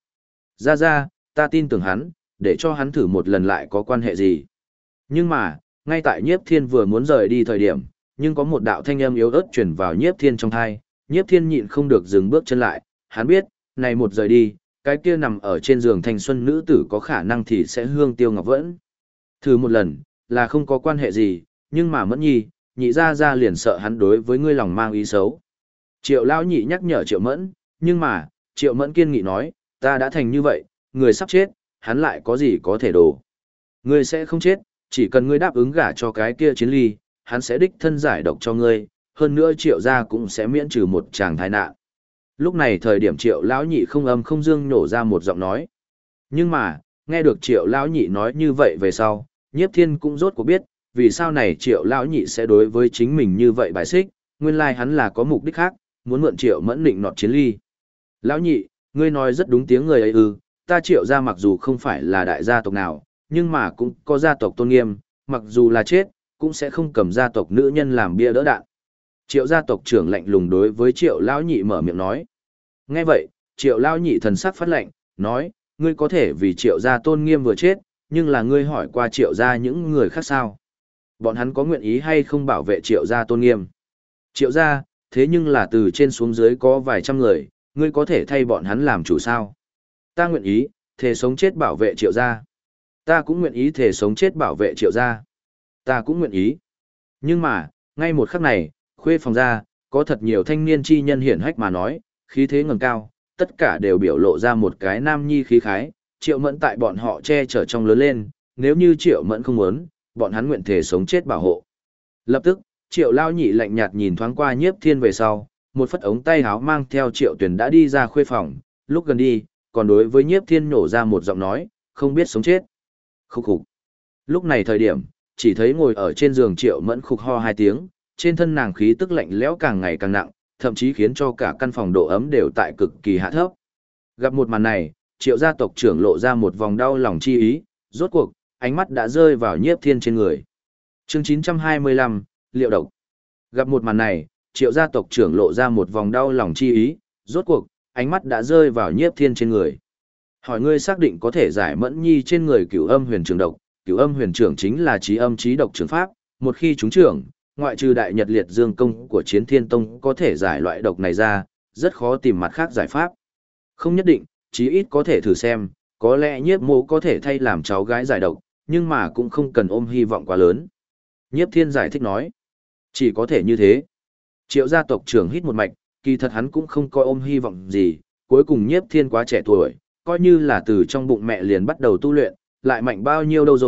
Ra, ta tin tưởng hắn, để cho hắn thử một lần lại có quan hệ gì. Nhưng mà, ngay tại Nhiếp Thiên vừa muốn rời đi thời điểm, nhưng có một đạo thanh âm yếu ớt truyền vào Nhiếp Thiên trong tai, Nhiếp Thiên nhịn không được dừng bước chân lại, hắn biết, này một rời đi, cái kia nằm ở trên giường thanh xuân nữ tử có khả năng thì sẽ hương tiêu ngọc vẫn. Thử một lần, là không có quan hệ gì, nhưng mà Mẫn Nhi, nhị ra liền sợ hắn đối với ngươi lòng mang ý xấu. Triệu lão nhị nhắc nhở Triệu Mẫn, nhưng mà, Triệu Mẫn kiên nghị nói, ta đã thành như vậy, người sắp chết, hắn lại có gì có thể đổ. Ngươi sẽ không chết, chỉ cần ngươi đáp ứng gả cho cái kia Chiến Ly, hắn sẽ đích thân giải độc cho ngươi, hơn nữa Triệu gia cũng sẽ miễn trừ một tràng tai nạn. Lúc này thời điểm Triệu lão nhị không âm không dương nổ ra một giọng nói. Nhưng mà, nghe được Triệu lão nhị nói như vậy về sau, Nhiếp Thiên cũng rốt cuộc biết, vì sao này Triệu lão nhị sẽ đối với chính mình như vậy bài xích, nguyên lai hắn là có mục đích khác, muốn mượn Triệu Mẫn định nọt Chiến Ly. Lão nhị, ngươi nói rất đúng tiếng người ấy ư, ta Triệu gia mặc dù không phải là đại gia tộc nào, nhưng mà cũng có gia tộc tôn nghiêm, mặc dù là chết, cũng sẽ không cầm gia tộc nữ nhân làm bia đỡ đạn. Triệu gia tộc trưởng lạnh lùng đối với Triệu lão nhị mở miệng nói. Nghe vậy, Triệu lão nhị thần sắc phát lạnh, nói, ngươi có thể vì Triệu gia tôn nghiêm vừa chết, nhưng là ngươi hỏi qua Triệu gia những người khác sao? Bọn hắn có nguyện ý hay không bảo vệ Triệu gia tôn nghiêm? Triệu gia, thế nhưng là từ trên xuống dưới có vài trăm người, ngươi có thể thay bọn hắn làm chủ sao? Ta nguyện ý, thề sống chết bảo vệ Triệu gia. Ta cũng nguyện ý thề sống chết bảo vệ Triệu gia. Ta cũng nguyện ý. Nhưng mà, ngay một khắc này, khuê phòng ra, có thật nhiều thanh niên chi nhân hiển hách mà nói, khí thế ngẩng cao, tất cả đều biểu lộ ra một cái nam nhi khí khái, Triệu Mẫn tại bọn họ che chở trong lớn lên, nếu như Triệu Mẫn không muốn, bọn hắn nguyện thể sống chết bảo hộ. Lập tức, Triệu lao nhị lạnh nhạt nhìn thoáng qua Nhiếp Thiên về sau, một phất ống tay háo mang theo Triệu Tuyền đã đi ra khuê phòng, lúc gần đi, còn đối với Nhiếp Thiên nổ ra một giọng nói, không biết sống chết. Khúc khục. Lúc này thời điểm, chỉ thấy ngồi ở trên giường Triệu Mẫn khục ho hai tiếng, trên thân nàng khí tức lạnh lẽo càng ngày càng nặng, thậm chí khiến cho cả căn phòng độ ấm đều tại cực kỳ hạ thấp. Gặp một màn này, Triệu gia tộc trưởng lộ ra một vòng đau lòng chi ý, rốt cuộc, ánh mắt đã rơi vào Nhiếp Thiên trên người. Chương 925, Liệu độc. Gặp một màn này, Triệu gia tộc trưởng lộ ra một vòng đau lòng chi ý, rốt cuộc, ánh mắt đã rơi vào Nhiếp Thiên trên người. Hỏi ngươi xác định có thể giải Mẫn Nhi trên người Cửu Âm Huyền Trường độc, Cửu Âm Huyền Trường chính là trí âm trí độc trường pháp, một khi trúng trưởng, ngoại trừ đại nhật liệt dương công của Chiến Thiên Tông có thể giải loại độc này ra, rất khó tìm mặt khác giải pháp. Không nhất định, chí ít có thể thử xem, có lẽ Nhiếp Mộ có thể thay làm cháu gái giải độc, nhưng mà cũng không cần ôm hy vọng quá lớn. Nhiếp Thiên giải thích nói, chỉ có thể như thế. Triệu gia tộc trưởng hít một mạch, kỳ thật hắn cũng không coi ôm hy vọng gì, cuối cùng Nhiếp Thiên quá trẻ tuổi, coi như là từ trong bụng mẹ liền bắt đầu tu luyện, lại mạnh bao nhiêu đâu rồi,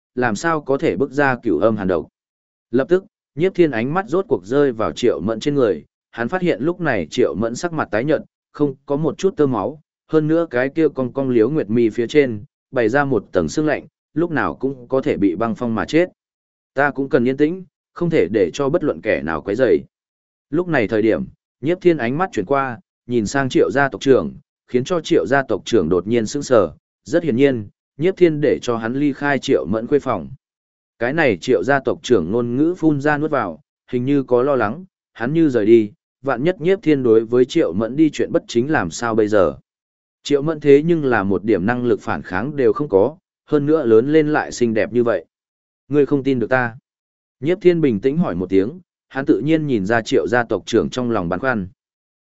làm sao có thể bức ra cửu âm hàn độc. Lập tức, Nhiếp Thiên ánh mắt rốt cuộc rơi vào Triệu Mẫn trên người, hắn phát hiện lúc này Triệu Mẫn sắc mặt tái nhợt, không có một chút tơ máu, hơn nữa cái kia cong cong liếu nguyệt mi phía trên, bày ra một tầng sương lạnh, lúc nào cũng có thể bị băng phong mà chết. Ta cũng cần yên tĩnh, không thể để cho bất luận kẻ nào quấy rầy. Lúc này thời điểm, Nhiếp Thiên ánh mắt chuyển qua, nhìn sang Triệu gia tộc trưởng, khiến cho Triệu gia tộc trưởng đột nhiên sững sờ, rất hiển nhiên, Nhiếp Thiên để cho hắn ly khai Triệu Mẫn khuê phòng. Cái này Triệu gia tộc trưởng ngôn ngữ phun ra nuốt vào, hình như có lo lắng, hắn như rời đi, vạn nhất Nhiếp Thiên đối với Triệu Mẫn đi chuyện bất chính làm sao bây giờ. Triệu Mẫn thế nhưng là một điểm năng lực phản kháng đều không có, hơn nữa lớn lên lại xinh đẹp như vậy. Ngươi không tin được ta? Nhiếp Thiên bình tĩnh hỏi một tiếng, hắn tự nhiên nhìn ra Triệu gia tộc trưởng trong lòng băn khoăn.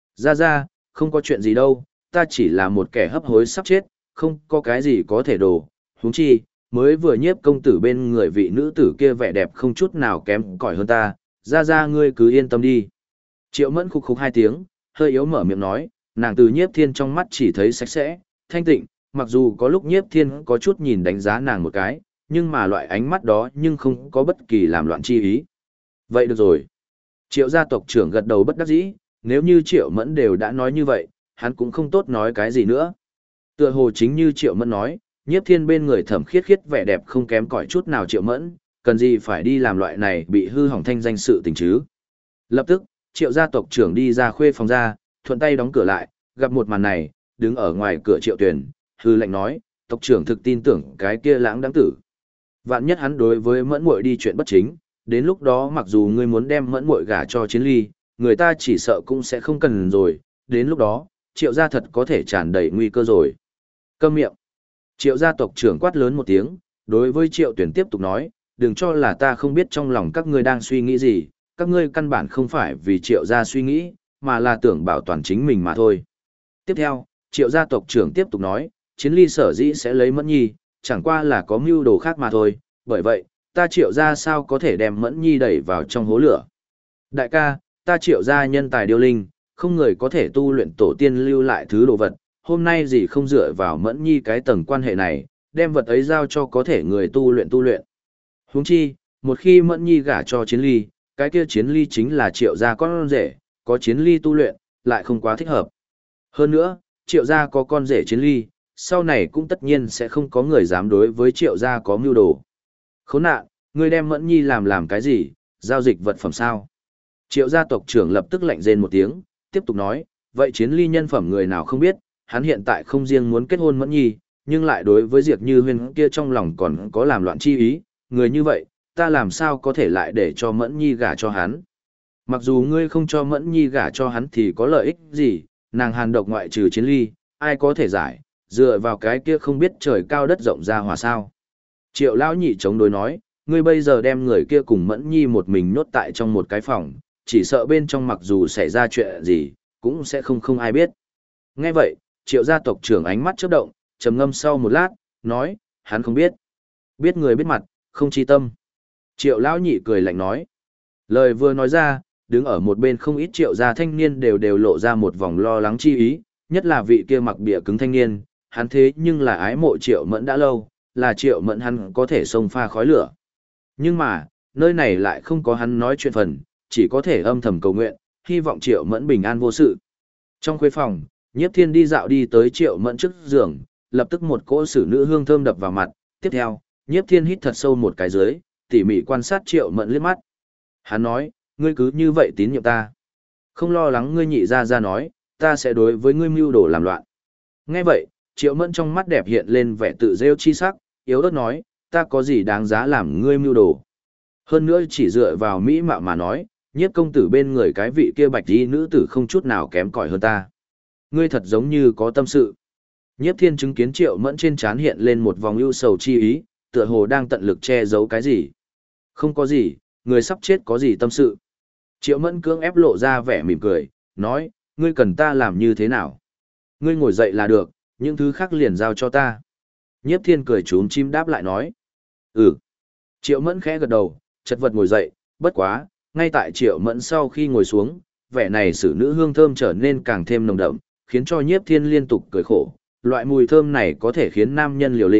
Ra, không có chuyện gì đâu, ta chỉ là một kẻ hấp hối sắp chết, không có cái gì có thể đổ. Huống chi, mới vừa Nhiếp công tử bên người vị nữ tử kia vẻ đẹp không chút nào kém cỏi hơn ta, ra ngươi cứ yên tâm đi. Triệu Mẫn khục khục hai tiếng, hơi yếu mở miệng nói, nàng từ Nhiếp Thiên trong mắt chỉ thấy sạch sẽ, thanh tịnh, mặc dù có lúc Nhiếp Thiên có chút nhìn đánh giá nàng một cái, nhưng mà loại ánh mắt đó nhưng không có bất kỳ làm loạn chi ý. Vậy được rồi. Triệu gia tộc trưởng gật đầu bất đắc dĩ, nếu như Triệu Mẫn đều đã nói như vậy, hắn cũng không tốt nói cái gì nữa. Tựa hồ chính như Triệu Mẫn nói, Nhiếp Thiên bên người thẩm khiết khiết vẻ đẹp không kém cỏi chút nào Triệu Mẫn, cần gì phải đi làm loại này bị hư hỏng thanh danh sự tình chứ. Lập tức, Triệu gia tộc trưởng đi ra khuê phòng ra, thuận tay đóng cửa lại, gặp một màn này, đứng ở ngoài cửa Triệu Tuyền, hư lệnh nói, tộc trưởng thực tin tưởng cái kia lãng đáng tử. Vạn nhất hắn đối với Mẫn muội đi chuyện bất chính, đến lúc đó mặc dù ngươi muốn đem Mẫn muội gả cho Chiến Ly, người ta chỉ sợ cũng sẽ không cần rồi, đến lúc đó, Triệu gia thật có thể tràn đầy nguy cơ rồi. Câm miệng. Triệu gia tộc trưởng quát lớn một tiếng, đối với Triệu Tuyền tiếp tục nói, đừng cho là ta không biết trong lòng các ngươi đang suy nghĩ gì, các ngươi căn bản không phải vì Triệu gia suy nghĩ, mà là tưởng bảo toàn chính mình mà thôi. Tiếp theo, Triệu gia tộc trưởng tiếp tục nói, Chiến Ly sở dĩ sẽ lấy Mẫn Nhi, chẳng qua là có mưu đồ khác mà thôi, bởi vậy, ta Triệu gia sao có thể đem Mẫn Nhi đẩy vào trong hố lửa. Đại ca, ta Triệu gia nhân tài điêu linh, không người có thể tu luyện tổ tiên lưu lại thứ đồ vật, hôm nay gì không dựa vào Mẫn Nhi cái tầng quan hệ này, đem vật ấy giao cho có thể người tu luyện. Huống chi, một khi Mẫn Nhi gả cho Chiến Ly, cái kia Chiến Ly chính là Triệu gia con rể, có Chiến Ly tu luyện, lại không quá thích hợp. Hơn nữa, Triệu gia có con rể Chiến Ly, sau này cũng tất nhiên sẽ không có người dám đối với Triệu gia có mưu đồ. Khốn nạn, ngươi đem Mẫn Nhi làm cái gì, giao dịch vật phẩm sao? Triệu gia tộc trưởng lập tức lạnh rên một tiếng, tiếp tục nói, vậy Chiến Ly nhân phẩm người nào không biết, hắn hiện tại không riêng muốn kết hôn Mẫn Nhi, nhưng lại đối với Diệp Như Huyên kia trong lòng còn có làm loạn chi ý, người như vậy, ta làm sao có thể lại để cho Mẫn Nhi gả cho hắn? Mặc dù ngươi không cho Mẫn Nhi gả cho hắn thì có lợi ích gì, nàng hàn độc ngoại trừ Chiến Ly, ai có thể giải, dựa vào cái kia không biết trời cao đất rộng ra hòa sao. Triệu lão nhị chống đối nói, ngươi bây giờ đem người kia cùng Mẫn Nhi một mình nhốt tại trong một cái phòng, chỉ sợ bên trong mặc dù xảy ra chuyện gì, cũng sẽ không ai biết. Nghe vậy, Triệu gia tộc trưởng ánh mắt chớp động, trầm ngâm sau một lát, nói, hắn không biết. Biết người biết mặt, không chi tâm. Triệu lão nhị cười lạnh nói. Lời vừa nói ra, đứng ở một bên không ít Triệu gia thanh niên đều lộ ra một vòng lo lắng chi ý, nhất là vị kia mặc bìa cứng thanh niên, hắn thế nhưng là ái mộ Triệu Mẫn đã lâu, là Triệu Mẫn hắn có thể xông pha khói lửa. Nhưng mà, nơi này lại không có hắn nói chuyện phần, chỉ có thể âm thầm cầu nguyện, hy vọng Triệu Mẫn bình an vô sự. Trong khuê phòng, Nhiếp Thiên đi dạo đi tới Triệu Mẫn trước giường, lập tức một cỗ xử nữ hương thơm đập vào mặt, tiếp theo, Nhiếp Thiên hít thật sâu một cái dưới, tỉ mỉ quan sát Triệu Mẫn liếc mắt. Hắn nói, ngươi cứ như vậy tín nhiệm ta. Không lo lắng ngươi nhị ra nói, ta sẽ đối với ngươi mưu đồ làm loạn. Nghe vậy, Triệu Mẫn trong mắt đẹp hiện lên vẻ tự rêu chi sắc, yếu ớt nói, ta có gì đáng giá làm ngươi mưu đồ. Hơn nữa chỉ dựa vào mỹ mạo mà nói, Nhiếp công tử bên người cái vị kia bạch y nữ tử không chút nào kém cỏi hơn ta. Ngươi thật giống như có tâm sự. Nhiếp Thiên chứng kiến Triệu Mẫn trên trán hiện lên một vòng ưu sầu chi ý, tựa hồ đang tận lực che giấu cái gì. Không có gì, người sắp chết có gì tâm sự. Triệu Mẫn cưỡng ép lộ ra vẻ mỉm cười, nói, ngươi cần ta làm như thế nào? Ngươi ngồi dậy là được, những thứ khác liền giao cho ta. Nhiếp Thiên cười trúm chim đáp lại nói. Ừ. Triệu Mẫn khẽ gật đầu, chật vật ngồi dậy, bất quá, ngay tại Triệu Mẫn sau khi ngồi xuống, vẻ này xử nữ hương thơm trở nên càng thêm nồng đậm, khiến cho Nhiếp Thiên liên tục cười khổ. Loại mùi thơm này có thể khiến nam nhân liều lĩnh,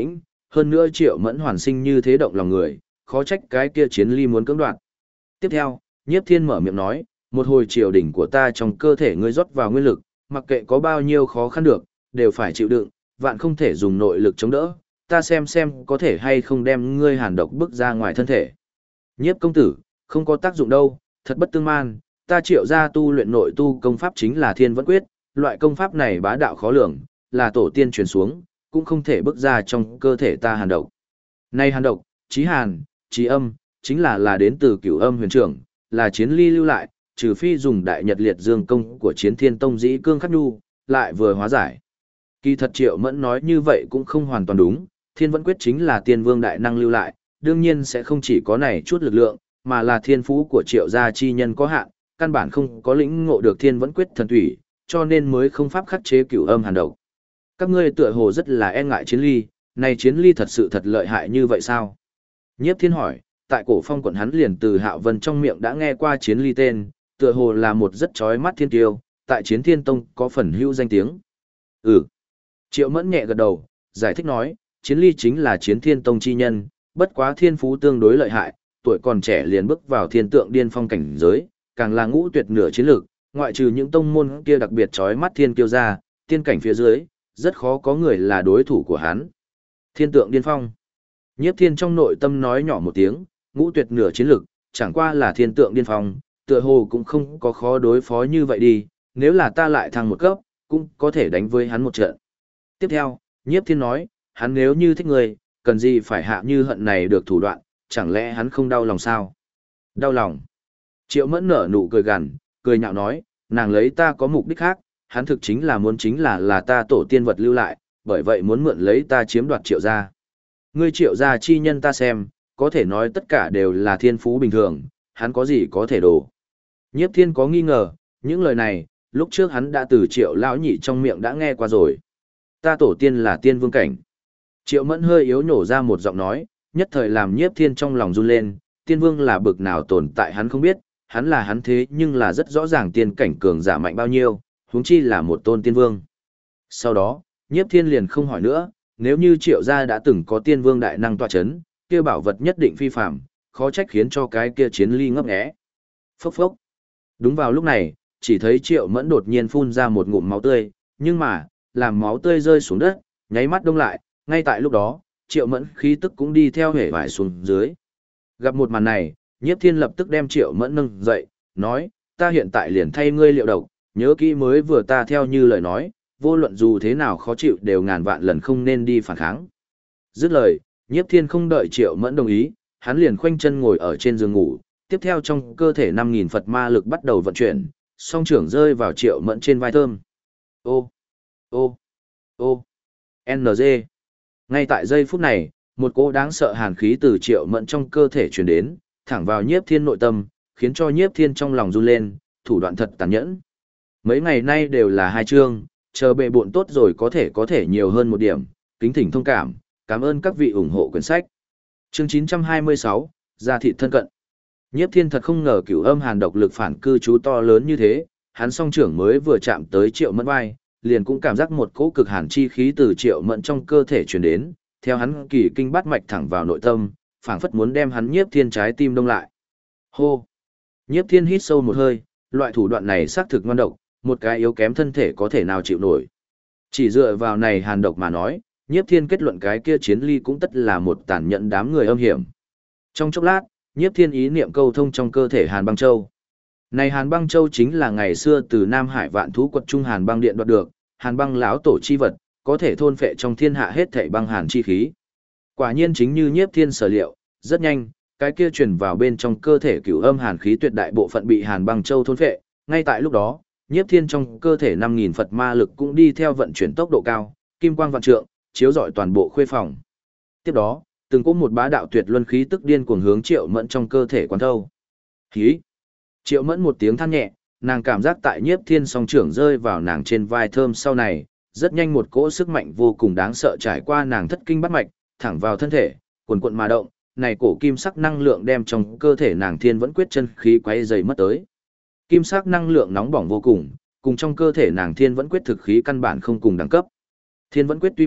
hơn nữa Triệu Mẫn hoàn sinh như thế động lòng người, khó trách cái kia chiến ly muốn cưỡng đoạt. Tiếp theo, Nhiếp Thiên mở miệng nói, một hồi triều đỉnh của ta trong cơ thể ngươi rót vào nguyên lực, mặc kệ có bao nhiêu khó khăn được, đều phải chịu đựng, vạn không thể dùng nội lực chống đỡ, ta xem có thể hay không đem ngươi hàn độc bức ra ngoài thân thể. Nhiếp công tử, không có tác dụng đâu, thật bất tương man, ta Triệu gia tu luyện nội tu công pháp chính là Thiên Vẫn Quyết, loại công pháp này bá đạo khó lường, là tổ tiên truyền xuống, cũng không thể bức ra trong cơ thể ta hàn độc. Này hàn độc, chí hàn, chí âm, chính là đến từ Cửu Âm Huyền Trưởng, là chiến ly lưu lại, trừ phi dùng đại nhật liệt dương công của Chiến Thiên Tông dĩ cương khắc nhu, lại vừa hóa giải. Kỳ thật Triệu Mẫn nói như vậy cũng không hoàn toàn đúng, Thiên Vẫn Quyết chính là tiên vương đại năng lưu lại, đương nhiên sẽ không chỉ có này chút lực lượng, mà là thiên phú của Triệu gia chi nhân có hạn, căn bản không có lĩnh ngộ được Thiên Vẫn Quyết thần thủy, cho nên mới không pháp khắc chế Cửu Âm hàn độc. Các ngươi tựa hồ rất là e ngại chiến ly, này chiến ly thật sự thật lợi hại như vậy sao? Nhiếp Thiên hỏi, tại Cổ Phong quận hắn liền từ Hạo Vân trong miệng đã nghe qua chiến ly tên, tựa hồ là một rất chói mắt thiên tiêu, tại Chiến Thiên Tông có phần hữu danh tiếng. Ừ. Triệu Mẫn nhẹ gật đầu, giải thích nói, chiến ly chính là Chiến Thiên Tông chi nhân, bất quá thiên phú tương đối lợi hại, tuổi còn trẻ liền bước vào thiên tượng điên phong cảnh giới, càng là ngũ tuyệt nửa chiến lược, ngoại trừ những tông môn kia đặc biệt chói mắt thiên kiêu ra, tiên cảnh phía dưới, rất khó có người là đối thủ của hắn. Thiên tượng điên phong. Nhiếp Thiên trong nội tâm nói nhỏ một tiếng, ngũ tuyệt nửa chiến lược, chẳng qua là thiên tượng điên phong, tựa hồ cũng không có khó đối phó như vậy đi, nếu là ta lại thăng một cấp, cũng có thể đánh với hắn một trận. Tiếp theo, Nhiếp Thiên nói, hắn nếu như thích người, cần gì phải hạ như hận này được thủ đoạn, chẳng lẽ hắn không đau lòng sao? Đau lòng. Triệu Mẫn nở nụ cười gằn, cười nhạo nói, nàng lấy ta có mục đích khác, hắn thực chính là muốn chính là ta tổ tiên vật lưu lại, bởi vậy muốn mượn lấy ta chiếm đoạt Triệu gia. Ngươi Triệu gia chi nhân ta xem, có thể nói tất cả đều là thiên phú bình thường, hắn có gì có thể đổ. Nhiếp Thiên có nghi ngờ, những lời này, lúc trước hắn đã từ Triệu lão nhị trong miệng đã nghe qua rồi. Ta tổ tiên là tiên vương cảnh. Triệu Mẫn hơi yếu nhổ ra một giọng nói, nhất thời làm Nhiếp Thiên trong lòng run lên, tiên vương là bực nào tồn tại hắn không biết, hắn là hắn thế nhưng là rất rõ ràng tiên cảnh cường giả mạnh bao nhiêu, huống chi là một tôn tiên vương. Sau đó, Nhiếp Thiên liền không hỏi nữa, nếu như Triệu gia đã từng có tiên vương đại năng tọa chấn, kia bảo vật nhất định phi phàm, khó trách khiến cho cái kia chiến ly ngấp nghé. Phốc phốc. Đúng vào lúc này, chỉ thấy Triệu Mẫn đột nhiên phun ra một ngụm máu tươi, nhưng mà, làm máu tươi rơi xuống đất, nháy mắt đông lại, ngay tại lúc đó, Triệu Mẫn khí tức cũng đi theo hể vải xuống dưới. Gặp một màn này, Nhiếp Thiên lập tức đem Triệu Mẫn nâng dậy, nói, ta hiện tại liền thay ngươi liệu độc, nhớ kỹ mới vừa ta theo như lời nói, vô luận dù thế nào khó chịu đều ngàn vạn lần không nên đi phản kháng. Dứt lời, Nhiếp Thiên không đợi Triệu Mẫn đồng ý, hắn liền khoanh chân ngồi ở trên giường ngủ, tiếp theo trong cơ thể 5.000 Phật ma lực bắt đầu vận chuyển, song trưởng rơi vào Triệu Mẫn trên vai thơm. Ô, ô, ô, NG. Ngay tại giây phút này, một cỗ đáng sợ hàn khí từ Triệu Mẫn trong cơ thể truyền đến, thẳng vào Nhiếp Thiên nội tâm, khiến cho Nhiếp Thiên trong lòng run lên, thủ đoạn thật tàn nhẫn. Mấy ngày nay đều là hai chương, chờ bệ bộn tốt rồi có thể nhiều hơn một điểm, kính thỉnh thông cảm, cảm ơn các vị ủng hộ quyển sách. Chương 926, gia thị thân cận. Nhiếp Thiên thật không ngờ Cửu Âm hàn độc lực phản cư trú to lớn như thế, hắn song trưởng mới vừa chạm tới Triệu Mẫn vai, liền cũng cảm giác một cỗ cực hàn chi khí từ Triệu Mẫn trong cơ thể truyền đến, theo hắn kỳ kinh bát mạch thẳng vào nội tâm, phảng phất muốn đem hắn Nhiếp Thiên trái tim đông lại. Hô. Nhiếp Thiên hít sâu một hơi, loại thủ đoạn này xác thực ngoan độc, một cái yếu kém thân thể có thể nào chịu nổi. Chỉ dựa vào này hàn độc mà nói, Nhiếp Thiên kết luận cái kia chiến ly cũng tất là một tàn nhẫn đám người âm hiểm. Trong chốc lát, Nhiếp Thiên ý niệm câu thông trong cơ thể Hàn Băng Châu. Này Hàn Băng Châu chính là ngày xưa từ Nam Hải Vạn Thú Quật Trung Hàn Băng Điện đoạt được, Hàn Băng lão tổ chi vật, có thể thôn phệ trong thiên hạ hết thảy băng hàn chi khí. Quả nhiên chính như Nhiếp Thiên sở liệu, rất nhanh, cái kia truyền vào bên trong cơ thể Cửu Âm hàn khí tuyệt đại bộ phận bị Hàn Băng Châu thôn phệ, ngay tại lúc đó, Nhiếp Thiên trong cơ thể 5.000 Phật ma lực cũng đi theo vận chuyển tốc độ cao, kim quang vạn trượng, chiếu rọi toàn bộ khuê phòng. Tiếp đó, từng có một bá đạo tuyệt luân khí tức điên cuồng hướng Triệu Mẫn trong cơ thể quán thâu. Hí! Triệu Mẫn một tiếng than nhẹ, nàng cảm giác tại Nhiếp Thiên song trưởng rơi vào nàng trên vai thơm sau này, rất nhanh một cỗ sức mạnh vô cùng đáng sợ trải qua nàng thất kinh bát mạch, thẳng vào thân thể, cuồn cuộn mà động, này cổ kim sắc năng lượng đem trong cơ thể nàng Thiên Vẫn Quyết chân khí quay dày mất tới. Kim sắc năng lượng nóng bỏng vô cùng, cùng trong cơ thể nàng Thiên Vẫn Quyết thực khí căn bản không cùng đẳng cấp. Thiên Vẫn Quyết tuy mạnh,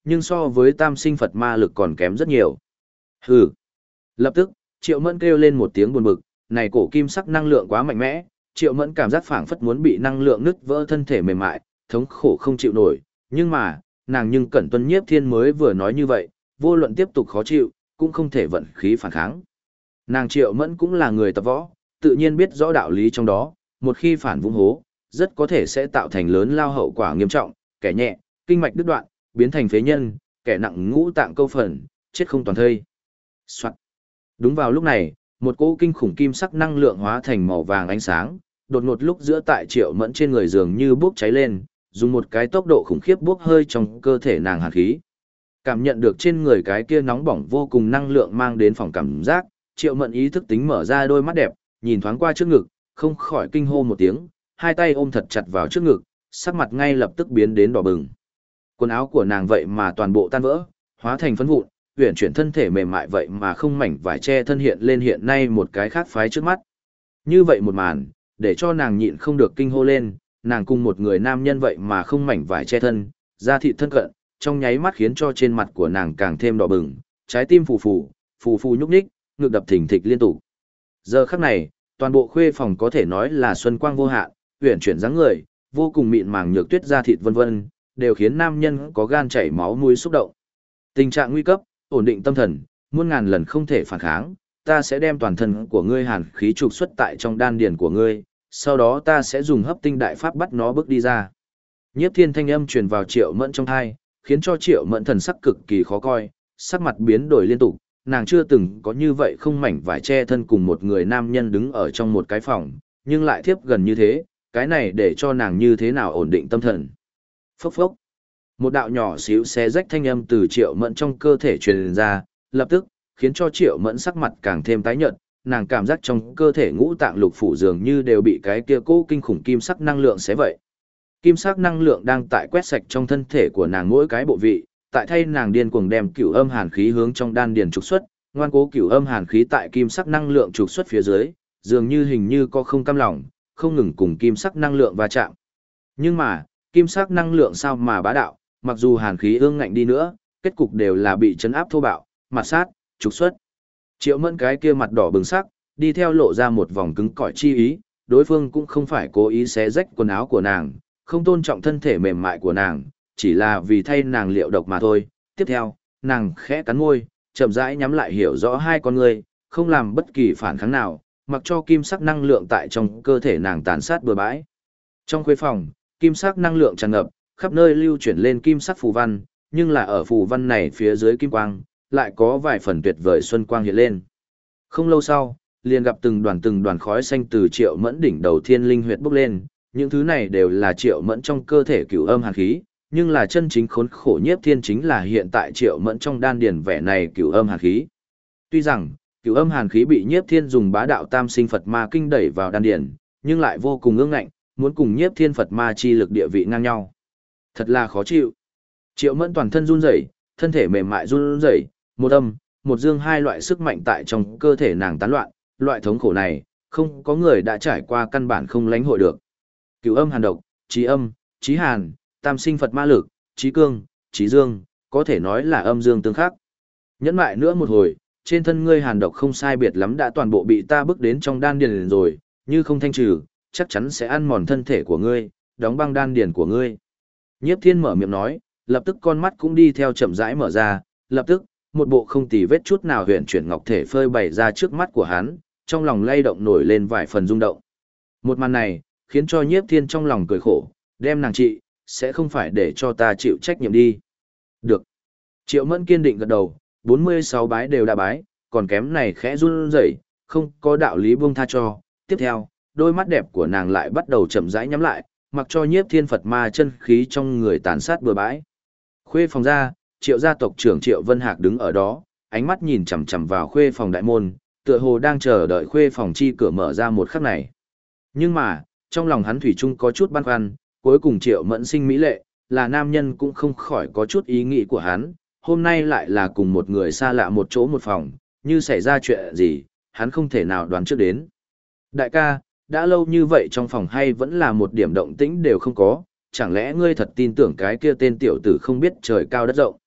nhưng so với tam sinh Phật ma lực còn kém rất nhiều. Hừ. Lập tức, Triệu Mẫn kêu lên một tiếng buồn bực, này cổ kim sắc năng lượng quá mạnh mẽ, Triệu Mẫn cảm giác phảng phất muốn bị năng lượng nứt vỡ thân thể mềm mại, thống khổ không chịu nổi, nhưng mà, nàng nhưng cẩn tuân Nhiếp Thiên mới vừa nói như vậy, vô luận tiếp tục khó chịu, cũng không thể vận khí phản kháng. Nàng Triệu Mẫn cũng là người tập võ, tự nhiên biết rõ đạo lý trong đó, một khi phản vung hố, rất có thể sẽ tạo thành lớn lao hậu quả nghiêm trọng, kẻ nhẹ, kinh mạch đứt đoạn, biến thành phế nhân, kẻ nặng ngũ tạng câu phần, chết không toàn thây. Soạn. Đúng vào lúc này, một cỗ kinh khủng kim sắc năng lượng hóa thành màu vàng ánh sáng, đột ngột lúc giữa tại Triệu Mẫn trên người dường như bốc cháy lên, dùng một cái tốc độ khủng khiếp bốc hơi trong cơ thể nàng hàn khí. Cảm nhận được trên người cái kia nóng bỏng vô cùng năng lượng mang đến phòng cảm giác, Triệu Mẫn ý thức tính mở ra đôi mắt đẹp, nhìn thoáng qua trước ngực, không khỏi kinh hô một tiếng, hai tay ôm thật chặt vào trước ngực, sắc mặt ngay lập tức biến đến đỏ bừng. Quần áo của nàng vậy mà toàn bộ tan vỡ, hóa thành phấn vụn, uyển chuyển thân thể mềm mại vậy mà không mảnh vải che thân hiện lên hiện nay một cái khác phái trước mắt. Như vậy một màn, để cho nàng nhịn không được kinh hô lên, nàng cùng một người nam nhân vậy mà không mảnh vải che thân, da thịt thân cận, trong nháy mắt khiến cho trên mặt của nàng càng thêm đỏ bừng, trái tim phù phù nhúc nhích, ngực đập thình thịch liên tục. Giờ khắc này, toàn bộ khuê phòng có thể nói là xuân quang vô hạn, uyển chuyển dáng người, vô cùng mịn màng nhược tuyết da thịt vân vân, đều khiến nam nhân có gan chảy máu mũi xúc động. Tình trạng nguy cấp, ổn định tâm thần, muôn ngàn lần không thể phản kháng, ta sẽ đem toàn thân của ngươi hàn khí trục xuất tại trong đan điền của ngươi, sau đó ta sẽ dùng hấp tinh đại pháp bắt nó bước đi ra. Nhiếp Thiên thanh âm truyền vào Triệu Mẫn trong tai, khiến cho Triệu Mẫn thần sắc cực kỳ khó coi, sắc mặt biến đổi liên tục, nàng chưa từng có như vậy không mảnh vải che thân cùng một người nam nhân đứng ở trong một cái phòng, nhưng lại thiếp gần như thế, cái này để cho nàng như thế nào ổn định tâm thần. Phốc phốc. Một đạo nhỏ xíu xé rách thanh âm từ Triệu Mẫn trong cơ thể truyền ra, lập tức khiến cho Triệu Mẫn sắc mặt càng thêm tái nhợt, nàng cảm giác trong cơ thể ngũ tạng lục phủ dường như đều bị cái kia cố kinh khủng kim sắc năng lượng xé vậy. Kim sắc năng lượng đang tại quét sạch trong thân thể của nàng mỗi cái bộ vị, tại thay nàng điên cuồng đem cửu âm hàn khí hướng trong đan điền trục xuất, ngoan cố cửu âm hàn khí tại kim sắc năng lượng trục xuất phía dưới, dường như hình như có không cam lòng, không ngừng cùng kim sắc năng lượng va chạm. Nhưng mà, kim sắc năng lượng sao mà bá đạo, mặc dù hàn khí ương ngạnh đi nữa, kết cục đều là bị chấn áp thô bạo, mặt sát, trục xuất. Triệu Mẫn cái kia mặt đỏ bừng sắc, đi theo lộ ra một vòng cứng cỏi chi ý, đối phương cũng không phải cố ý xé rách quần áo của nàng, không tôn trọng thân thể mềm mại của nàng, chỉ là vì thay nàng liệu độc mà thôi. Tiếp theo, nàng khẽ cắn môi, chậm rãi nhắm lại hiểu rõ hai con người, không làm bất kỳ phản kháng nào, mặc cho kim sắc năng lượng tại trong cơ thể nàng tàn sát bừa bãi. Trong khuê phòng, kim sắc năng lượng tràn ngập, khắp nơi lưu chuyển lên kim sắc phù văn, nhưng là ở phù văn này phía dưới kim quang, lại có vài phần tuyệt vời xuân quang hiện lên. Không lâu sau, liền gặp từng đoàn khói xanh từ Triệu Mẫn đỉnh đầu thiên linh huyệt bốc lên, những thứ này đều là Triệu Mẫn trong cơ thể cửu âm hàn khí, nhưng là chân chính khốn khổ Nhiếp Thiên chính là hiện tại Triệu Mẫn trong đan điền vẻ này cửu âm hàn khí. Tuy rằng, cửu âm hàn khí bị Nhiếp Thiên dùng bá đạo tam sinh Phật ma kinh đẩy vào đan điền, nhưng lại vô cùng ương ngạnh, muốn cùng Nhiếp Thiên Phật ma chi lực địa vị ngang nhau. Thật là khó chịu. Triệu Mẫn toàn thân run rẩy, thân thể mềm mại run rẩy, một âm, một dương hai loại sức mạnh tại trong cơ thể nàng tán loạn, loại thống khổ này, không có người đã trải qua căn bản không lãnh hội được. Cửu âm hàn độc, trí âm, trí hàn, tam sinh Phật ma lực, trí cương, trí dương, có thể nói là âm dương tương khắc. Nhẫn mại nữa một hồi, trên thân ngươi hàn độc không sai biệt lắm đã toàn bộ bị ta bước đến trong đan điền rồi, như không thanh trừ, chắc chắn sẽ ăn mòn thân thể của ngươi, đóng băng đan điền của ngươi. Nhiếp Thiên mở miệng nói, lập tức con mắt cũng đi theo chậm rãi mở ra, lập tức, một bộ không tì vết chút nào huyền chuyển ngọc thể phơi bày ra trước mắt của hắn, trong lòng lay động nổi lên vài phần rung động. Một màn này, khiến cho Nhiếp Thiên trong lòng cười khổ, đem nàng trị, sẽ không phải để cho ta chịu trách nhiệm đi. Được. Triệu Mẫn kiên định gật đầu, 46 bái đều đã bái, còn kém này khẽ run rẩy, không có đạo lý buông tha cho. Tiếp theo, đôi mắt đẹp của nàng lại bắt đầu chậm rãi nhắm lại, mặc cho Nhiếp Thiên Phật ma chân khí trong người tàn sát bừa bãi. Khuê phòng ra, Triệu gia tộc trưởng Triệu Vân Hạc đứng ở đó, ánh mắt nhìn chằm chằm vào khuê phòng đại môn, tựa hồ đang chờ đợi khuê phòng chi cửa mở ra một khắc này. Nhưng mà, trong lòng hắn thủy chung có chút băn khoăn, cuối cùng Triệu Mẫn sinh mỹ lệ, là nam nhân cũng không khỏi có chút ý nghĩ của hắn, hôm nay lại là cùng một người xa lạ một chỗ một phòng, như xảy ra chuyện gì, hắn không thể nào đoán trước đến. Đại ca, đã lâu như vậy trong phòng hay vẫn là một điểm động tĩnh đều không có, chẳng lẽ ngươi thật tin tưởng cái kia tên tiểu tử không biết trời cao đất rộng.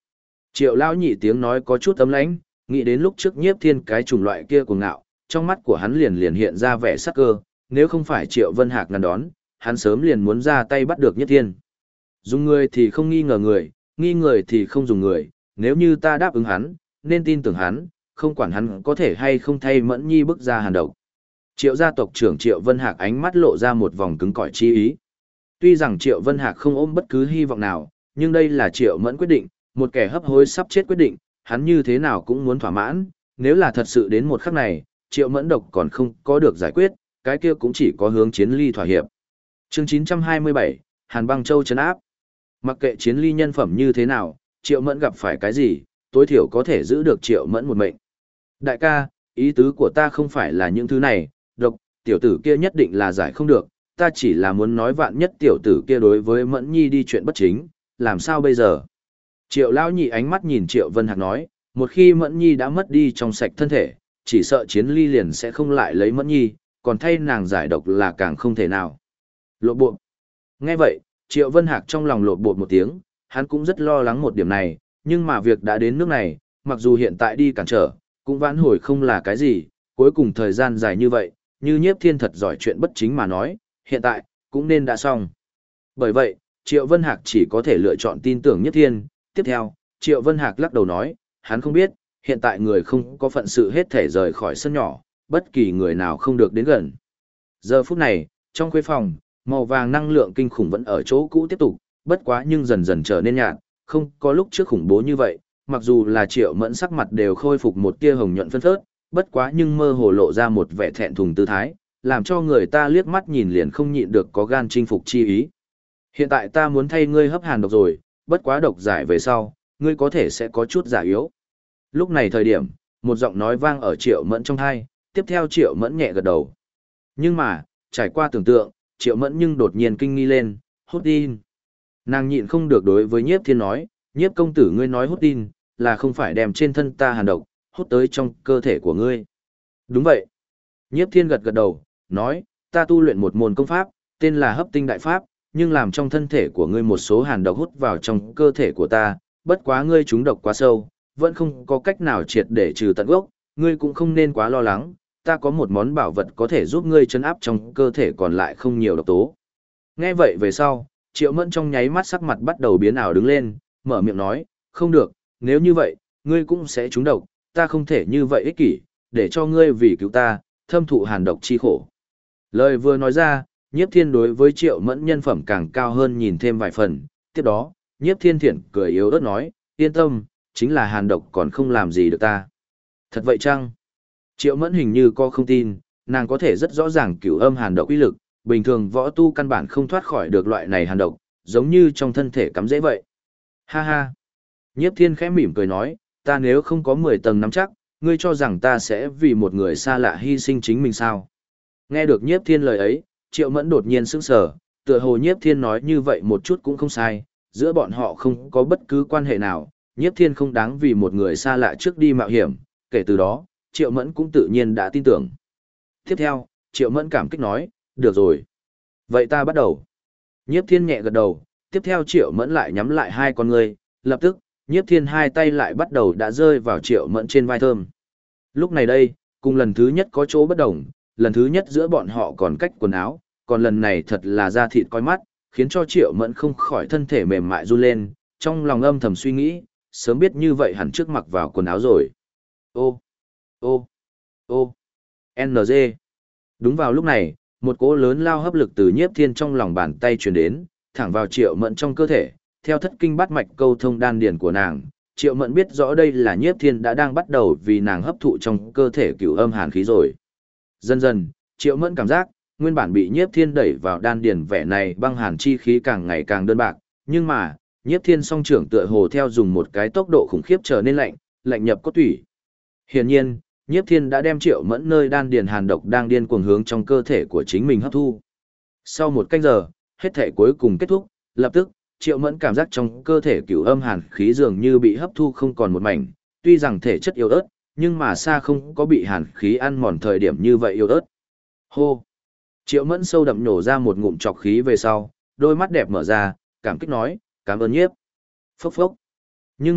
Triệu lão nhị tiếng nói có chút ấm lãnh, nghĩ đến lúc trước Nhiếp Thiên cái chủng loại kia cuồng ngạo, trong mắt của hắn liền hiện ra vẻ sắc cơ, nếu không phải Triệu Vân Hạc ngăn đón, hắn sớm liền muốn ra tay bắt được Nhiếp Thiên. Dùng người thì không nghi ngờ người, nghi người thì không dùng người, nếu như ta đáp ứng hắn, nên tin tưởng hắn, không quản hắn có thể hay không thay Mẫn Nhi bức ra hàn độc. Triệu gia tộc trưởng Triệu Vân Hạc ánh mắt lộ ra một vòng cứng cỏi chi ý. Tuy rằng Triệu Vân Hạc không ôm bất cứ hy vọng nào, nhưng đây là Triệu Mẫn quyết định, một kẻ hấp hối sắp chết quyết định, hắn như thế nào cũng muốn thỏa mãn, nếu là thật sự đến một khắc này, Triệu Mẫn độc còn không có được giải quyết, cái kia cũng chỉ có hướng chiến ly thỏa hiệp. Chương 927, Hàn Băng Châu trấn áp. Mặc kệ chiến ly nhân phẩm như thế nào, Triệu Mẫn gặp phải cái gì, tối thiểu có thể giữ được Triệu Mẫn một mệnh. Đại ca, ý tứ của ta không phải là những thứ này, độc, tiểu tử kia nhất định là giải không được, ta chỉ là muốn nói vạn nhất tiểu tử kia đối với Mẫn Nhi đi chuyện bất chính, làm sao bây giờ? Triệu Lão nhị ánh mắt nhìn Triệu Vân Hạc nói, một khi Mẫn Nhi đã mất đi trong sạch thân thể, chỉ sợ chiến ly liền sẽ không lại lấy Mẫn Nhi, còn thay nàng giải độc là càng không thể nào. Lộ bộ. Nghe vậy, Triệu Vân Hạc trong lòng lột bột một tiếng, hắn cũng rất lo lắng một điểm này, nhưng mà việc đã đến nước này, mặc dù hiện tại đi cản trở, cũng vãn hồi không là cái gì, cuối cùng thời gian dài như vậy, như Nhiếp Thiên thật giỏi chuyện bất chính mà nói, hiện tại, cũng nên đã xong. Bởi vậy, Triệu Vân Hạc chỉ có thể lựa chọn tin tưởng Nhiếp Thiên. Tiếp theo, Triệu Vân Hạc lắc đầu nói, hắn không biết, hiện tại người không có phận sự hết thể rời khỏi sân nhỏ, bất kỳ người nào không được đến gần. Giờ phút này, trong khuê phòng, màu vàng năng lượng kinh khủng vẫn ở chỗ cũ tiếp tục, bất quá nhưng dần dần trở nên nhạt, không có lúc trước khủng bố như vậy, mặc dù là Triệu Mẫn sắc mặt đều khôi phục một tia hồng nhuận phân phớt, bất quá nhưng mơ hồ lộ ra một vẻ thẹn thùng tư thái, làm cho người ta liếc mắt nhìn liền không nhịn được có gan chinh phục chi ý. Hiện tại ta muốn thay ngươi hấp hàn độc rồi, bất quá độc giải về sau, ngươi có thể sẽ có chút giả yếu. Lúc này thời điểm, một giọng nói vang ở Triệu Mẫn trong tai, tiếp theo Triệu Mẫn nhẹ gật đầu. Nhưng mà, trải qua tưởng tượng, Triệu Mẫn nhưng đột nhiên kinh nghi lên, hút tin. Nàng nhịn không được đối với Nhiếp Thiên nói, Nhiếp công tử ngươi nói hút tin, là không phải đem trên thân ta hàn độc, hút tới trong cơ thể của ngươi. Đúng vậy. Nhiếp Thiên gật gật đầu, nói, ta tu luyện một môn công pháp, tên là hấp tinh đại pháp, nhưng làm trong thân thể của ngươi một số hàn độc hút vào trong cơ thể của ta, bất quá ngươi trúng độc quá sâu, vẫn không có cách nào triệt để trừ tận gốc, ngươi cũng không nên quá lo lắng, ta có một món bảo vật có thể giúp ngươi chấn áp trong cơ thể còn lại không nhiều độc tố. Nghe vậy về sau, Triệu Mẫn trong nháy mắt sắc mặt bắt đầu biến ảo đứng lên, mở miệng nói, không được, nếu như vậy, ngươi cũng sẽ trúng độc, ta không thể như vậy ích kỷ, để cho ngươi vì cứu ta, thâm thụ hàn độc chi khổ. Lời vừa nói ra, Nhiếp Thiên đối với Triệu Mẫn nhân phẩm càng cao hơn nhìn thêm vài phần, tiếp đó, Nhiếp Thiên thiện cười yếu ớt nói, yên tâm, chính là hàn độc còn không làm gì được ta. Thật vậy chăng? Triệu Mẫn hình như có không tin, nàng có thể rất rõ ràng cửu âm hàn độc uy lực, bình thường võ tu căn bản không thoát khỏi được loại này hàn độc, giống như trong thân thể cắm dễ vậy. Ha ha! Nhiếp Thiên khẽ mỉm cười nói, ta nếu không có 10 tầng nắm chắc, ngươi cho rằng ta sẽ vì một người xa lạ hy sinh chính mình sao? Nghe được Nhiếp Thiên lời ấy, Triệu Mẫn đột nhiên sững sờ, tựa hồ Nhiếp Thiên nói như vậy một chút cũng không sai, giữa bọn họ không có bất cứ quan hệ nào, Nhiếp Thiên không đáng vì một người xa lạ trước đi mạo hiểm, kể từ đó, Triệu Mẫn cũng tự nhiên đã tin tưởng. Tiếp theo, Triệu Mẫn cảm kích nói, được rồi. Vậy ta bắt đầu. Nhiếp Thiên nhẹ gật đầu, tiếp theo Triệu Mẫn lại nhắm lại hai con ngươi, lập tức, Nhiếp Thiên hai tay lại bắt đầu đã rơi vào Triệu Mẫn trên vai thơm. Lúc này đây, cùng lần thứ nhất có chỗ bất đồng, lần thứ nhất giữa bọn họ còn cách quần áo, còn lần này thật là da thịt coi mắt, khiến cho Triệu Mẫn không khỏi thân thể mềm mại run lên, trong lòng âm thầm suy nghĩ, sớm biết như vậy hẳn trước mặc vào quần áo rồi. Ô, ô, ô, NG. Đúng vào lúc này, một cỗ lớn lao hấp lực từ Nhiếp Thiên trong lòng bàn tay truyền đến, thẳng vào Triệu Mẫn trong cơ thể, theo thất kinh bát mạch câu thông đan điền của nàng. Triệu Mẫn biết rõ đây là Nhiếp Thiên đã đang bắt đầu vì nàng hấp thụ trong cơ thể cửu âm hàn khí rồi. Dần dần, Triệu Mẫn cảm giác, nguyên bản bị Nhiếp Thiên đẩy vào đan điền vẻ này băng hàn chi khí càng ngày càng đơn bạc, nhưng mà, Nhiếp Thiên song trưởng tựa hồ theo dùng một cái tốc độ khủng khiếp trở nên lạnh, lạnh nhập cốt tủy. Hiển nhiên, Nhiếp Thiên đã đem Triệu Mẫn nơi đan điền hàn độc đang điên cuồng hướng trong cơ thể của chính mình hấp thu. Sau một canh giờ, hết thể cuối cùng kết thúc, lập tức, Triệu Mẫn cảm giác trong cơ thể cửu âm hàn khí dường như bị hấp thu không còn một mảnh, tuy rằng thể chất yếu ớt, nhưng mà xa không có bị hàn khí ăn mòn thời điểm như vậy yếu ớt. Hô! Triệu Mẫn sâu đậm nhổ ra một ngụm trọc khí về sau, đôi mắt đẹp mở ra, cảm kích nói, cảm ơn Nhiếp. Phốc phốc. Nhưng mà,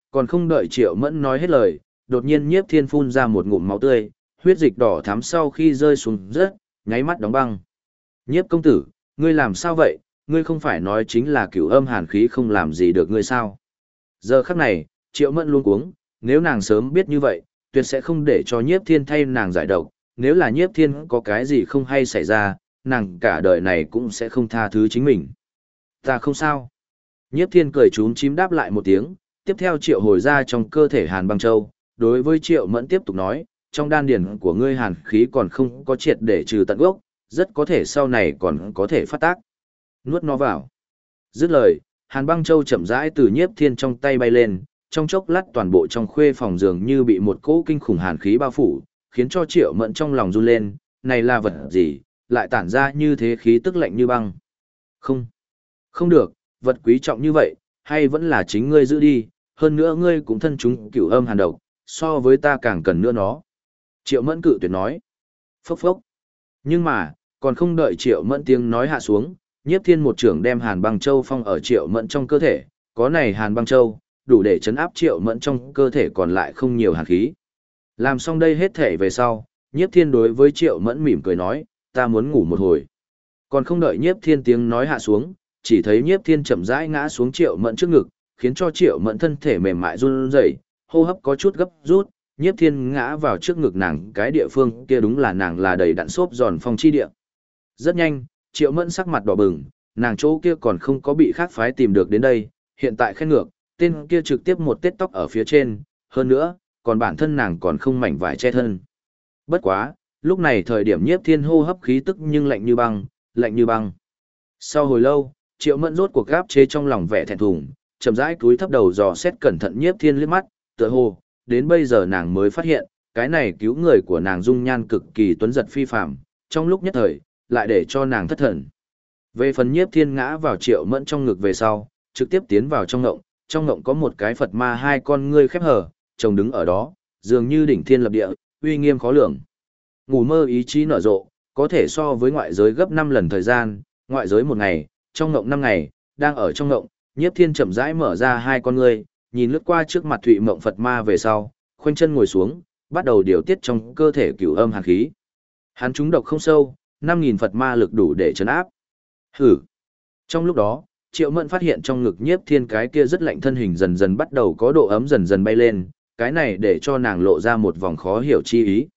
Còn không đợi Triệu Mẫn nói hết lời, đột nhiên Nhiếp Thiên phun ra một ngụm máu tươi, huyết dịch đỏ thắm sau khi rơi xuống rất, nháy mắt đóng băng. Nhiếp công tử, ngươi làm sao vậy, ngươi không phải nói chính là cửu âm hàn khí không làm gì được ngươi sao? Giờ khắc này, Triệu Mẫn luôn cuống, nếu nàng sớm biết như vậy, tuyệt sẽ không để cho Nhiếp Thiên thay nàng giải độc, nếu là Nhiếp Thiên có cái gì không hay xảy ra, nàng cả đời này cũng sẽ không tha thứ chính mình. Ta không sao. Nhiếp Thiên cười chúm chím đáp lại một tiếng, tiếp theo Triệu hồi ra trong cơ thể Hàn Băng Châu, đối với Triệu Mẫn tiếp tục nói, trong đan điền của ngươi hàn khí còn không có triệt để trừ tận gốc, rất có thể sau này còn có thể phát tác. Nuốt nó vào. Dứt lời, Hàn Băng Châu chậm rãi từ Nhiếp Thiên trong tay bay lên, trong chốc lát toàn bộ trong khuê phòng dường như bị một cỗ kinh khủng hàn khí bao phủ, khiến cho Triệu Mẫn trong lòng run lên, này là vật gì, lại tản ra như thế khí tức lạnh như băng. Không, không được, vật quý trọng như vậy, hay vẫn là chính ngươi giữ đi, hơn nữa ngươi cũng thân chúng cửu âm hàn độc, so với ta càng cần nữa nó. Triệu Mẫn cự tuyệt nói. Phốc phốc. Nhưng mà, còn không đợi Triệu Mẫn tiếng nói hạ xuống, Nhiếp Thiên một trưởng đem Hàn Băng Châu phong ở Triệu Mẫn trong cơ thể, có này Hàn Băng Châu, đủ để chấn áp Triệu Mẫn trong cơ thể còn lại không nhiều hàn khí. Làm xong đây hết thể về sau, Nhiếp Thiên đối với Triệu Mẫn mỉm cười nói, ta muốn ngủ một hồi. Còn không đợi Nhiếp Thiên tiếng nói hạ xuống, chỉ thấy Nhiếp Thiên chậm rãi ngã xuống Triệu Mẫn trước ngực, khiến cho Triệu Mẫn thân thể mềm mại run rẩy, hô hấp có chút gấp rút, Nhiếp Thiên ngã vào trước ngực nàng, cái địa phương kia đúng là nàng là đầy đặn xốp giòn phong chi địa. Rất nhanh, Triệu Mẫn sắc mặt đỏ bừng, nàng chỗ kia còn không có bị khác phái tìm được đến đây, hiện tại khen ngược, tên kia trực tiếp một tết tóc ở phía trên, hơn nữa, còn bản thân nàng còn không mảnh vải che thân. Bất quá, lúc này thời điểm Nhiếp Thiên hô hấp khí tức nhưng lạnh như băng, lạnh như băng. Sau hồi lâu, Triệu Mẫn rốt cuộc gáp chế trong lòng vẻ thẹn thùng, chậm rãi cúi thấp đầu dò xét cẩn thận Nhiếp Thiên liếc mắt, tựa hồ, đến bây giờ nàng mới phát hiện, cái này cứu người của nàng dung nhan cực kỳ tuấn giật phi phàm, trong lúc nhất thời, lại để cho nàng thất thần. Về phần Nhiếp Thiên ngã vào Triệu Mẫn trong ngực về sau, trực tiếp tiến vào trong ngộng có một cái Phật ma hai con ngươi khép hờ, chồng đứng ở đó, dường như đỉnh thiên lập địa, uy nghiêm khó lường. Ngủ mơ ý chí nở rộ, có thể so với ngoại giới gấp 5 lần thời gian, ngoại giới một ngày, trong ngộng 5 ngày, đang ở trong ngộng, Nhiếp Thiên chậm rãi mở ra hai con ngươi, nhìn lướt qua trước mặt Thụy Mộng Phật ma về sau, khoanh chân ngồi xuống, bắt đầu điều tiết trong cơ thể cửu âm hàn khí. Hắn trúng độc không sâu, 5.000 Phật ma lực đủ để trấn áp. Hử. Trong lúc đó, Triệu Mẫn phát hiện trong ngực Nhiếp Thiên cái kia rất lạnh thân hình dần dần bắt đầu có độ ấm dần dần bay lên, cái này để cho nàng lộ ra một vòng khó hiểu chi ý.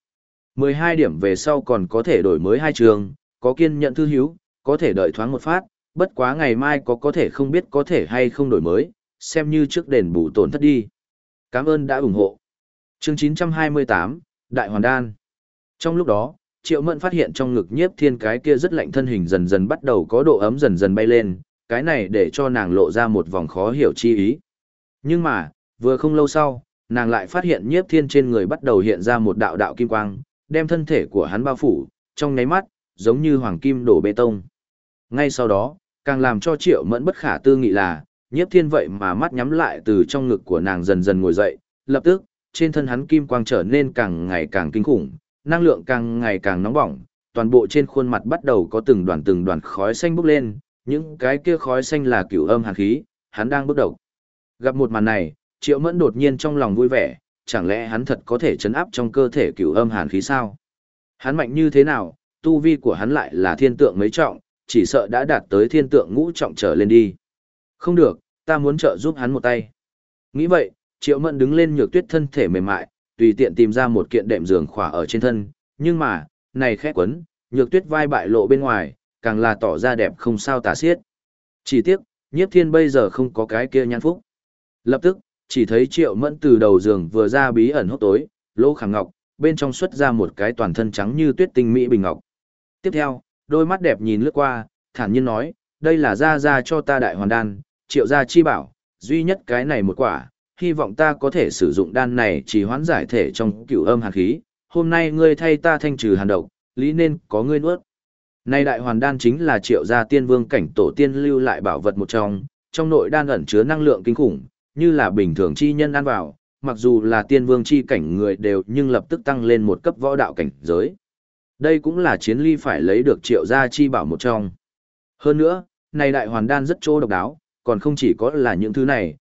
12 điểm về sau còn có thể đổi mới 2 trường, có kiên nhận thư hiếu, có thể đợi thoáng một phát, bất quá ngày mai có thể không biết có thể hay không đổi mới, xem như trước đền bù tổn thất đi. Cảm ơn đã ủng hộ. Chương 928, Đại Hoàn Đan. Trong lúc đó, Triệu Mẫn phát hiện trong ngực Nhiếp Thiên cái kia rất lạnh thân hình dần dần bắt đầu có độ ấm dần dần bay lên, cái này để cho nàng lộ ra một vòng khó hiểu chi ý. Nhưng mà, vừa không lâu sau, nàng lại phát hiện Nhiếp Thiên trên người bắt đầu hiện ra một đạo đạo kim quang, đem thân thể của hắn bao phủ, trong nháy mắt, giống như hoàng kim đổ bê tông. Ngay sau đó, càng làm cho Triệu Mẫn bất khả tư nghị là, Nhiếp Thiên vậy mà mắt nhắm lại từ trong ngực của nàng dần dần ngồi dậy, lập tức, trên thân hắn kim quang trở nên càng ngày càng kinh khủng, năng lượng càng ngày càng nóng bỏng, toàn bộ trên khuôn mặt bắt đầu có từng đoàn khói xanh bốc lên, những cái kia khói xanh là cửu âm hàn khí, hắn đang bước đầu. Gặp một màn này, Triệu Mẫn đột nhiên trong lòng vui vẻ, chẳng lẽ hắn thật có thể chấn áp trong cơ thể cửu âm hàn khí sao? Hắn mạnh như thế nào, tu vi của hắn lại là thiên tượng mấy trọng, chỉ sợ đã đạt tới thiên tượng ngũ trọng trở lên đi. Không được, ta muốn trợ giúp hắn một tay. Nghĩ vậy, Triệu Mẫn đứng lên Nhược Tuyết thân thể mềm mại, tùy tiện tìm ra một kiện đệm giường khỏa ở trên thân, nhưng mà, này khẽ quấn, Nhược Tuyết vai bại lộ bên ngoài, càng là tỏ ra đẹp không sao tả xiết. Chỉ tiếc, Nhiếp Thiên bây giờ không có cái kia nhan phúc. Lập tức, chỉ thấy Triệu Mẫn từ đầu giường vừa ra bí ẩn hốc tối, lỗ khảm ngọc, bên trong xuất ra một cái toàn thân trắng như tuyết tinh mỹ bình ngọc. Tiếp theo, đôi mắt đẹp nhìn lướt qua, thản nhiên nói, đây là gia cho ta đại hoàn đan, Triệu gia chi bảo, duy nhất cái này một quả, hy vọng ta có thể sử dụng đan này chỉ hoãn giải thể trong cửu âm hàn khí, hôm nay ngươi thay ta thanh trừ hàn độc, lý nên có ngươi nuốt. Nay đại hoàn đan chính là Triệu gia tiên vương cảnh tổ tiên lưu lại bảo vật một trong nội đan ẩn chứa năng lượng kinh khủng, như là bình thường chi nhân ăn vào, mặc dù là tiên vương chi cảnh người đều nhưng lập tức tăng lên một cấp võ đạo cảnh giới. Đây cũng là chiến ly phải lấy được Triệu gia chi bảo một trong. Hơn nữa, này đại hoàn đan rất chỗ độc đáo, còn không chỉ có là những thứ này,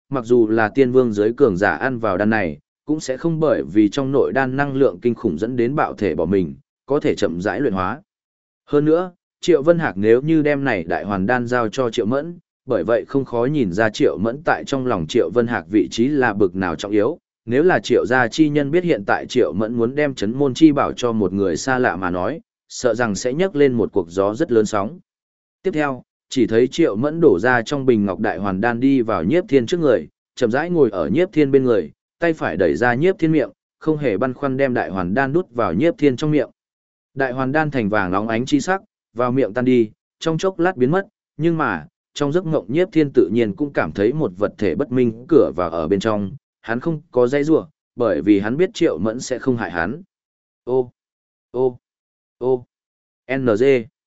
mặc dù là tiên vương giới cường giả ăn vào đan này, cũng sẽ không bởi vì trong nội đan năng lượng kinh khủng dẫn đến bạo thể bỏ mình, có thể chậm rãi luyện hóa. Hơn nữa, Triệu Vân Hạc nếu như đem này đại hoàn đan giao cho Triệu Mẫn, bởi vậy không khó nhìn ra Triệu Mẫn tại trong lòng Triệu Vân Hạc vị trí là bực nào trọng yếu. Nếu là Triệu gia chi nhân biết hiện tại Triệu Mẫn muốn đem chấn môn chi bảo cho một người xa lạ mà nói, sợ rằng sẽ nhấc lên một cuộc gió rất lớn sóng. Tiếp theo, chỉ thấy Triệu Mẫn đổ ra trong bình ngọc đại hoàn đan đi vào Nhiếp Thiên trước người, chậm rãi ngồi ở Nhiếp Thiên bên người, tay phải đẩy ra Nhiếp Thiên miệng, không hề băn khoăn đem đại hoàn đan đút vào Nhiếp Thiên trong miệng. Đại hoàn đan thành vàng óng ánh chi sắc, vào miệng tan đi, trong chốc lát biến mất, nhưng mà, trong giấc ngộng Nhiếp Thiên tự nhiên cũng cảm thấy một vật thể bất minh cửa vào ở bên trong, hắn không có dãy rủa, bởi vì hắn biết Triệu Mẫn sẽ không hại hắn. Ô, ô, ô, NG.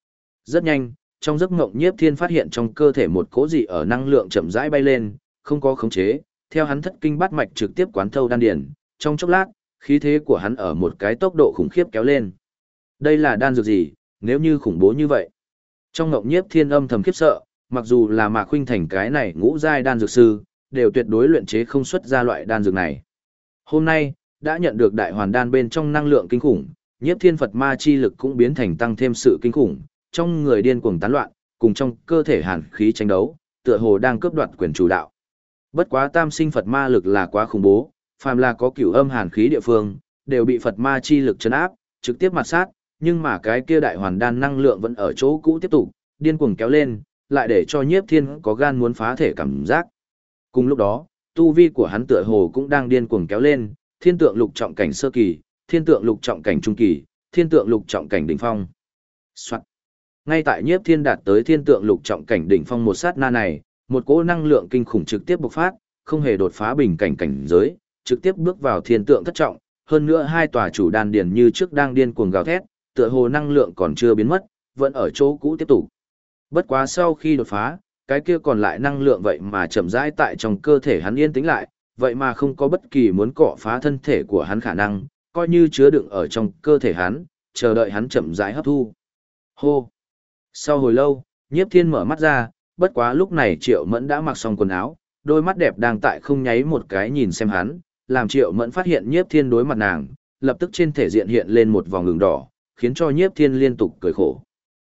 Rất nhanh, trong giấc ngộng Nhiếp Thiên phát hiện trong cơ thể một cỗ dị ở năng lượng chậm rãi bay lên, không có khống chế, theo hắn thất kinh bát mạch trực tiếp quán thâu đan điển, trong chốc lát, khí thế của hắn ở một cái tốc độ khủng khiếp kéo lên. Đây là đan dược gì, nếu như khủng bố như vậy? Trong ngộng Nhiếp Thiên âm thầm khiếp sợ, mặc dù là Mạc Khuynh Thành cái này ngũ giai đan dược sư, đều tuyệt đối luyện chế không xuất ra loại đan dược này. Hôm nay, đã nhận được đại hoàn đan bên trong năng lượng kinh khủng, Nhiếp Thiên Phật ma chi lực cũng biến thành tăng thêm sự kinh khủng, trong người điên cuồng tán loạn, cùng trong cơ thể hàn khí tranh đấu, tựa hồ đang cướp đoạt quyền chủ đạo. Bất quá tam sinh Phật ma lực là quá khủng bố, phàm là có cửu âm hàn khí địa phương, đều bị Phật ma chi lực trấn áp, trực tiếp mặt sát, nhưng mà cái kia đại hoàn đan năng lượng vẫn ở chỗ cũ tiếp tục, điên cuồng kéo lên, lại để cho Nhiếp Thiên có gan muốn phá thể cảm giác. Cùng lúc đó, tu vi của hắn tựa hồ cũng đang điên cuồng kéo lên, thiên tượng lục trọng cảnh sơ kỳ, thiên tượng lục trọng cảnh trung kỳ, thiên tượng lục trọng cảnh đỉnh phong. Soạn. Ngay tại Nhiếp Thiên đạt tới thiên tượng lục trọng cảnh đỉnh phong một sát na này, một cỗ năng lượng kinh khủng trực tiếp bộc phát, không hề đột phá bình cảnh cảnh giới, trực tiếp bước vào thiên tượng thất trọng, hơn nữa hai tòa chủ đan điển như trước đang điên cuồng gào thét, tựa hồ năng lượng còn chưa biến mất, vẫn ở chỗ cũ tiếp tục. Bất quá sau khi đột phá, cái kia còn lại năng lượng vậy mà chậm rãi tại trong cơ thể hắn yên tĩnh lại, vậy mà không có bất kỳ muốn cọ phá thân thể của hắn khả năng, coi như chứa đựng ở trong cơ thể hắn, chờ đợi hắn chậm rãi hấp thu. Hô! Sau hồi lâu, Nhiếp Thiên mở mắt ra, bất quá lúc này Triệu Mẫn đã mặc xong quần áo, đôi mắt đẹp đang tại không nháy một cái nhìn xem hắn, làm Triệu Mẫn phát hiện Nhiếp Thiên đối mặt nàng, lập tức trên thể diện hiện lên một vòng ngừng đỏ, khiến cho Nhiếp Thiên liên tục cười khổ.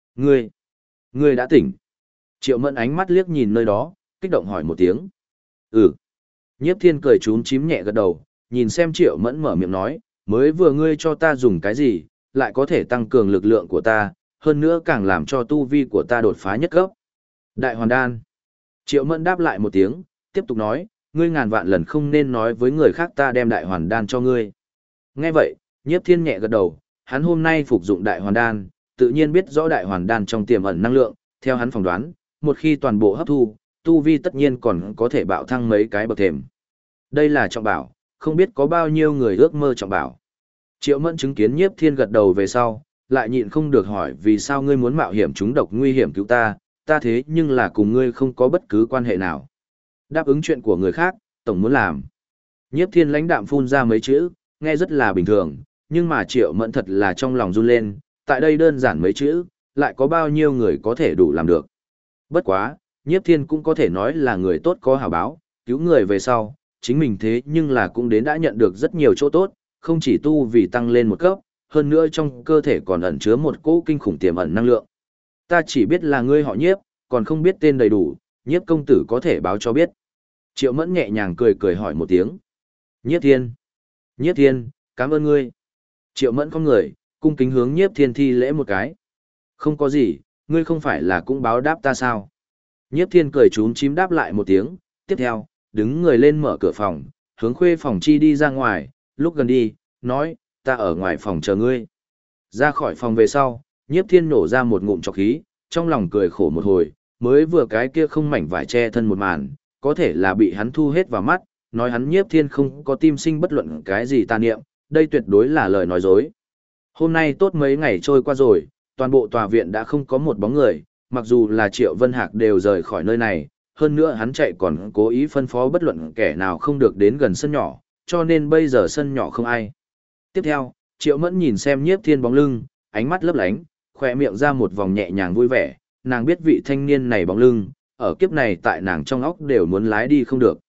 Ngươi đã tỉnh. Triệu Mẫn ánh mắt liếc nhìn nơi đó, kích động hỏi một tiếng. Ừ. Nhiếp Thiên cười chúm chím nhẹ gật đầu, nhìn xem Triệu Mẫn mở miệng nói, mới vừa ngươi cho ta dùng cái gì, lại có thể tăng cường lực lượng của ta, hơn nữa càng làm cho tu vi của ta đột phá nhất cấp. Đại hoàn đan. Triệu Mẫn đáp lại một tiếng, tiếp tục nói, ngươi ngàn vạn lần không nên nói với người khác ta đem đại hoàn đan cho ngươi. Nghe vậy, Nhiếp Thiên nhẹ gật đầu, hắn hôm nay phục dụng đại hoàn đan, tự nhiên biết rõ đại hoàn đan trong tiềm ẩn năng lượng, theo hắn phỏng đoán, một khi toàn bộ hấp thu, tu vi tất nhiên còn có thể bạo thăng mấy cái bậc thềm. Đây là trọng bảo, không biết có bao nhiêu người ước mơ trọng bảo. Triệu Mẫn chứng kiến Nhiếp Thiên gật đầu về sau, lại nhịn không được hỏi vì sao ngươi muốn mạo hiểm trúng độc nguy hiểm cứu ta, ta thế nhưng là cùng ngươi không có bất cứ quan hệ nào. Đáp ứng chuyện của người khác, tổng muốn làm. Nhiếp Thiên lãnh đạm phun ra mấy chữ, nghe rất là bình thường, nhưng mà Triệu Mẫn thật là trong lòng run lên, tại đây đơn giản mấy chữ, lại có bao nhiêu người có thể đủ làm được. Bất quá, Nhiếp Thiên cũng có thể nói là người tốt có hảo báo, cứu người về sau, chính mình thế nhưng là cũng đến đã nhận được rất nhiều chỗ tốt, không chỉ tu vì tăng lên một cấp, hơn nữa trong cơ thể còn ẩn chứa một cỗ kinh khủng tiềm ẩn năng lượng. Ta chỉ biết là ngươi họ Nhiếp, còn không biết tên đầy đủ, Nhiếp công tử có thể báo cho biết. Triệu Mẫn nhẹ nhàng cười cười hỏi một tiếng. Nhiếp Thiên. Nhiếp Thiên, cảm ơn ngươi. Triệu Mẫn con người, cung kính hướng Nhiếp Thiên thi lễ một cái. Không có gì, ngươi không phải là cũng báo đáp ta sao? Nhiếp Thiên cười chúm chím đáp lại một tiếng, tiếp theo, đứng người lên mở cửa phòng, hướng khuê phòng chi đi ra ngoài, lúc gần đi, nói, ta ở ngoài phòng chờ ngươi. Ra khỏi phòng về sau, Nhiếp Thiên nổ ra một ngụm trọc khí, trong lòng cười khổ một hồi, mới vừa cái kia không mảnh vải che thân một màn, có thể là bị hắn thu hết vào mắt, nói hắn Nhiếp Thiên không có tim sinh bất luận cái gì tà niệm, đây tuyệt đối là lời nói dối. Hôm nay tốt mấy ngày trôi qua rồi, toàn bộ tòa viện đã không có một bóng người, mặc dù là Triệu Vân Hạc đều rời khỏi nơi này, hơn nữa hắn chạy còn cố ý phân phó bất luận kẻ nào không được đến gần sân nhỏ, cho nên bây giờ sân nhỏ không ai. Tiếp theo, Triệu Mẫn nhìn xem Nhiếp Thiên bóng lưng, ánh mắt lấp lánh, khỏe miệng ra một vòng nhẹ nhàng vui vẻ, nàng biết vị thanh niên này bóng lưng, ở kiếp này tại nàng trong óc đều muốn lái đi không được.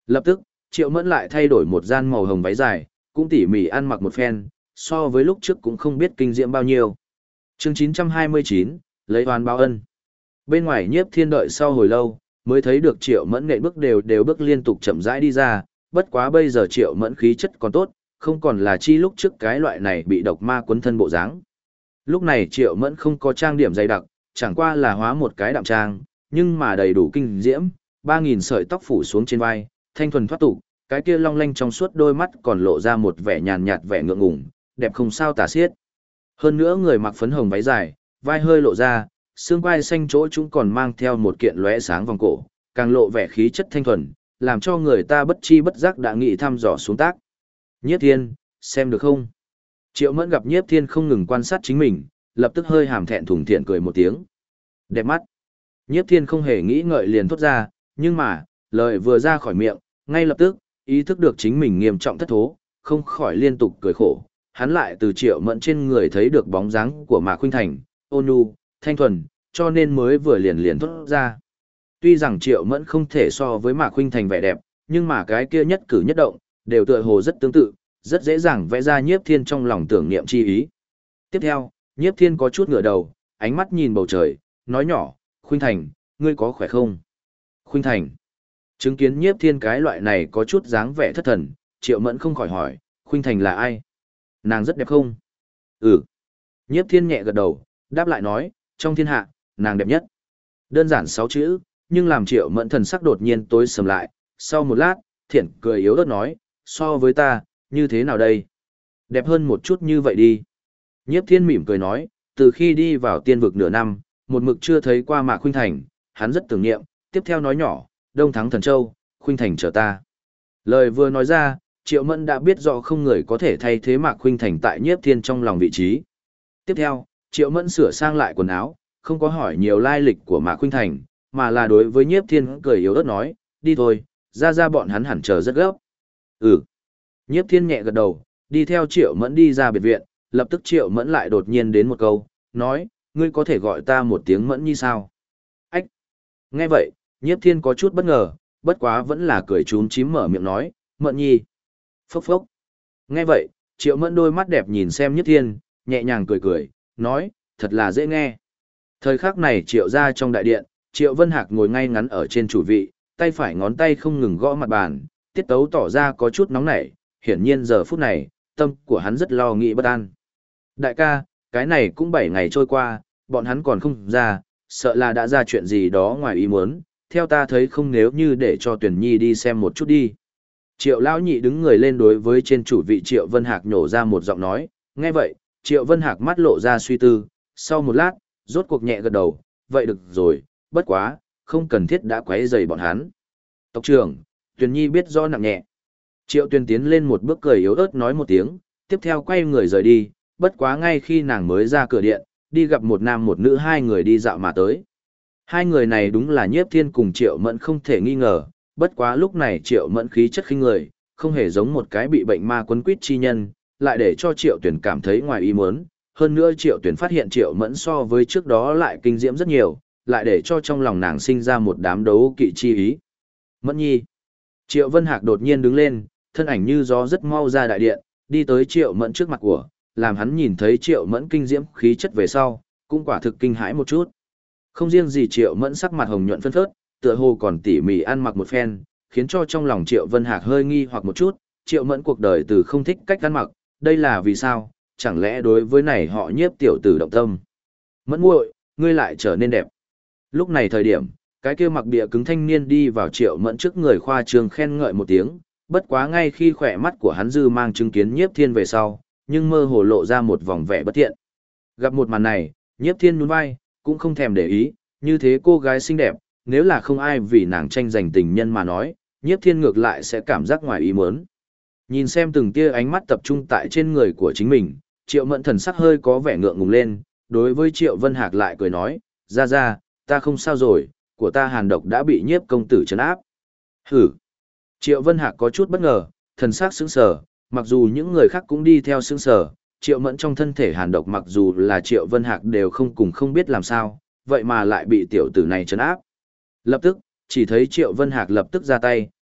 Lập tức, Triệu Mẫn lại thay đổi một gian màu hồng váy dài, cũng tỉ mỉ ăn mặc một phen, so với lúc trước cũng không biết kinh diễm bao nhiêu. Chương 929, lấy oán báo ân. Bên ngoài Nhiếp Thiên đợi sau hồi lâu, mới thấy được Triệu Mẫn nện bước đều bước liên tục chậm rãi đi ra, bất quá bây giờ Triệu Mẫn khí chất còn tốt, không còn là chi lúc trước cái loại này bị độc ma quấn thân bộ dáng. Lúc này Triệu Mẫn không có trang điểm dày đặc, chẳng qua là hóa một cái đạm trang, nhưng mà đầy đủ kinh diễm, 3000 sợi tóc phủ xuống trên vai, thanh thuần thoát tục, cái kia long lanh trong suốt đôi mắt còn lộ ra một vẻ nhàn nhạt vẻ ngượng ngùng, đẹp không sao tả xiết. Hơn nữa người mặc phấn hồng váy dài, vai hơi lộ ra, xương quai xanh chỗ chúng còn mang theo một kiện lóe sáng vòng cổ, càng lộ vẻ khí chất thanh thuần, làm cho người ta bất chi bất giác đã nghĩ thăm dò xuống tác. Nhiếp Thiên, xem được không? Triệu Mẫn gặp Nhiếp Thiên không ngừng quan sát chính mình, lập tức hơi hàm thẹn thùng thiện cười một tiếng. Đẹp mắt. Nhiếp Thiên không hề nghĩ ngợi liền thốt ra, nhưng mà, lời vừa ra khỏi miệng, ngay lập tức, ý thức được chính mình nghiêm trọng thất thố, không khỏi liên tục cười khổ. Hắn lại từ Triệu Mẫn trên người thấy được bóng dáng của Mạc Khuynh Thành, ôn nhu, thanh thuần, cho nên mới vừa liền thốt ra. Tuy rằng Triệu Mẫn không thể so với Mạc Khuynh Thành vẻ đẹp, nhưng mà cái kia nhất cử nhất động, đều tựa hồ rất tương tự, rất dễ dàng vẽ ra Nhiếp Thiên trong lòng tưởng niệm chi ý. Tiếp theo, Nhiếp Thiên có chút ngửa đầu, ánh mắt nhìn bầu trời, nói nhỏ, Khuynh Thành, ngươi có khỏe không? Khuynh Thành. Chứng kiến Nhiếp Thiên cái loại này có chút dáng vẻ thất thần, Triệu Mẫn không khỏi hỏi, Khuynh Thành là ai? Nàng rất đẹp không? Ừ. Nhiếp Thiên nhẹ gật đầu, đáp lại nói, trong thiên hạ, nàng đẹp nhất. Đơn giản 6 chữ, nhưng làm Triệu Mẫn thần sắc đột nhiên tối sầm lại, sau một lát, thiện cười yếu ớt nói, so với ta, như thế nào đây? Đẹp hơn một chút như vậy đi. Nhiếp Thiên mỉm cười nói, từ khi đi vào tiên vực nửa năm, một mực chưa thấy qua Mạc Khuynh Thành, hắn rất tưởng niệm, tiếp theo nói nhỏ, Đông Thắng Thần Châu, Khuynh Thành chờ ta. Lời vừa nói ra, Triệu Mẫn đã biết rõ không người có thể thay thế Mạc Khuynh Thành tại Nhiếp Thiên trong lòng vị trí. Tiếp theo, Triệu Mẫn sửa sang lại quần áo, không có hỏi nhiều lai lịch của Mạc Khuynh Thành, mà là đối với Nhiếp Thiên cười yếu ớt nói, đi thôi, ra bọn hắn hẳn chờ rất gấp. Ừ. Nhiếp Thiên nhẹ gật đầu, đi theo Triệu Mẫn đi ra biệt viện, lập tức Triệu Mẫn lại đột nhiên đến một câu, nói, ngươi có thể gọi ta một tiếng Mẫn Nhi sao? Ách! Nghe vậy, Nhiếp Thiên có chút bất ngờ, bất quá vẫn là cười chúm chím mở miệng nói, Mẫn Nhi. Phốc phốc! Nghe vậy, Triệu Mẫn đôi mắt đẹp nhìn xem Nhiếp Thiên, nhẹ nhàng cười, nói, thật là dễ nghe. Thời khắc này Triệu ra trong đại điện, Triệu Vân Hạc ngồi ngay ngắn ở trên chủ vị, tay phải ngón tay không ngừng gõ mặt bàn, tiết tấu tỏ ra có chút nóng nảy, hiển nhiên giờ phút này, tâm của hắn rất lo nghĩ bất an. Đại ca, cái này cũng 7 ngày trôi qua, bọn hắn còn không ra, sợ là đã ra chuyện gì đó ngoài ý muốn, theo ta thấy không nếu như để cho Tuyển Nhi đi xem một chút đi. Triệu Lão Nhị đứng người lên đối với trên chủ vị Triệu Vân Hạc nhổ ra một giọng nói, nghe vậy, Triệu Vân Hạc mắt lộ ra suy tư, sau một lát, rốt cuộc nhẹ gật đầu, vậy được rồi, bất quá, không cần thiết đã quấy rầy bọn hắn. Tộc trưởng, Tuyển Nhi biết rõ nặng nhẹ. Triệu Tuyển tiến lên một bước cười yếu ớt nói một tiếng, tiếp theo quay người rời đi, bất quá ngay khi nàng mới ra cửa điện, đi gặp một nam một nữ hai người đi dạo mà tới. Hai người này đúng là Nhiếp Thiên cùng Triệu Mẫn không thể nghi ngờ, bất quá lúc này Triệu Mẫn khí chất khinh người, không hề giống một cái bị bệnh ma quấn quýt chi nhân, lại để cho Triệu Tuyển cảm thấy ngoài ý muốn. Hơn nữa Triệu Tuyển phát hiện Triệu Mẫn so với trước đó lại kinh diễm rất nhiều, lại để cho trong lòng nàng sinh ra một đám đấu kỵ chi ý. Mẫn Nhi. Triệu Vân Hạc đột nhiên đứng lên, thân ảnh như gió rất mau ra đại điện, đi tới Triệu Mẫn trước mặt của, làm hắn nhìn thấy Triệu Mẫn kinh diễm khí chất về sau, cũng quả thực kinh hãi một chút. Không riêng gì Triệu Mẫn sắc mặt hồng nhuận phân phớt, tựa hồ còn tỉ mỉ ăn mặc một phen, khiến cho trong lòng Triệu Vân Hạc hơi nghi hoặc một chút, Triệu Mẫn cuộc đời từ không thích cách ăn mặc, đây là vì sao, chẳng lẽ đối với này họ Nhiếp tiểu tử động tâm. Mẫn muội, ngươi lại trở nên đẹp. Lúc này thời điểm, cái kia mặc bìa cứng thanh niên đi vào Triệu Mẫn trước người khoa trương khen ngợi một tiếng, bất quá ngay khi khỏe mắt của hắn dư mang chứng kiến Nhiếp Thiên về sau, nhưng mơ hồ lộ ra một vòng vẻ bất thiện. Gặp một màn này, Nhiếp Thiên nhún vai, cũng không thèm để ý, như thế cô gái xinh đẹp, nếu là không ai vì nàng tranh giành tình nhân mà nói, Nhiếp Thiên ngược lại sẽ cảm giác ngoài ý muốn. Nhìn xem từng tia ánh mắt tập trung tại trên người của chính mình, Triệu Mẫn thần sắc hơi có vẻ ngượng ngùng lên, đối với Triệu Vân Hạc lại cười nói, ra, ta không sao rồi, của ta hàn độc đã bị Nhiếp công tử trấn áp. Hử! Triệu Vân Hạc có chút bất ngờ, thần sắc sững sờ, mặc dù những người khác cũng đi theo sững sờ, Triệu Mẫn trong thân thể hàn độc mặc dù là Triệu Vân Hạc đều không biết làm sao, vậy mà lại bị tiểu tử này trấn áp. Lập tức, chỉ thấy Triệu Vân Hạc lập tức ra tay,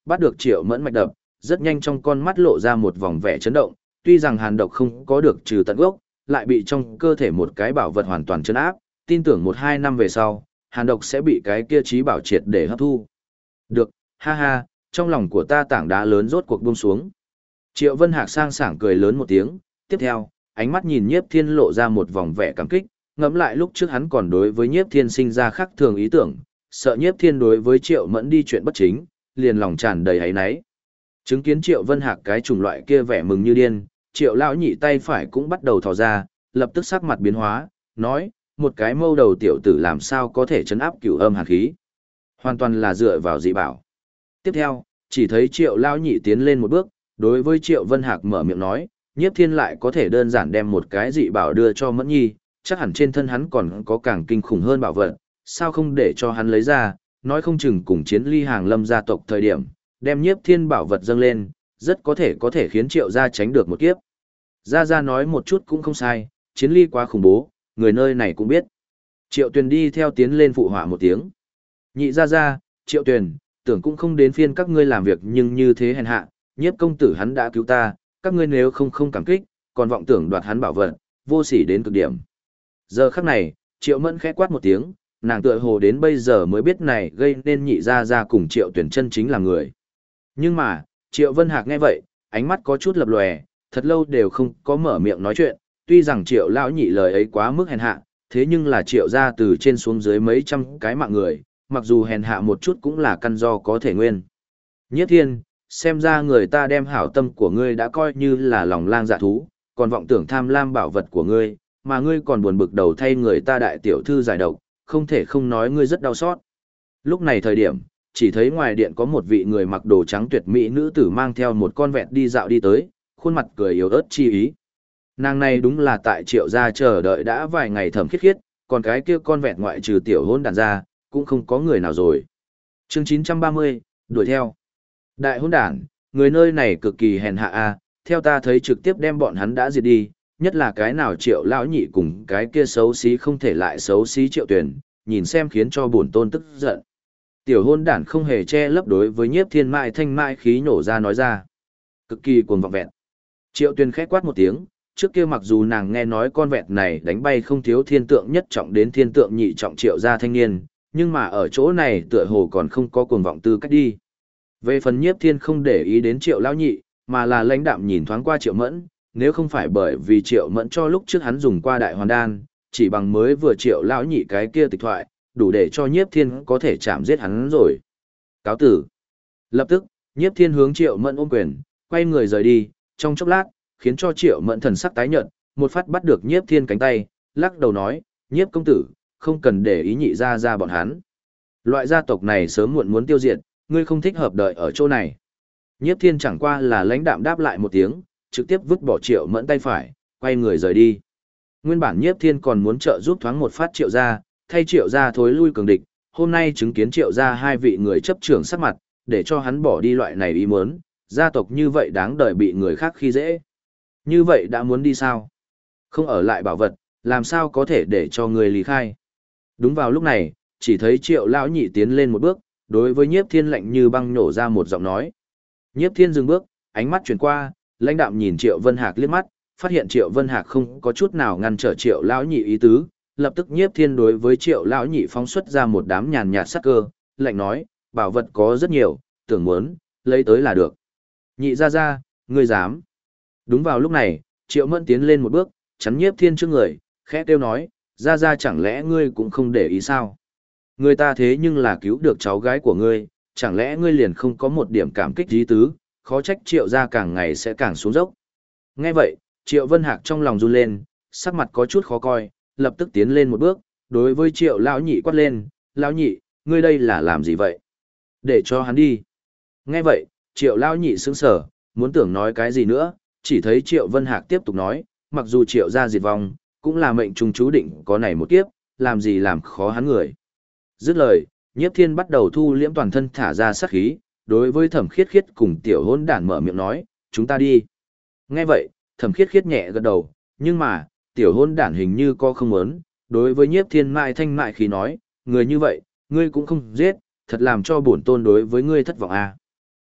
bắt được Triệu Mẫn mạch đập, rất nhanh trong con mắt lộ ra một vòng vẻ chấn động, tuy rằng hàn độc không có được trừ tận gốc, lại bị trong cơ thể một cái bảo vật hoàn toàn chấn áp, tin tưởng 1-2 năm về sau, hàn độc sẽ bị cái kia trí bảo triệt để hấp thu. Được, ha ha, trong lòng của ta tảng đá lớn rốt cuộc buông xuống. Triệu Vân Hạc sang sảng cười lớn một tiếng, tiếp theo, ánh mắt nhìn Nhiếp Thiên lộ ra một vòng vẻ cảm kích, ngẫm lại lúc trước hắn còn đối với Nhiếp Thiên sinh ra khác thường ý tưởng, sợ Nhiếp Thiên đối với Triệu Mẫn đi chuyện bất chính, liền lòng tràn đầy áy náy. Chứng kiến Triệu Vân Hạc cái chủng loại kia vẻ mừng như điên, Triệu lão nhị tay phải cũng bắt đầu thò ra, lập tức sắc mặt biến hóa, nói, một cái mâu đầu tiểu tử làm sao có thể trấn áp cửu âm hàn khí. Hoàn toàn là dựa vào dị bảo. Tiếp theo, chỉ thấy Triệu lão nhị tiến lên một bước, đối với Triệu Vân Hạc mở miệng nói, Nhiếp Thiên lại có thể đơn giản đem một cái dị bảo đưa cho Mẫn Nhi, chắc hẳn trên thân hắn còn có càng kinh khủng hơn bảo vật, sao không để cho hắn lấy ra, nói không chừng cùng chiến ly hàng lâm gia tộc thời điểm, đem Nhiếp Thiên bảo vật dâng lên, rất có thể khiến Triệu gia tránh được một kiếp. Gia Gia nói một chút cũng không sai, chiến ly quá khủng bố, người nơi này cũng biết. Triệu Tuyền đi theo tiến lên phụ họa một tiếng. Nhị Gia Gia, Triệu Tuyền, tưởng cũng không đến phiên các ngươi làm việc nhưng như thế hèn hạ, Nhiếp công tử hắn đã cứu ta, các ngươi nếu không cảm kích, còn vọng tưởng đoạt hắn bảo vật, vô sỉ đến cực điểm. Giờ khắc này, Triệu Mẫn khẽ quát một tiếng, nàng tựa hồ đến bây giờ mới biết này gây nên Nhị Gia Gia cùng Triệu Tuyền chân chính là người. Nhưng mà, Triệu Vân Hạc nghe vậy, ánh mắt có chút lập lòe, thật lâu đều không có mở miệng nói chuyện, tuy rằng Triệu lão nhị lời ấy quá mức hèn hạ, thế nhưng là Triệu gia từ trên xuống dưới mấy trăm cái mạng người, mặc dù hèn hạ một chút cũng là căn do có thể nguyên. Nhiếp Thiên, xem ra người ta đem hảo tâm của ngươi đã coi như là lòng lang dạ thú, còn vọng tưởng tham lam bảo vật của ngươi, mà ngươi còn buồn bực đầu thay người ta đại tiểu thư giải độc, không thể không nói ngươi rất đau xót. Lúc này thời điểm, chỉ thấy ngoài điện có một vị người mặc đồ trắng tuyệt mỹ nữ tử mang theo một con vẹt đi dạo đi tới, khuôn mặt cười yếu ớt chi ý. Nàng này đúng là tại Triệu gia chờ đợi đã vài ngày Thẩm Khiết Khiết, còn cái kia con vẹt ngoại trừ tiểu hôn đàn ra, cũng không có người nào rồi. Chương 930, đuổi theo. Đại hôn đàn, người nơi này cực kỳ hèn hạ a, theo ta thấy trực tiếp đem bọn hắn đã diệt đi, nhất là cái nào Triệu lão nhị cùng cái kia xấu xí không thể lại xấu xí Triệu Tuyền, nhìn xem khiến cho bổn tôn tức giận. Tiểu hôn đản không hề che lấp đối với Nhiếp Thiên mại thanh mại khí nổ ra nói ra. Cực kỳ cuồng vọng vẹn. Triệu Tuyền khẽ quát một tiếng, trước kia mặc dù nàng nghe nói con vẹt này đánh bay không thiếu thiên tượng nhất trọng đến thiên tượng nhị trọng Triệu gia thanh niên, nhưng mà ở chỗ này tựa hồ còn không có cuồng vọng tư cách đi. Về phần Nhiếp Thiên không để ý đến Triệu lão nhị, mà là lãnh đạm nhìn thoáng qua Triệu Mẫn, nếu không phải bởi vì Triệu Mẫn cho lúc trước hắn dùng qua đại hoàn đan, chỉ bằng mới vừa Triệu lão nhị cái kia tịch thoại, đủ để cho Nhiếp Thiên có thể chạm giết hắn rồi. Cáo tử. Lập tức, Nhiếp Thiên hướng Triệu Mẫn ôm quyền, quay người rời đi, trong chốc lát, khiến cho Triệu Mẫn thần sắc tái nhợt, một phát bắt được Nhiếp Thiên cánh tay, lắc đầu nói, Nhiếp công tử, không cần để ý Nhị Gia Gia bọn hắn. Loại gia tộc này sớm muộn muốn tiêu diệt, ngươi không thích hợp đợi ở chỗ này. Nhiếp Thiên chẳng qua là lãnh đạm đáp lại một tiếng, trực tiếp vứt bỏ Triệu Mẫn tay phải, quay người rời đi. Nguyên bản Nhiếp Thiên còn muốn trợ giúp thoáng một phát Triệu gia, thay Triệu gia thối lui cường địch, hôm nay chứng kiến Triệu gia hai vị người chấp trưởng sắc mặt, để cho hắn bỏ đi loại này ý muốn, gia tộc như vậy đáng đời bị người khác khi dễ. Như vậy đã muốn đi sao? Không ở lại bảo vật, làm sao có thể để cho người lý khai? Đúng vào lúc này, chỉ thấy Triệu lão nhị tiến lên một bước, đối với Nhiếp Thiên lạnh như băng nổ ra một giọng nói. Nhiếp Thiên dừng bước, ánh mắt chuyển qua, lãnh đạm nhìn Triệu Vân Hạc liếc mắt, phát hiện Triệu Vân Hạc không có chút nào ngăn trở Triệu lão nhị ý tứ, lập tức Nhiếp Thiên đối với Triệu lão nhị phóng xuất ra một đám nhàn nhạt sắc cơ, lạnh nói, bảo vật có rất nhiều, tưởng muốn, lấy tới là được. Nhị Gia Gia, ngươi dám. Đúng vào lúc này, Triệu Mẫn tiến lên một bước, chắn Nhiếp Thiên trước người, khẽ kêu nói, Gia Gia chẳng lẽ ngươi cũng không để ý sao? Người ta thế nhưng là cứu được cháu gái của ngươi, chẳng lẽ ngươi liền không có một điểm cảm kích ý tứ, khó trách Triệu gia càng ngày sẽ càng xuống dốc. Nghe vậy, Triệu Vân Hạc trong lòng run lên, sắc mặt có chút khó coi, lập tức tiến lên một bước, đối với Triệu lão nhị quát lên, lão nhị, ngươi đây là làm gì vậy? Để cho hắn đi. Nghe vậy, Triệu lão nhị sững sờ, muốn tưởng nói cái gì nữa, chỉ thấy Triệu Vân Hạc tiếp tục nói, mặc dù Triệu gia diệt vong, cũng là mệnh trùng chú định có này một kiếp, làm gì làm khó hắn người. Dứt lời, Nhiếp Thiên bắt đầu thu liễm toàn thân thả ra sát khí, đối với Thẩm Khiết Khiết cùng tiểu hôn đản mở miệng nói, chúng ta đi. Nghe vậy, Thẩm Khiết Khiết nhẹ gật đầu, nhưng mà, tiểu hôn đản hình như có không muốn, đối với Nhiếp Thiên mại thanh mại khí nói, người như vậy, ngươi cũng không giết, thật làm cho bổn tôn đối với ngươi thất vọng à.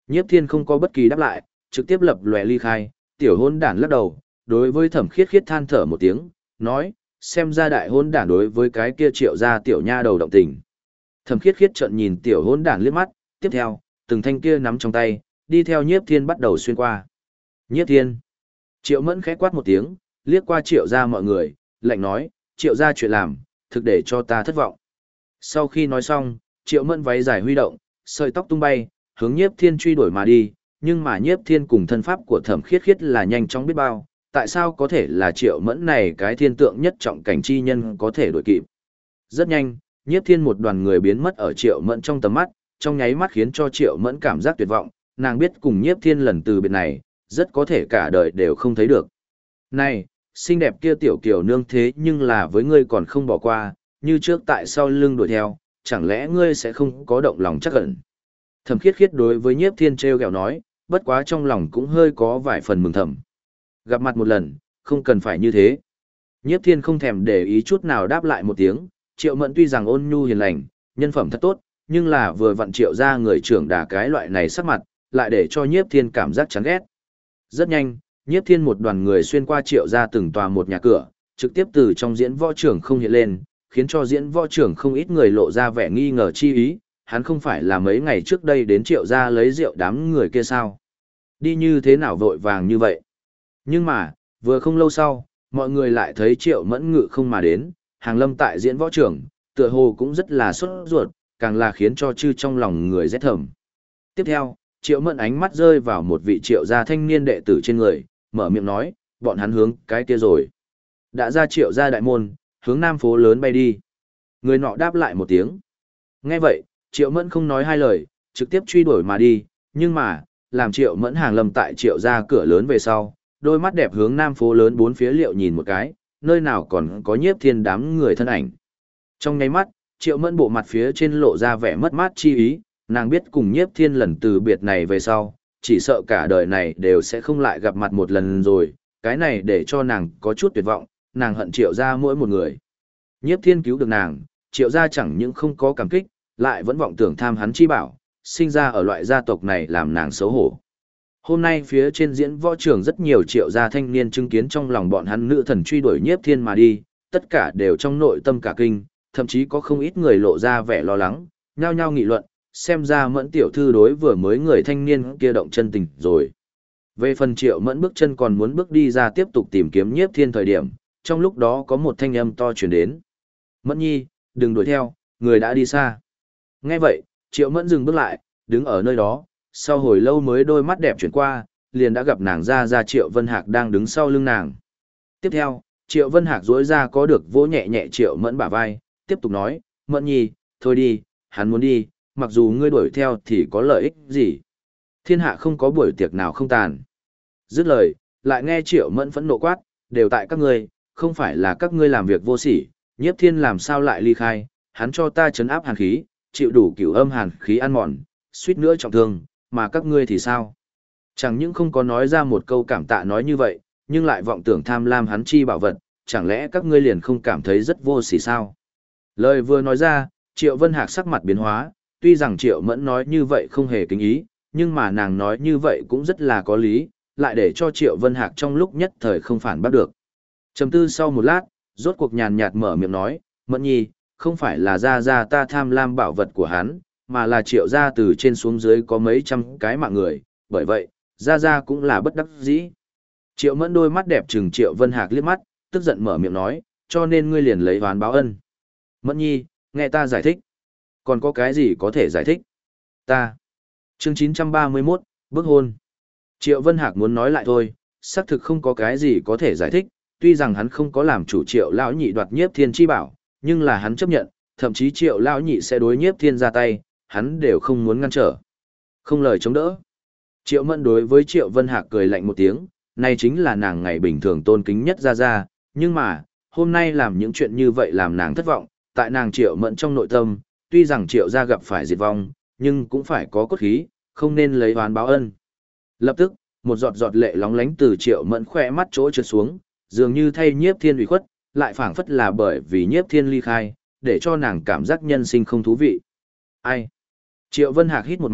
Nhiếp Thiên không có bất kỳ đáp lại, trực tiếp lập lòe ly khai, tiểu hôn đản lắc đầu, đối với Thẩm Khiết Khiết than thở một tiếng, nói, xem ra đại hôn đản đối với cái kia Triệu gia tiểu nha đầu động tình. Thẩm Khiết Khiết trợn nhìn tiểu hôn đản liếc mắt, tiếp theo, từng thanh kia nắm trong tay, đi theo Nhiếp Thiên bắt đầu xuyên qua. Nhiếp Thiên. Triệu Mẫn khẽ quát một tiếng, liếc qua Triệu gia mọi người, lạnh nói, Triệu gia chuyện làm, thực để cho ta thất vọng. Sau khi nói xong, Triệu Mẫn váy dài huy động, sợi tóc tung bay, hướng Nhiếp Thiên truy đuổi mà đi, nhưng mà Nhiếp Thiên cùng thân pháp của Thẩm Khiết Khiết là nhanh chóng biết bao, tại sao có thể là Triệu Mẫn này cái thiên tượng nhất trọng cảnh chi nhân có thể đuổi kịp. Rất nhanh, Nhiếp Thiên một đoàn người biến mất ở Triệu Mẫn trong tầm mắt, trong nháy mắt khiến cho Triệu Mẫn cảm giác tuyệt vọng, nàng biết cùng Nhiếp Thiên lần từ biệt này, rất có thể cả đời đều không thấy được. Này, xinh đẹp kia tiểu kiều nương thế nhưng là với ngươi còn không bỏ qua, như trước tại sau lưng đuổi theo, chẳng lẽ ngươi sẽ không có động lòng chắc ẩn. Thẩm Khiết Khiết đối với Nhiếp Thiên trêu ghẹo nói, bất quá trong lòng cũng hơi có vài phần mừng thầm. Gặp mặt một lần, không cần phải như thế. Nhiếp Thiên không thèm để ý chút nào đáp lại một tiếng, Triệu Mẫn tuy rằng ôn nhu hiền lành, nhân phẩm thật tốt, nhưng là vừa vặn Triệu ra người trưởng đà cái loại này sắc mặt, lại để cho Nhiếp Thiên cảm giác chán ghét. Rất nhanh, Nhiếp Thiên một đoàn người xuyên qua Triệu ra từng tòa một nhà cửa, trực tiếp từ trong diễn võ trưởng không hiện lên, khiến cho diễn võ trưởng không ít người lộ ra vẻ nghi ngờ chi ý, hắn không phải là mấy ngày trước đây đến Triệu ra lấy rượu đám người kia sao? Đi như thế nào vội vàng như vậy? Nhưng mà, vừa không lâu sau, mọi người lại thấy Triệu Mẫn ngự không mà đến, hàng lâm tại diễn võ trưởng, tựa hồ cũng rất là sốt ruột, càng là khiến cho chư trong lòng người rét thầm. Tiếp theo, Triệu Mẫn ánh mắt rơi vào một vị Triệu gia thanh niên đệ tử trên người, mở miệng nói, bọn hắn hướng cái kia rồi. Đã ra Triệu gia đại môn, hướng nam phố lớn bay đi. Người nọ đáp lại một tiếng. Nghe vậy, Triệu Mẫn không nói hai lời, trực tiếp truy đuổi mà đi, nhưng mà, làm Triệu Mẫn hàng lâm tại Triệu gia cửa lớn về sau, đôi mắt đẹp hướng nam phố lớn bốn phía liệu nhìn một cái, nơi nào còn có Nhiếp Thiên đám người thân ảnh. Trong nháy mắt, Triệu Mẫn bộ mặt phía trên lộ ra vẻ mất mát chi ý, nàng biết cùng Nhiếp Thiên lần từ biệt này về sau, chỉ sợ cả đời này đều sẽ không lại gặp mặt một lần rồi, cái này để cho nàng có chút tuyệt vọng, nàng hận Triệu gia mỗi một người. Nhiếp Thiên cứu được nàng, Triệu gia chẳng những không có cảm kích, lại vẫn vọng tưởng tham hắn chi bảo, sinh ra ở loại gia tộc này làm nàng xấu hổ. Hôm nay phía trên diễn võ trường rất nhiều Triệu gia thanh niên chứng kiến trong lòng bọn hắn nữ thần truy đuổi Nhiếp Thiên mà đi, tất cả đều trong nội tâm cả kinh, thậm chí có không ít người lộ ra vẻ lo lắng, nhao nhao nghị luận, xem ra Mẫn tiểu thư đối vừa mới người thanh niên kia động chân tình rồi. Về phần Triệu Mẫn bước chân còn muốn bước đi ra tiếp tục tìm kiếm Nhiếp Thiên thời điểm, trong lúc đó có một thanh âm to truyền đến. Mẫn nhi, đừng đuổi theo, người đã đi xa. Nghe vậy, Triệu Mẫn dừng bước lại, đứng ở nơi đó, sau hồi lâu mới đôi mắt đẹp chuyển qua, liền đã gặp nàng ra Triệu Vân Hạc đang đứng sau lưng nàng. Tiếp theo, Triệu Vân Hạc duỗi ra có được vỗ nhẹ nhẹ Triệu Mẫn bả vai, tiếp tục nói, Mẫn nhi, thôi đi, hắn muốn đi, mặc dù ngươi đuổi theo thì có lợi ích gì. Thiên hạ không có buổi tiệc nào không tàn. Dứt lời, lại nghe Triệu Mẫn phẫn nộ quát, đều tại các ngươi, không phải là các ngươi làm việc vô sỉ, Nhiếp Thiên làm sao lại ly khai, hắn cho ta trấn áp hàn khí, chịu đủ cửu âm hàn khí ăn mòn, suýt nữa trọng thương, mà các ngươi thì sao? Chẳng những không có nói ra một câu cảm tạ nói như vậy, nhưng lại vọng tưởng tham lam hắn chi bảo vật, chẳng lẽ các ngươi liền không cảm thấy rất vô sỉ sao? Lời vừa nói ra, Triệu Vân Hạc sắc mặt biến hóa, tuy rằng Triệu Mẫn nói như vậy không hề kính ý, nhưng mà nàng nói như vậy cũng rất là có lý, lại để cho Triệu Vân Hạc trong lúc nhất thời không phản bác được. Trầm tư sau một lát, rốt cuộc nhàn nhạt mở miệng nói, Mẫn nhi, không phải là ra ta tham lam bảo vật của hắn, mà là Triệu gia từ trên xuống dưới có mấy trăm cái mạng người, bởi vậy, ra cũng là bất đắc dĩ. Triệu Mẫn đôi mắt đẹp trừng Triệu Vân Hạc liếc mắt, tức giận mở miệng nói, cho nên ngươi liền lấy oán báo ân. Mẫn nhi, nghe ta giải thích. Còn có cái gì có thể giải thích? Ta. Chương 931, bức hôn. Triệu Vân Hạc muốn nói lại thôi, xác thực không có cái gì có thể giải thích, tuy rằng hắn không có làm chủ Triệu lão nhị đoạt Nhiếp Thiên chi bảo, nhưng là hắn chấp nhận, thậm chí Triệu lão nhị sẽ đối Nhiếp Thiên ra tay, hắn đều không muốn ngăn trở. Không lời chống đỡ. Triệu Mẫn đối với Triệu Vân Hạc cười lạnh một tiếng, này chính là nàng ngày bình thường tôn kính nhất ra, nhưng mà, hôm nay làm những chuyện như vậy làm nàng thất vọng, tại nàng Triệu Mẫn trong nội tâm, tuy rằng Triệu gia gặp phải diệt vong, nhưng cũng phải có cốt khí, không nên lấy oán báo ân. Lập tức, một giọt giọt lệ lóng lánh từ Triệu Mẫn khỏe mắt chỗ trượt xuống, dường như thay Nhiếp Thiên ủy khuất, lại phảng phất là bởi vì Nhiếp Thiên ly khai, để cho nàng cảm giác nhân sinh không thú vị. Ai? Triệu Vân Hạc hít một mạch,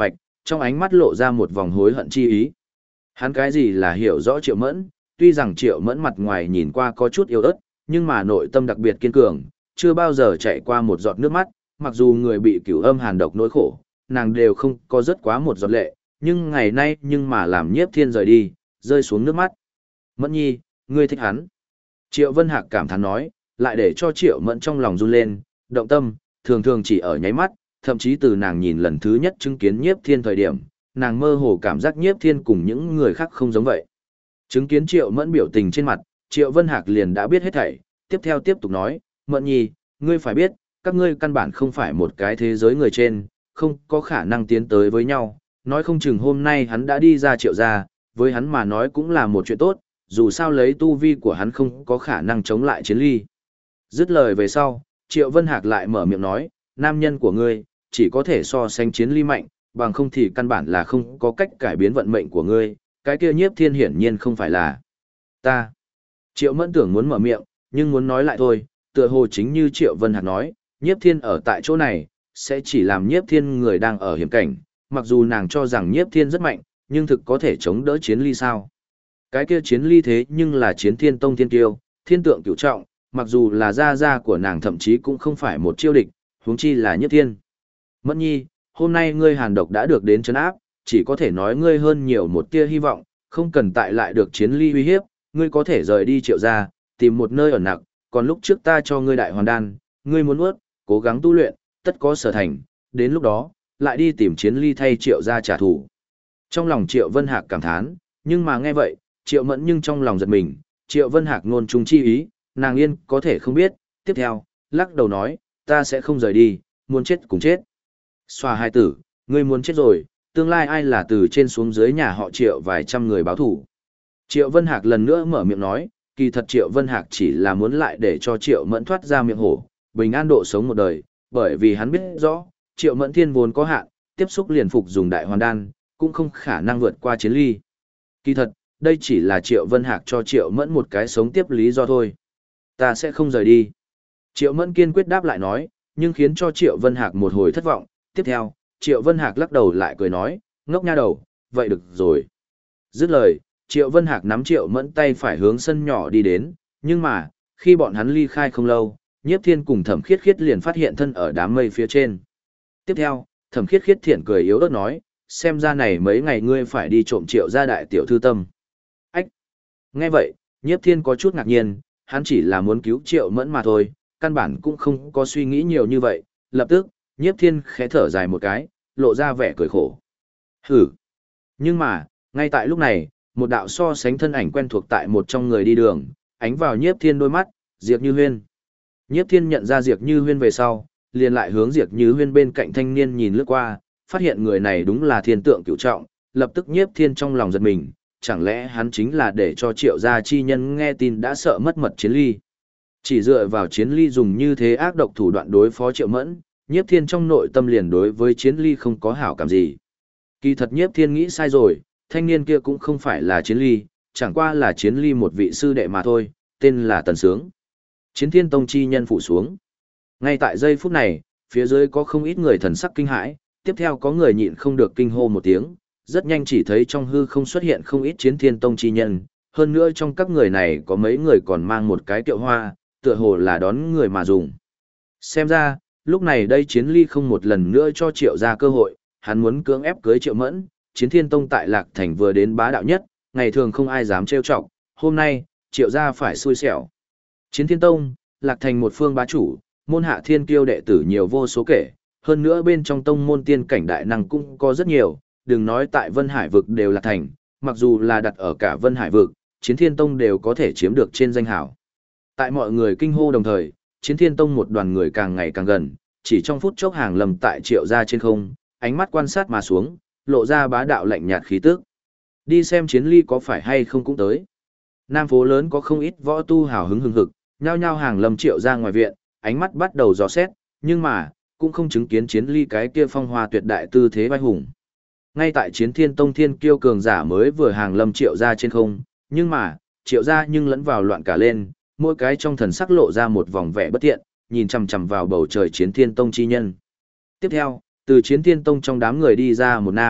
Trong ánh mắt lộ ra một vòng hối hận chi ý. Hắn cái gì là hiểu rõ Triệu Mẫn, tuy rằng Triệu Mẫn mặt ngoài nhìn qua có chút yếu ớt, nhưng mà nội tâm đặc biệt kiên cường, chưa bao giờ chạy qua một giọt nước mắt, mặc dù người bị cửu âm hàn độc nỗi khổ, nàng đều không có rất quá một giọt lệ, nhưng ngày nay nhưng mà làm Nhiếp Thiên rời đi, rơi xuống nước mắt. Mẫn nhi, ngươi thích hắn. Triệu Vân Hạc cảm thán nói, lại để cho Triệu Mẫn trong lòng run lên, động tâm, thường thường chỉ ở nháy mắt, thậm chí từ nàng nhìn lần thứ nhất chứng kiến Nhiếp Thiên thời điểm, nàng mơ hồ cảm giác Nhiếp Thiên cùng những người khác không giống vậy. Chứng kiến Triệu Mẫn biểu tình trên mặt, Triệu Vân Hạc liền đã biết hết thảy, tiếp theo tiếp tục nói, Mẫn nhi, ngươi phải biết, các ngươi căn bản không phải một cái thế giới người trên, không có khả năng tiến tới với nhau, nói không chừng hôm nay hắn đã đi ra Triệu gia, với hắn mà nói cũng là một chuyện tốt, dù sao lấy tu vi của hắn không có khả năng chống lại Chiến Ly. Dứt lời về sau, Triệu Vân Hạc lại mở miệng nói, nam nhân của ngươi, chỉ có thể so sánh Chiến Ly mạnh, bằng không thì căn bản là không có cách cải biến vận mệnh của ngươi, cái kia Nhiếp Thiên hiển nhiên không phải là ta. Triệu Mẫn tưởng muốn mở miệng, nhưng muốn nói lại thôi, tựa hồ chính như Triệu Vân Hạc nói, Nhiếp Thiên ở tại chỗ này, sẽ chỉ làm Nhiếp Thiên người đang ở hiểm cảnh, mặc dù nàng cho rằng Nhiếp Thiên rất mạnh, nhưng thực có thể chống đỡ Chiến Ly sao? Cái kia Chiến Ly thế nhưng là Chiến Thiên Tông thiên kiêu, thiên tượng cửu trọng, mặc dù là gia của nàng thậm chí cũng không phải một chiêu địch, huống chi là Nhiếp Thiên. Mẫn nhi, hôm nay ngươi hàn độc đã được đến trấn áp, chỉ có thể nói ngươi hơn nhiều một tia hy vọng, không cần tại lại được Chiến Ly uy hiếp, ngươi có thể rời đi Triệu gia, tìm một nơi ẩn nặc, còn lúc trước ta cho ngươi đại hoàn đan, ngươi muốn nuốt, cố gắng tu luyện, tất có sở thành, đến lúc đó, lại đi tìm Chiến Ly thay Triệu gia trả thù. Trong lòng Triệu Vân Hạc cảm thán, nhưng mà nghe vậy, Triệu Mẫn nhưng trong lòng giật mình, Triệu Vân Hạc ngôn trung chi ý, nàng yên có thể không biết, tiếp theo, lắc đầu nói, ta sẽ không rời đi, muốn chết cùng chết. Xoa hai tử, ngươi muốn chết rồi, tương lai ai là từ trên xuống dưới nhà họ Triệu vài trăm người báo thủ. Triệu Vân Hạc lần nữa mở miệng nói, kỳ thật Triệu Vân Hạc chỉ là muốn lại để cho Triệu Mẫn thoát ra miệng hổ, bình an độ sống một đời, bởi vì hắn biết rõ, Triệu Mẫn thiên vốn có hạn, tiếp xúc liền phục dùng đại hoàn đan, cũng không khả năng vượt qua Chiến Ly. Kỳ thật, đây chỉ là Triệu Vân Hạc cho Triệu Mẫn một cái sống tiếp lý do thôi. Ta sẽ không rời đi. Triệu Mẫn kiên quyết đáp lại nói, nhưng khiến cho Triệu Vân Hạc một hồi thất vọng. Tiếp theo, Triệu Vân Hạc lắc đầu lại cười nói, ngốc nha đầu, vậy được rồi. Dứt lời, Triệu Vân Hạc nắm Triệu Mẫn tay phải hướng sân nhỏ đi đến, nhưng mà, khi bọn hắn ly khai không lâu, Nhiếp Thiên cùng Thẩm Khiết Khiết liền phát hiện thân ở đám mây phía trên. Tiếp theo, Thẩm Khiết Khiết thiện cười yếu ớt nói, xem ra này mấy ngày ngươi phải đi trộm Triệu gia đại tiểu thư tâm. Ách! Nghe vậy, Nhiếp Thiên có chút ngạc nhiên, hắn chỉ là muốn cứu Triệu Mẫn mà thôi, căn bản cũng không có suy nghĩ nhiều như vậy, lập tức, Nhiếp Thiên khẽ thở dài một cái, lộ ra vẻ cười khổ. Hử! Nhưng mà, ngay tại lúc này, một đạo so sánh thân ảnh quen thuộc tại một trong người đi đường, ánh vào Nhiếp Thiên đôi mắt, Diệp Như Huyên. Nhiếp Thiên nhận ra Diệp Như Huyên về sau, liền lại hướng Diệp Như Huyên bên cạnh thanh niên nhìn lướt qua, phát hiện người này đúng là thiên tượng cửu trọng, lập tức Nhiếp Thiên trong lòng giật mình, chẳng lẽ hắn chính là để cho Triệu gia chi nhân nghe tin đã sợ mất mật Chiến Ly. Chỉ dựa vào Chiến Ly dùng như thế ác độc thủ đoạn đối phó Triệu Mẫn, Nhiếp Thiên trong nội tâm liền đối với Chiến Ly không có hảo cảm gì. Kỳ thật Nhiếp Thiên nghĩ sai rồi, thanh niên kia cũng không phải là Chiến Ly, chẳng qua là Chiến Ly một vị sư đệ mà thôi, tên là Tần Sướng. Chiến Thiên Tông chi nhân phủ xuống. Ngay tại giây phút này, phía dưới có không ít người thần sắc kinh hãi, tiếp theo có người nhịn không được kinh hô một tiếng, rất nhanh chỉ thấy trong hư không xuất hiện không ít Chiến Thiên Tông chi nhân, hơn nữa trong các người này có mấy người còn mang một cái kiệu hoa, tựa hồ là đón người mà dùng. Xem ra, lúc này đây Chiến Ly không một lần nữa cho Triệu gia cơ hội, hắn muốn cưỡng ép cưới Triệu Mẫn, Chiến Thiên Tông tại Lạc Thành vừa đến bá đạo nhất, ngày thường không ai dám trêu chọc, hôm nay, Triệu gia phải xui xẻo. Chiến Thiên Tông, Lạc Thành một phương bá chủ, môn hạ thiên kiêu đệ tử nhiều vô số kể, hơn nữa bên trong tông môn tiên cảnh đại năng cũng có rất nhiều, đừng nói tại Vân Hải vực đều là thành, mặc dù là đặt ở cả Vân Hải vực, Chiến Thiên Tông đều có thể chiếm được trên danh hảo. Tại mọi người kinh hô đồng thời, Chiến Thiên Tông một đoàn người càng ngày càng gần, chỉ trong phút chốc hàng lầm tại Triệu gia trên không, ánh mắt quan sát mà xuống, lộ ra bá đạo lạnh nhạt khí tức. Đi xem Chiến Ly có phải hay không cũng tới. Nam phố lớn có không ít võ tu hào hứng hừng hực, nhao nhao hàng lầm Triệu gia ngoài viện, ánh mắt bắt đầu dò xét, nhưng mà, cũng không chứng kiến Chiến Ly cái kia phong hoa tuyệt đại tư thế vai hùng. Ngay tại Chiến Thiên Tông thiên kiêu cường giả mới vừa hàng lâm Triệu gia trên không, nhưng mà, Triệu gia nhưng lẫn vào loạn cả lên, mỗi cái trong thần sắc lộ ra một vòng vẻ bất thiện, nhìn chằm chằm vào bầu trời Chiến Thiên Tông chi nhân. Tiếp theo, từ Chiến Thiên Tông trong đám người đi ra một nam,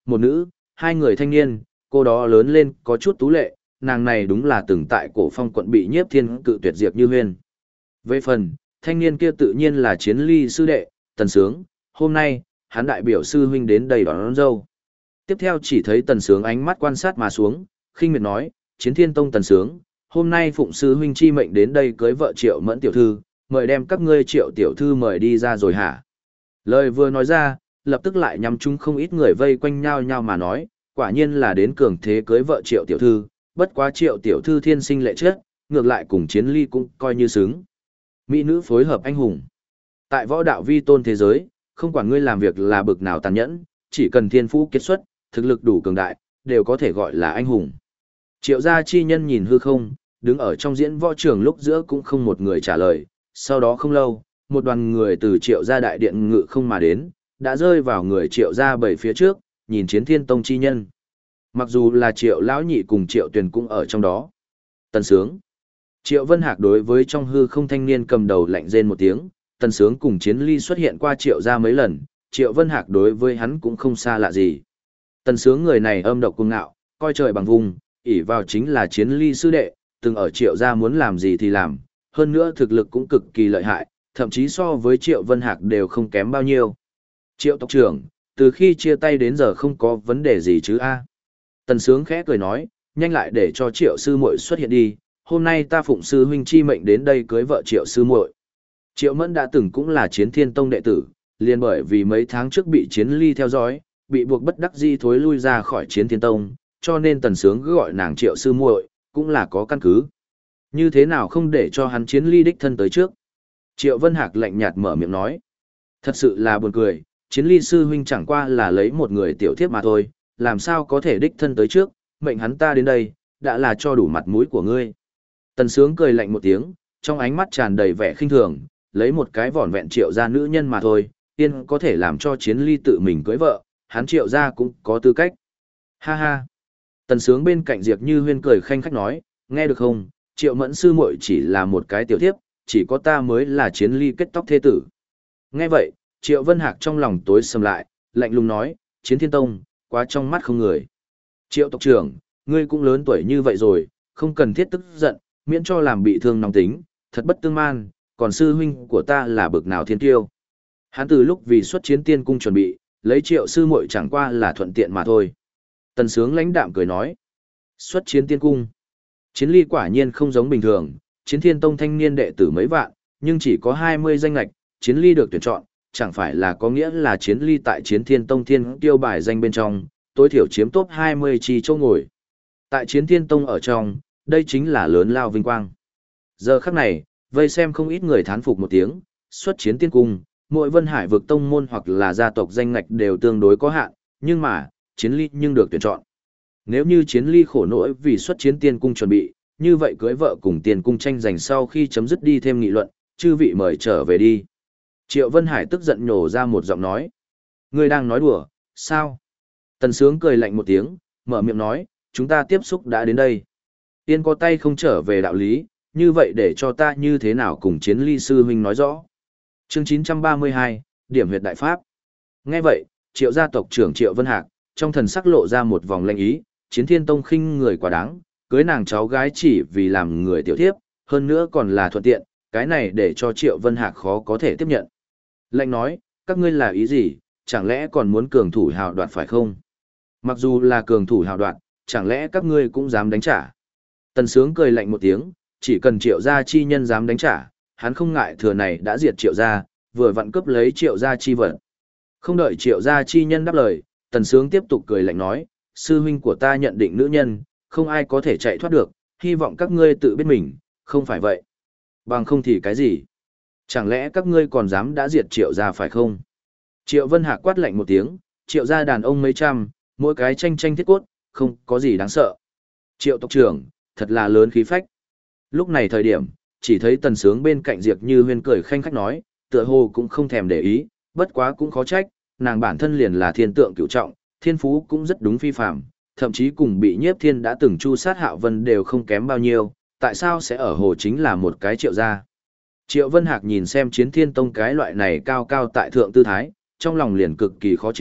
một nữ, hai người thanh niên, cô đó lớn lên có chút tú lệ, nàng này đúng là từng tại Cổ Phong quận bị Nhiếp Thiên cự tuyệt Diệp Như Huyên. Về phần, thanh niên kia tự nhiên là Chiến Ly sư đệ, Tần Sướng, hôm nay, hắn đại biểu sư huynh đến đây đón dâu. Tiếp theo chỉ thấy Tần Sướng ánh mắt quan sát mà xuống, khinh miệt nói, Chiến Thiên Tông Tần Sướng, hôm nay phụng sư huynh chi mệnh đến đây cưới vợ Triệu Mẫn tiểu thư, mời đem các ngươi Triệu tiểu thư mời đi ra rồi hả? Lời vừa nói ra, lập tức lại nhắm chúng không ít người vây quanh nhau nhau mà nói, quả nhiên là đến cường thế cưới vợ Triệu tiểu thư, bất quá Triệu tiểu thư thiên sinh lệ chất, ngược lại cùng Chiến Ly cũng coi như xứng. Mỹ nữ phối hợp anh hùng. Tại võ đạo vi tôn thế giới, không quản ngươi làm việc là bực nào tàn nhẫn, chỉ cần thiên phú kiệt xuất, thực lực đủ cường đại, đều có thể gọi là anh hùng. Triệu gia chi nhân nhìn hư không, đứng ở trong diễn võ trường lúc giữa cũng không một người trả lời, sau đó không lâu, một đoàn người từ Triệu gia đại điện ngự không mà đến, đã rơi vào người Triệu gia bảy phía trước, nhìn Chiến Thiên Tông chi nhân. Mặc dù là Triệu lão nhị cùng Triệu Tuyền cũng ở trong đó. Tần Sướng. Triệu Vân Hạc đối với trong hư không thanh niên cầm đầu lạnh rên một tiếng, Tần Sướng cùng Chiến Ly xuất hiện qua Triệu gia mấy lần, Triệu Vân Hạc đối với hắn cũng không xa lạ gì. Tần Sướng người này âm độc cuồng ngạo, coi trời bằng vùng, ỷ vào chính là Chiến Ly sư đệ, từng ở Triệu gia muốn làm gì thì làm, hơn nữa thực lực cũng cực kỳ lợi hại, thậm chí so với Triệu Vân Hạc đều không kém bao nhiêu. Triệu tộc trưởng, từ khi chia tay đến giờ không có vấn đề gì chứ a? Tần Sướng khẽ cười nói, nhanh lại để cho Triệu sư muội xuất hiện đi, hôm nay ta phụng sư huynh chi mệnh đến đây cưới vợ Triệu sư muội. Triệu Mẫn đã từng cũng là Chiến Thiên Tông đệ tử, liền bởi vì mấy tháng trước bị Chiến Ly theo dõi, bị buộc bất đắc dĩ thối lui ra khỏi Chiến Thiên Tông, cho nên Tần Sướng cứ gọi nàng Triệu sư muội, cũng là có căn cứ. Như thế nào không để cho hắn Chiến Ly đích thân tới trước? Triệu Vân Hạc lạnh nhạt mở miệng nói. Thật sự là buồn cười, Chiến Ly sư huynh chẳng qua là lấy một người tiểu thiếp mà thôi, làm sao có thể đích thân tới trước, mệnh hắn ta đến đây, đã là cho đủ mặt mũi của ngươi. Tần Sướng cười lạnh một tiếng, trong ánh mắt tràn đầy vẻ khinh thường, lấy một cái vỏn vẹn Triệu gia nữ nhân mà thôi, tiên có thể làm cho Chiến Ly tự mình cưới vợ, hắn Triệu gia cũng có tư cách. Ha ha. Tần Sướng bên cạnh Diệp Như Huyên cười khanh khách nói, nghe được không, Triệu Mẫn sư muội chỉ là một cái tiểu thiếp, chỉ có ta mới là Chiến Ly kết tóc thế tử. Nghe vậy, Triệu Vân Hạc trong lòng tối sầm lại, lạnh lùng nói, Chiến Thiên Tông, quá trong mắt không người. Triệu tộc trưởng, ngươi cũng lớn tuổi như vậy rồi, không cần thiết tức giận, miễn cho làm bị thương nóng tính, thật bất tương man, còn sư huynh của ta là bực nào thiên kiêu. Hắn từ lúc vì xuất chiến tiên cung chuẩn bị, lấy Triệu sư muội chẳng qua là thuận tiện mà thôi. Tần Sướng lãnh đạm cười nói, xuất chiến tiên cung. Chiến Ly quả nhiên không giống bình thường, Chiến Thiên Tông thanh niên đệ tử mấy vạn, nhưng chỉ có 20 danh lệch, Chiến Ly được tuyển chọn, chẳng phải là có nghĩa là Chiến Ly tại Chiến Thiên Tông thiên tiêu bài danh bên trong, tối thiểu chiếm top 20 chi chỗ ngồi. Tại Chiến Thiên Tông ở trong, đây chính là lớn lao vinh quang. Giờ khắc này, vây xem không ít người thán phục một tiếng, xuất chiến tiên cung, mỗi Vân Hải vực tông môn hoặc là gia tộc danh ngạch đều tương đối có hạn, nhưng mà, Chiến Ly nhưng được tuyển chọn. Nếu như Chiến Ly khổ nỗi vì xuất chiến tiên cung chuẩn bị, như vậy cưới vợ cùng tiên cung tranh giành sau khi chấm dứt đi thêm nghị luận, chư vị mời trở về đi. Triệu Vân Hải tức giận nhổ ra một giọng nói. Ngươi đang nói đùa, sao? Tần Sướng cười lạnh một tiếng, mở miệng nói, chúng ta tiếp xúc đã đến đây. Tiên có tay không trở về đạo lý, như vậy để cho ta như thế nào cùng Chiến Ly sư huynh nói rõ. Chương 932, Điểm huyệt đại pháp. Nghe vậy, Triệu gia tộc trưởng Triệu Vân Hạc, trong thần sắc lộ ra một vòng lanh ý, Chiến Thiên Tông khinh người quá đáng, cưới nàng cháu gái chỉ vì làm người tiểu thiếp, hơn nữa còn là thuận tiện, cái này để cho Triệu Vân Hạc khó có thể tiếp nhận. Lệnh nói, các ngươi là ý gì, chẳng lẽ còn muốn cường thủ hào đoạt phải không? Mặc dù là cường thủ hào đoạt, chẳng lẽ các ngươi cũng dám đánh trả? Tần Sướng cười lạnh một tiếng, chỉ cần Triệu gia chi nhân dám đánh trả, hắn không ngại thừa này đã diệt Triệu gia, vừa vặn cướp lấy Triệu gia chi vật. Không đợi Triệu gia chi nhân đáp lời, Tần Sướng tiếp tục cười lạnh nói, sư huynh của ta nhận định nữ nhân, không ai có thể chạy thoát được, hy vọng các ngươi tự biết mình, không phải vậy. Bằng không thì cái gì? Chẳng lẽ các ngươi còn dám đã diệt Triệu gia phải không? Triệu Vân Hạc quát lạnh một tiếng, Triệu gia đàn ông mấy trăm, mỗi cái tranh tranh thiết cốt, không có gì đáng sợ. Triệu tộc trưởng, thật là lớn khí phách. Lúc này thời điểm, chỉ thấy Tần Sướng bên cạnh Diệp Như Huyên cười khanh khách nói, tựa hồ cũng không thèm để ý, bất quá cũng khó trách, nàng bản thân liền là thiên tượng cửu trọng, thiên phú cũng rất đúng phi phàm, thậm chí cùng bị Nhiếp Thiên đã từng chu sát Hạo Vân đều không kém bao nhiêu, tại sao sẽ ở hồ chính là một cái Triệu gia? Triệu Vân Hạc nhìn xem Chiến Thiên Tông cái loại này cao cao tại thượng tư thái, trong lòng liền cực kỳ khó chịu,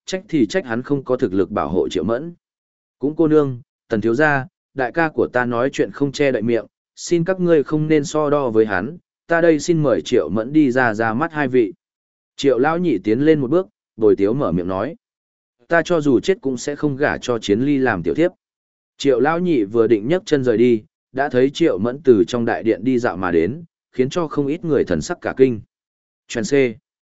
trách thì trách hắn không có thực lực bảo hộ Triệu Mẫn. Cũng cô nương, Tần thiếu gia, đại ca của ta nói chuyện không che đậy miệng, xin các ngươi không nên so đo với hắn, ta đây xin mời Triệu Mẫn đi ra mắt hai vị. Triệu lão nhị tiến lên một bước, bồi tiếu mở miệng nói. Ta cho dù chết cũng sẽ không gả cho Chiến Ly làm tiểu thiếp. Triệu lão nhị vừa định nhấc chân rời đi, đã thấy Triệu Mẫn từ trong đại điện đi dạo mà đến, khiến cho không ít người thần sắc cả kinh. Chuyện C.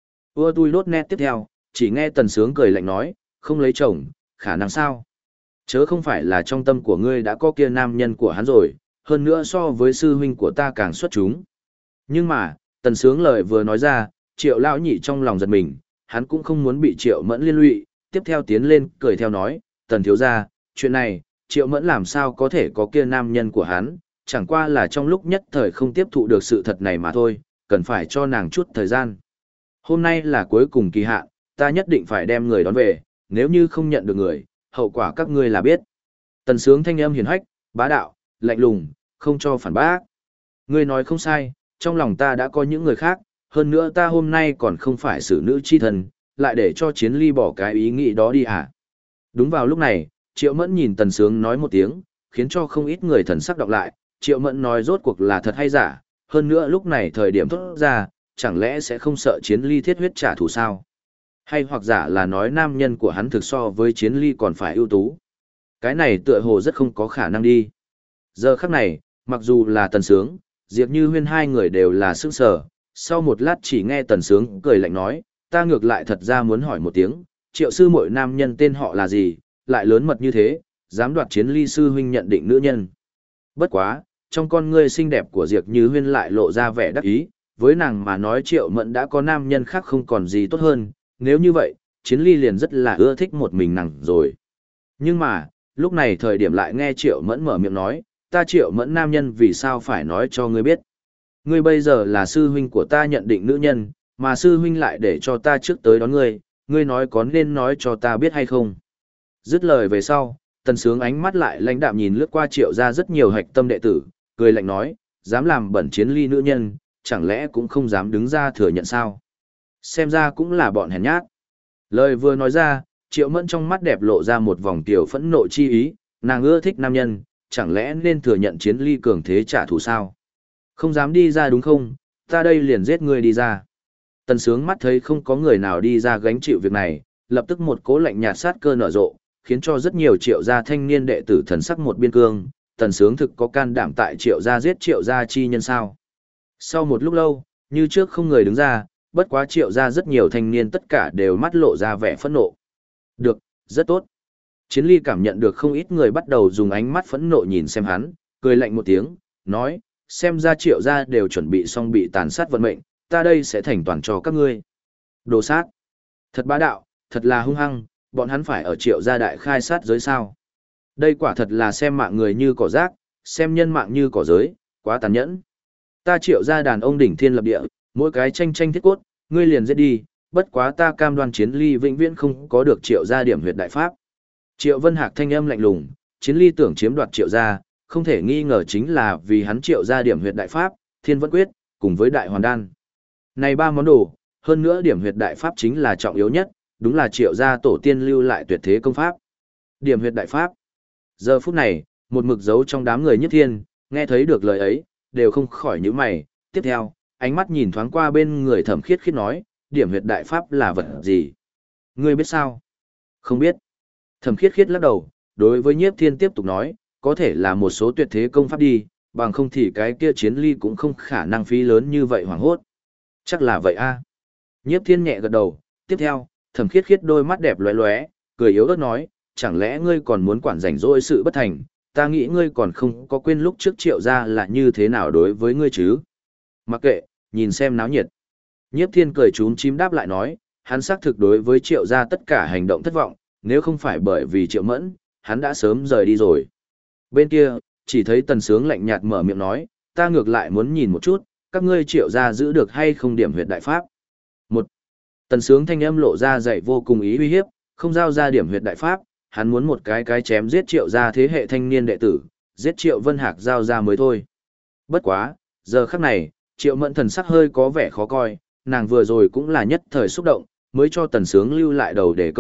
Ưa tui đốt nét tiếp theo, chỉ nghe Tần Sướng cười lạnh nói, không lấy chồng, khả năng sao? Chớ không phải là trong tâm của ngươi đã có kia nam nhân của hắn rồi, hơn nữa so với sư huynh của ta càng xuất chúng. Nhưng mà, Tần Sướng lời vừa nói ra, Triệu lão nhị trong lòng giật mình, hắn cũng không muốn bị Triệu Mẫn liên lụy, tiếp theo tiến lên, cười theo nói, Tần thiếu gia, chuyện này, Triệu Mẫn làm sao có thể có kia nam nhân của hắn, chẳng qua là trong lúc nhất thời không tiếp thụ được sự thật này mà thôi, cần phải cho nàng chút thời gian. Hôm nay là cuối cùng kỳ hạn, ta nhất định phải đem người đón về, nếu như không nhận được người, hậu quả các ngươi là biết. Tần Sướng thanh âm hiền hách, bá đạo, lạnh lùng, không cho phản bác. Ngươi nói không sai, trong lòng ta đã có những người khác, hơn nữa ta hôm nay còn không phải xử nữ chi thần, lại để cho Chiến Ly bỏ cái ý nghĩ đó đi à. Đúng vào lúc này, Triệu Mẫn nhìn Tần Sướng nói một tiếng, khiến cho không ít người thần sắc đọc lại, Triệu Mẫn nói rốt cuộc là thật hay giả, hơn nữa lúc này thời điểm thốt ra, chẳng lẽ sẽ không sợ Chiến Ly thiết huyết trả thù sao? Hay hoặc giả là nói nam nhân của hắn thực so với Chiến Ly còn phải ưu tú? Cái này tựa hồ rất không có khả năng đi. Giờ khắc này, mặc dù là Tần Sướng, Diệp Như Huyên hai người đều là sững sờ, sau một lát chỉ nghe Tần Sướng cười lạnh nói, ta ngược lại thật ra muốn hỏi một tiếng, Triệu sư muội nam nhân tên họ là gì, lại lớn mật như thế, dám đoạt Chiến Ly sư huynh nhận định nữ nhân. Bất quá, trong con ngươi xinh đẹp của Diệp Như Huyên lại lộ ra vẻ đắc ý, với nàng mà nói Triệu Mẫn đã có nam nhân khác không còn gì tốt hơn, nếu như vậy, Chiến Ly liền rất là ưa thích một mình nàng rồi. Nhưng mà, lúc này thời điểm lại nghe Triệu Mẫn mở miệng nói, ta Triệu Mẫn nam nhân vì sao phải nói cho ngươi biết. Ngươi bây giờ là sư huynh của ta nhận định nữ nhân, mà sư huynh lại để cho ta trước tới đón ngươi, ngươi nói có nên nói cho ta biết hay không. Dứt lời về sau, Tần Sướng ánh mắt lại lãnh đạm nhìn lướt qua Triệu ra rất nhiều hạch tâm đệ tử, cười lạnh nói, dám làm bẩn Chiến Ly nữ nhân, chẳng lẽ cũng không dám đứng ra thừa nhận sao? Xem ra cũng là bọn hèn nhát. Lời vừa nói ra, Triệu Mẫn trong mắt đẹp lộ ra một vòng tiểu phẫn nộ chi ý, nàng ưa thích nam nhân, chẳng lẽ nên thừa nhận Chiến Ly cường thế trả thù sao? Không dám đi ra đúng không? Ta đây liền giết ngươi đi ra. Tần Sướng mắt thấy không có người nào đi ra gánh chịu việc này, lập tức một cố lạnh nhạt sát cơ nở rộ, khiến cho rất nhiều Triệu gia thanh niên đệ tử thần sắc một biên cương, Tần Sướng thực có can đảm tại Triệu gia giết Triệu gia chi nhân sao? Sau một lúc lâu, như trước không người đứng ra, bất quá Triệu gia rất nhiều thanh niên tất cả đều mắt lộ ra vẻ phẫn nộ. Được, rất tốt. Chiến Ly cảm nhận được không ít người bắt đầu dùng ánh mắt phẫn nộ nhìn xem hắn, cười lạnh một tiếng, nói, xem ra Triệu gia đều chuẩn bị xong bị tàn sát vận mệnh, ta đây sẽ thành toàn cho các ngươi. Đồ sát. Thật bá đạo, thật là hung hăng, bọn hắn phải ở Triệu gia đại khai sát giới sao. Đây quả thật là xem mạng người như cỏ rác, xem nhân mạng như cỏ giới, quá tàn nhẫn. Ta Triệu gia đàn ông đỉnh thiên lập địa, mỗi cái tranh tranh thiết cốt, ngươi liền giết đi, bất quá ta cam đoan Chiến Ly vĩnh viễn không có được Triệu gia điểm huyệt đại pháp. Triệu Vân Hạc thanh âm lạnh lùng, Chiến Ly tưởng chiếm đoạt Triệu gia, không thể nghi ngờ chính là vì hắn Triệu gia điểm huyệt đại pháp, Thiên Vẫn Quyết, cùng với Đại Hoàn Đan. Này ba món đồ, hơn nữa điểm huyệt đại pháp chính là trọng yếu nhất, đúng là Triệu gia tổ tiên lưu lại tuyệt thế công pháp. Điểm huyệt đại pháp. Giờ phút này, một mực giấu trong đám người Nhất Thiên, nghe thấy được lời ấy, đều không khỏi nhíu mày, tiếp theo, ánh mắt nhìn thoáng qua bên người Thẩm Khiết Khiết nói, điểm huyệt đại pháp là vật gì? Ngươi biết sao? Không biết. Thẩm Khiết Khiết lắc đầu, đối với Nhiếp Thiên tiếp tục nói, có thể là một số tuyệt thế công pháp đi, bằng không thì cái kia Chiến Ly cũng không khả năng phí lớn như vậy hoảng hốt. Chắc là vậy a. Nhiếp Thiên nhẹ gật đầu, tiếp theo, Thẩm Khiết Khiết đôi mắt đẹp lóe lóe, cười yếu ớt nói, chẳng lẽ ngươi còn muốn quản rảnh rỗi sự bất thành, ta nghĩ ngươi còn không có quên lúc trước Triệu gia là như thế nào đối với ngươi chứ. Mặc kệ, nhìn xem náo nhiệt. Nhiếp Thiên cười trúng chím đáp lại nói, hắn xác thực đối với Triệu gia tất cả hành động thất vọng, nếu không phải bởi vì Triệu Mẫn, hắn đã sớm rời đi rồi. Bên kia, chỉ thấy Tần Sướng lạnh nhạt mở miệng nói, ta ngược lại muốn nhìn một chút, các ngươi Triệu gia giữ được hay không điểm huyệt đại pháp. Một, Tần Sướng thanh âm lộ ra dạy vô cùng ý uy hiếp, không giao ra điểm huyệt đại pháp, hắn muốn một cái chém giết Triệu gia thế hệ thanh niên đệ tử, giết Triệu Vân Hạc giao ra mới thôi. Bất quá, giờ khắc này, Triệu Mẫn thần sắc hơi có vẻ khó coi, nàng vừa rồi cũng là nhất thời xúc động, mới cho Tần Sướng lưu lại đầu để câu chuyện,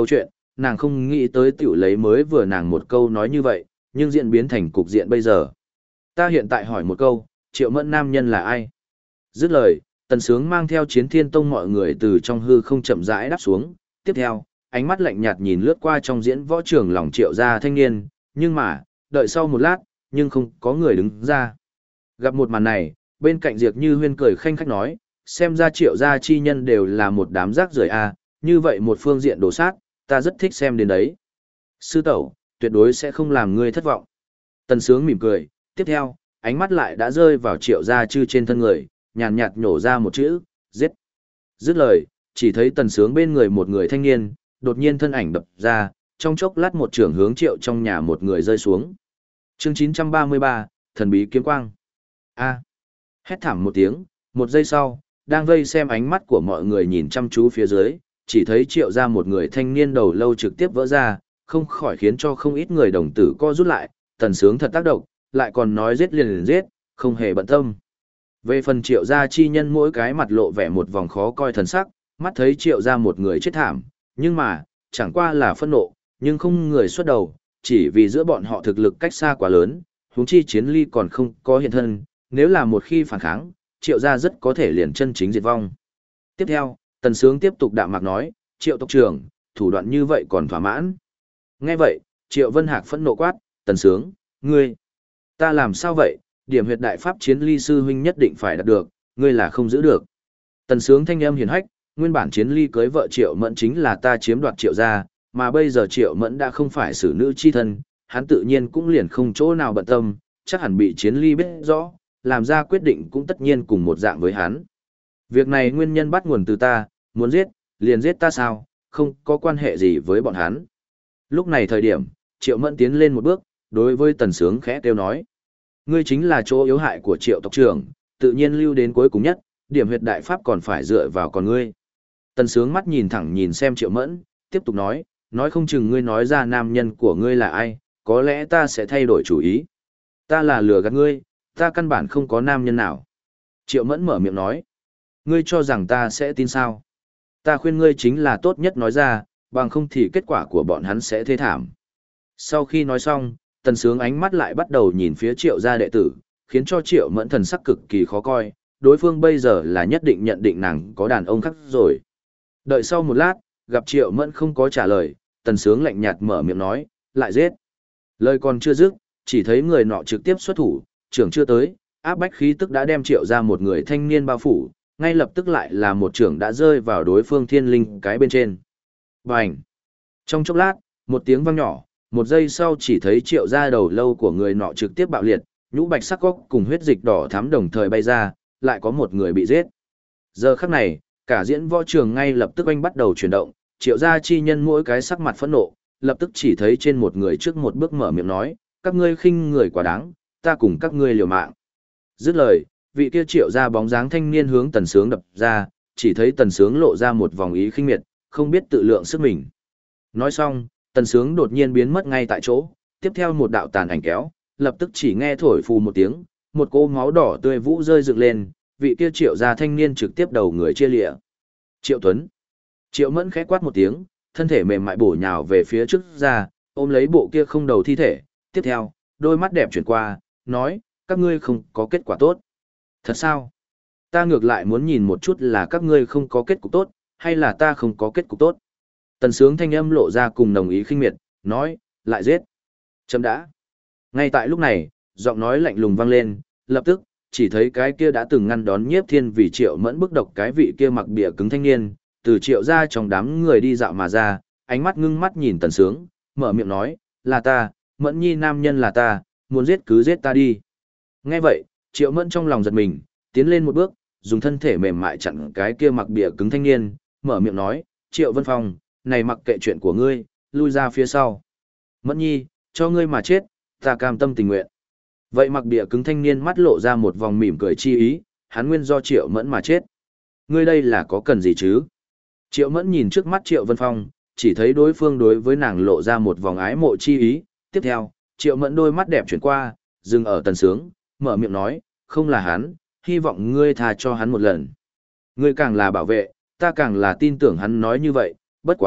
nàng không nghĩ tới tiểu lấy mới vừa nàng một câu nói như vậy, nhưng diễn biến thành cục diện bây giờ. Ta hiện tại hỏi một câu, Triệu Mẫn nam nhân là ai? Dứt lời, Tần Sướng mang theo Chiến Thiên Tông mọi người từ trong hư không chậm rãi đáp xuống, tiếp theo, ánh mắt lạnh nhạt nhìn lướt qua trong diễn võ trường lòng Triệu gia thanh niên, nhưng mà, đợi sau một lát, nhưng không có người đứng ra. Gặp một màn này, bên cạnh Diệp Như Huyên cười khanh khách nói, xem ra Triệu gia chi nhân đều là một đám rác rưởi a, như vậy một phương diện đồ sát, ta rất thích xem đến đấy. Sư tẩu, tuyệt đối sẽ không làm ngươi thất vọng. Tần Sướng mỉm cười, tiếp theo, ánh mắt lại đã rơi vào Triệu gia chư trên thân người, nhàn nhạt nhổ ra một chữ, giết. Dứt lời, chỉ thấy Tần Sướng bên người một người thanh niên, đột nhiên thân ảnh đập ra, trong chốc lát một trường hướng Triệu trong nhà một người rơi xuống. Chương 933, thần bí kiếm quang. A. Hét thảm một tiếng, một giây sau, đang vây xem ánh mắt của mọi người nhìn chăm chú phía dưới, chỉ thấy Triệu ra một người thanh niên đầu lâu trực tiếp vỡ ra, không khỏi khiến cho không ít người đồng tử co rút lại, Tần Sướng thật tác động, lại còn nói giết liền giết, không hề bận tâm. Về phần Triệu gia chi nhân mỗi cái mặt lộ vẻ một vòng khó coi thần sắc, mắt thấy Triệu ra một người chết thảm, nhưng mà, chẳng qua là phẫn nộ, nhưng không người xuất đầu, chỉ vì giữa bọn họ thực lực cách xa quá lớn, huống chi Chiến Ly còn không có hiện thân, nếu là một khi phản kháng, Triệu gia rất có thể liền chân chính diệt vong. Tiếp theo, Tần Sướng tiếp tục đạm mạc nói, Triệu tộc trưởng, thủ đoạn như vậy còn thỏa mãn. Nghe vậy, Triệu Vân Hạc phẫn nộ quát, Tần Sướng, ngươi, ta làm sao vậy, điểm huyệt đại pháp Chiến Ly sư huynh nhất định phải đạt được, ngươi là không giữ được. Tần Sướng thanh âm hiền hách, nguyên bản Chiến Ly cưới vợ Triệu Mẫn chính là ta chiếm đoạt Triệu gia, mà bây giờ Triệu Mẫn đã không phải xử nữ chi thân, hắn tự nhiên cũng liền không chỗ nào bận tâm, chắc hẳn bị Chiến Ly biết rõ, làm ra quyết định cũng tất nhiên cùng một dạng với hắn. Việc này nguyên nhân bắt nguồn từ ta, muốn giết, liền giết ta sao, không có quan hệ gì với bọn hắn. Lúc này thời điểm, Triệu Mẫn tiến lên một bước, đối với Tần Sướng khẽ kêu nói. Ngươi chính là chỗ yếu hại của Triệu tộc trưởng, tự nhiên lưu đến cuối cùng nhất, điểm huyệt đại pháp còn phải dựa vào con ngươi. Tần Sướng mắt nhìn thẳng nhìn xem Triệu Mẫn, tiếp tục nói không chừng ngươi nói ra nam nhân của ngươi là ai, có lẽ ta sẽ thay đổi chủ ý. Ta là lừa gạt ngươi, ta căn bản không có nam nhân nào. Triệu Mẫn mở miệng nói. Ngươi cho rằng ta sẽ tin sao? Ta khuyên ngươi chính là tốt nhất nói ra, bằng không thì kết quả của bọn hắn sẽ thê thảm. Sau khi nói xong, Tần Sướng ánh mắt lại bắt đầu nhìn phía Triệu gia đệ tử, khiến cho Triệu Mẫn thần sắc cực kỳ khó coi, đối phương bây giờ là nhất định nhận định nàng có đàn ông khác rồi. Đợi sau một lát, gặp Triệu Mẫn không có trả lời, Tần Sướng lạnh nhạt mở miệng nói, lại giết. Lời còn chưa dứt, chỉ thấy người nọ trực tiếp xuất thủ, trưởng chưa tới, áp bách khí tức đã đem Triệu ra một người thanh niên bao phủ, ngay lập tức lại là một trưởng đã rơi vào đối phương thiên linh cái bên trên. Bành! Trong chốc lát, một tiếng vang nhỏ, một giây sau chỉ thấy Triệu ra đầu lâu của người nọ trực tiếp bạo liệt, nhũ bạch sắc góc cùng huyết dịch đỏ thắm đồng thời bay ra, lại có một người bị giết. Giờ khắc này, cả diễn võ trường ngay lập tức anh bắt đầu chuyển động, Triệu gia chi nhân mỗi cái sắc mặt phẫn nộ, lập tức chỉ thấy trên một người trước một bước mở miệng nói, các ngươi khinh người quá đáng, ta cùng các ngươi liều mạng. Dứt lời, vị kia Triệu gia bóng dáng thanh niên hướng Tần Sướng đập ra, chỉ thấy Tần Sướng lộ ra một vòng ý khinh miệt, không biết tự lượng sức mình. Nói xong, Tần Sướng đột nhiên biến mất ngay tại chỗ, tiếp theo một đạo tàn ảnh kéo, lập tức chỉ nghe thổi phù một tiếng, một cỗ máu đỏ tươi vũ rơi dựng lên, vị kia Triệu gia thanh niên trực tiếp đầu người chia lịa. Triệu Tuấn. Triệu Mẫn khẽ quát một tiếng, thân thể mềm mại bổ nhào về phía trước ra, ôm lấy bộ kia không đầu thi thể, tiếp theo, đôi mắt đẹp chuyển qua, nói, các ngươi không có kết quả tốt. Thật sao? Ta ngược lại muốn nhìn một chút là các ngươi không có kết cục tốt, hay là ta không có kết cục tốt. Tần Sướng thanh âm lộ ra cùng nồng ý khinh miệt, nói, lại giết. Chấm đã. Ngay tại lúc này, giọng nói lạnh lùng vang lên, lập tức, chỉ thấy cái kia đã từng ngăn đón Nhiếp Thiên vì Triệu Mẫn bức độc cái vị kia mặc bìa cứng thanh niên, từ Triệu ra trong đám người đi dạo mà ra, ánh mắt ngưng mắt nhìn Tần Sướng, mở miệng nói, là ta, Mẫn nhi nam nhân là ta, muốn giết cứ giết ta đi. Nghe vậy, Triệu Mẫn trong lòng giật mình, tiến lên một bước, dùng thân thể mềm mại chặn cái kia mặc bìa cứng thanh niên, mở miệng nói, Triệu Vân Phong, này mặc kệ chuyện của ngươi, lui ra phía sau. Mẫn nhi, cho ngươi mà chết, ta cam tâm tình nguyện. Vậy mặc bìa cứng thanh niên mắt lộ ra một vòng mỉm cười chi ý, hắn nguyên do Triệu Mẫn mà chết. Ngươi đây là có cần gì chứ? Triệu Mẫn nhìn trước mắt Triệu Vân Phong, chỉ thấy đối phương đối với nàng lộ ra một vòng ái mộ chi ý. Tiếp theo, Triệu Mẫn đôi mắt đẹp chuyển qua, dừng ở Tần Sướng, mở miệng nói, không là hắn, hy vọng ngươi tha cho hắn một lần. Ngươi càng là bảo vệ, ta càng là tin tưởng hắn nói như vậy, bất quá,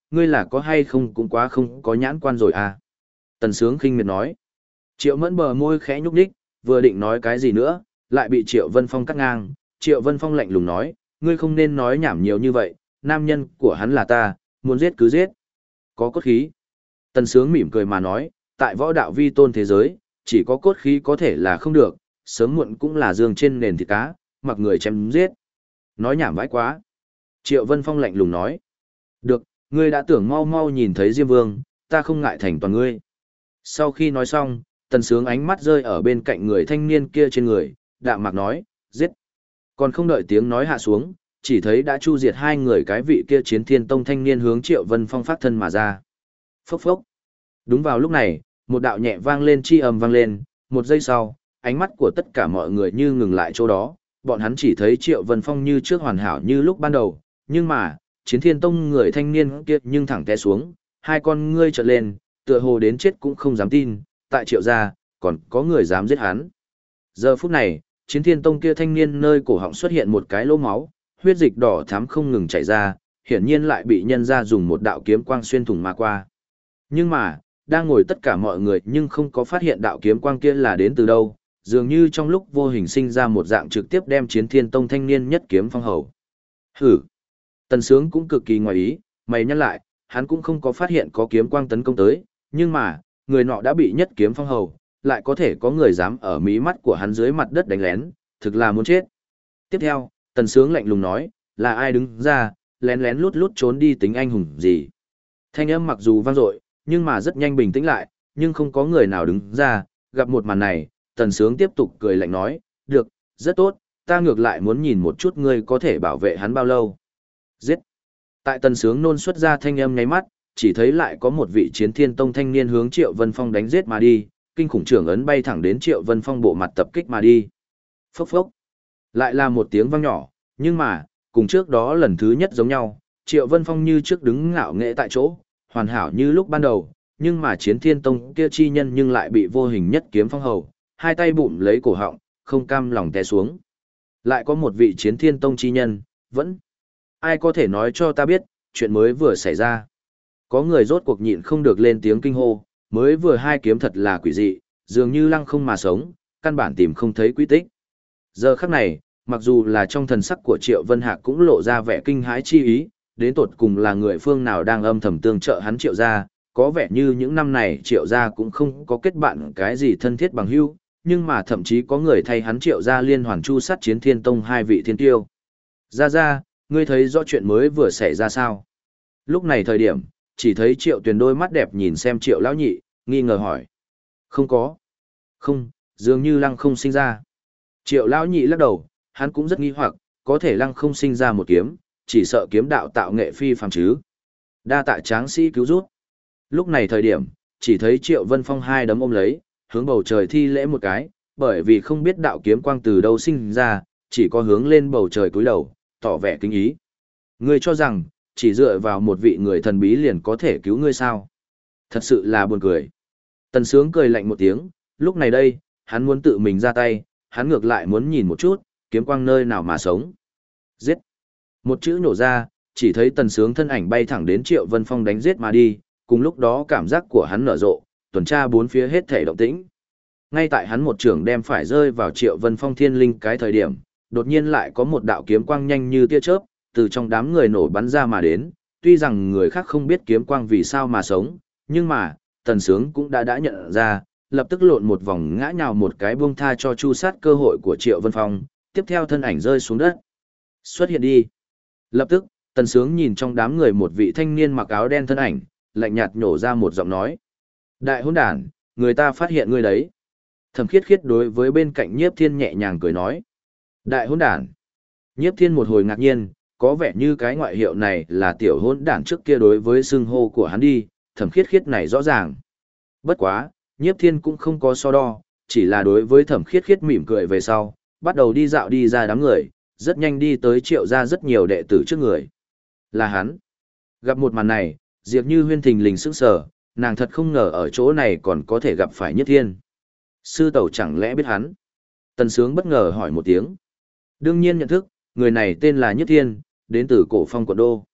ngươi là có hay không cũng quá không có nhãn quan rồi à. Tần Sướng khinh miệt nói. Triệu Mẫn bờ môi khẽ nhúc nhích, vừa định nói cái gì nữa, lại bị Triệu Vân Phong cắt ngang. Triệu Vân Phong lạnh lùng nói, ngươi không nên nói nhảm nhiều như vậy, nam nhân của hắn là ta, muốn giết cứ giết. Có cốt khí. Tần Sướng mỉm cười mà nói, tại võ đạo vi tôn thế giới, chỉ có cốt khí có thể là không được, sớm muộn cũng là giường trên nền thịt cá, mặc người chém giết. Nói nhảm vãi quá. Triệu Vân Phong lạnh lùng nói. Được, ngươi đã tưởng mau mau nhìn thấy Diêm Vương, ta không ngại thành toàn ngươi. Sau khi nói xong, Tần Sướng ánh mắt rơi ở bên cạnh người thanh niên kia trên người, đạm mạc nói, giết. Còn không đợi tiếng nói hạ xuống, chỉ thấy đã chu diệt hai người cái vị kia chiến thiên tông thanh niên hướng Triệu Vân Phong phát thân mà ra. Phốc phốc. Đúng vào lúc này, một đạo nhẹ vang lên chi ầm vang lên, một giây sau, ánh mắt của tất cả mọi người như ngừng lại chỗ đó, bọn hắn chỉ thấy Triệu Vân Phong như trước hoàn hảo như lúc ban đầu, nhưng mà, chiến thiên tông người thanh niên kia nhưng thẳng té xuống, hai con ngươi trợn lên, tựa hồ đến chết cũng không dám tin, tại Triệu gia, còn có người dám giết hắn. Giờ phút này, chiến thiên tông kia thanh niên nơi cổ họng xuất hiện một cái lỗ máu, huyết dịch đỏ thắm không ngừng chảy ra, hiển nhiên lại bị nhân ra dùng một đạo kiếm quang xuyên thủng mà qua. Nhưng mà, đang ngồi tất cả mọi người nhưng không có phát hiện đạo kiếm quang kia là đến từ đâu, dường như trong lúc vô hình sinh ra một dạng trực tiếp đem chiến thiên tông thanh niên nhất kiếm phong hầu. Hử! Tần Sướng cũng cực kỳ ngoài ý, mày nhắc lại, hắn cũng không có phát hiện có kiếm quang tấn công tới, nhưng mà, người nọ đã bị nhất kiếm phong hầu, lại có thể có người dám ở mí mắt của hắn dưới mặt đất đánh lén, thực là muốn chết. Tiếp theo, Tần Sướng lạnh lùng nói, là ai đứng ra, lén lén lút lút trốn đi tính anh hùng gì. Thanh âm mặc dù vang dội, nhưng mà rất nhanh bình tĩnh lại, nhưng không có người nào đứng ra, gặp một màn này, Tần Sướng tiếp tục cười lạnh nói, được, rất tốt, ta ngược lại muốn nhìn một chút ngươi có thể bảo vệ hắn bao lâu. Giết! Tại Tần Sướng nôn xuất ra thanh âm nháy mắt, chỉ thấy lại có một vị chiến thiên tông thanh niên hướng Triệu Vân Phong đánh giết mà đi, kinh khủng trưởng ấn bay thẳng đến Triệu Vân Phong bộ mặt tập kích mà đi. Phốc phốc! Lại là một tiếng vang nhỏ, nhưng mà, cùng trước đó lần thứ nhất giống nhau, Triệu Vân Phong như trước đứng ngạo nghễ tại chỗ, hoàn hảo như lúc ban đầu, nhưng mà chiến thiên tông kia chi nhân nhưng lại bị vô hình nhất kiếm phong hầu, hai tay bụm lấy cổ họng, không cam lòng té xuống. Lại có một vị chiến thiên tông chi nhân, vẫn ai có thể nói cho ta biết, chuyện mới vừa xảy ra. Có người rốt cuộc nhịn không được lên tiếng kinh hô, mới vừa hai kiếm thật là quỷ dị, dường như lăng không mà sống, căn bản tìm không thấy quy tích. Giờ khắc này, mặc dù là trong thần sắc của Triệu Vân Hạc cũng lộ ra vẻ kinh hãi chi ý, đến tột cùng là người phương nào đang âm thầm tương trợ hắn Triệu gia, có vẻ như những năm này Triệu gia cũng không có kết bạn cái gì thân thiết bằng hữu, nhưng mà thậm chí có người thay hắn Triệu gia liên hoàn chu sát chiến thiên tông hai vị thiên tiêu. Ra, ngươi thấy rõ chuyện mới vừa xảy ra sao? Lúc này thời điểm, chỉ thấy Triệu Tuyền đôi mắt đẹp nhìn xem Triệu lão nhị, nghi ngờ hỏi. Không có. Không, dường như lăng không sinh ra. Triệu lão nhị lắc đầu, hắn cũng rất nghi hoặc, có thể lăng không sinh ra một kiếm, chỉ sợ kiếm đạo tạo nghệ phi phàm chứ. Đa tạ tráng sĩ cứu rút. Lúc này thời điểm, chỉ thấy Triệu Vân Phong hai đấm ôm lấy, hướng bầu trời thi lễ một cái, bởi vì không biết đạo kiếm quang từ đâu sinh ra, chỉ có hướng lên bầu trời cúi đầu, tỏ vẻ kính ý. Ngươi cho rằng, chỉ dựa vào một vị người thần bí liền có thể cứu ngươi sao? Thật sự là buồn cười. Tần Sướng cười lạnh một tiếng, lúc này đây, hắn muốn tự mình ra tay, hắn ngược lại muốn nhìn một chút, kiếm quang nơi nào mà sống. Giết! Một chữ nổ ra, chỉ thấy Tần Sướng thân ảnh bay thẳng đến Triệu Vân Phong đánh giết mà đi, cùng lúc đó cảm giác của hắn nở rộ, tuần tra bốn phía hết thể động tĩnh. Ngay tại hắn một trường đem phải rơi vào Triệu Vân Phong thiên linh cái thời điểm, đột nhiên lại có một đạo kiếm quang nhanh như tia chớp, từ trong đám người nổ bắn ra mà đến, tuy rằng người khác không biết kiếm quang vì sao mà sống, nhưng mà, Tần Sướng cũng đã nhận ra, lập tức lộn một vòng ngã nhào một cái buông tha cho chu sát cơ hội của Triệu Vân Phong, tiếp theo thân ảnh rơi xuống đất. Xuất hiện đi. Lập tức, Tần Sướng nhìn trong đám người một vị thanh niên mặc áo đen thân ảnh, lạnh nhạt nhổ ra một giọng nói. Đại hỗn đản, người ta phát hiện ngươi đấy. Thẩm Khiết Khiết đối với bên cạnh Nhiếp Thiên nhẹ nhàng cười nói. Đại hỗn đản. Nhiếp Thiên một hồi ngạc nhiên, có vẻ như cái ngoại hiệu này là tiểu hỗn đản trước kia đối với xưng hô của hắn đi, Thẩm Khiết Khiết này rõ ràng. Bất quá, Nhiếp Thiên cũng không có so đo, chỉ là đối với Thẩm Khiết Khiết mỉm cười về sau, bắt đầu đi dạo đi ra đám người, rất nhanh đi tới Triệu gia rất nhiều đệ tử trước người. Là hắn. Gặp một màn này, Diệp Như Huyên thình lình sững sờ, nàng thật không ngờ ở chỗ này còn có thể gặp phải Nhiếp Thiên. Sư tẩu chẳng lẽ biết hắn? Tần Sướng bất ngờ hỏi một tiếng. Đương nhiên nhận thức, người này tên là Nhiếp Thiên, đến từ Cổ Phong quận đô.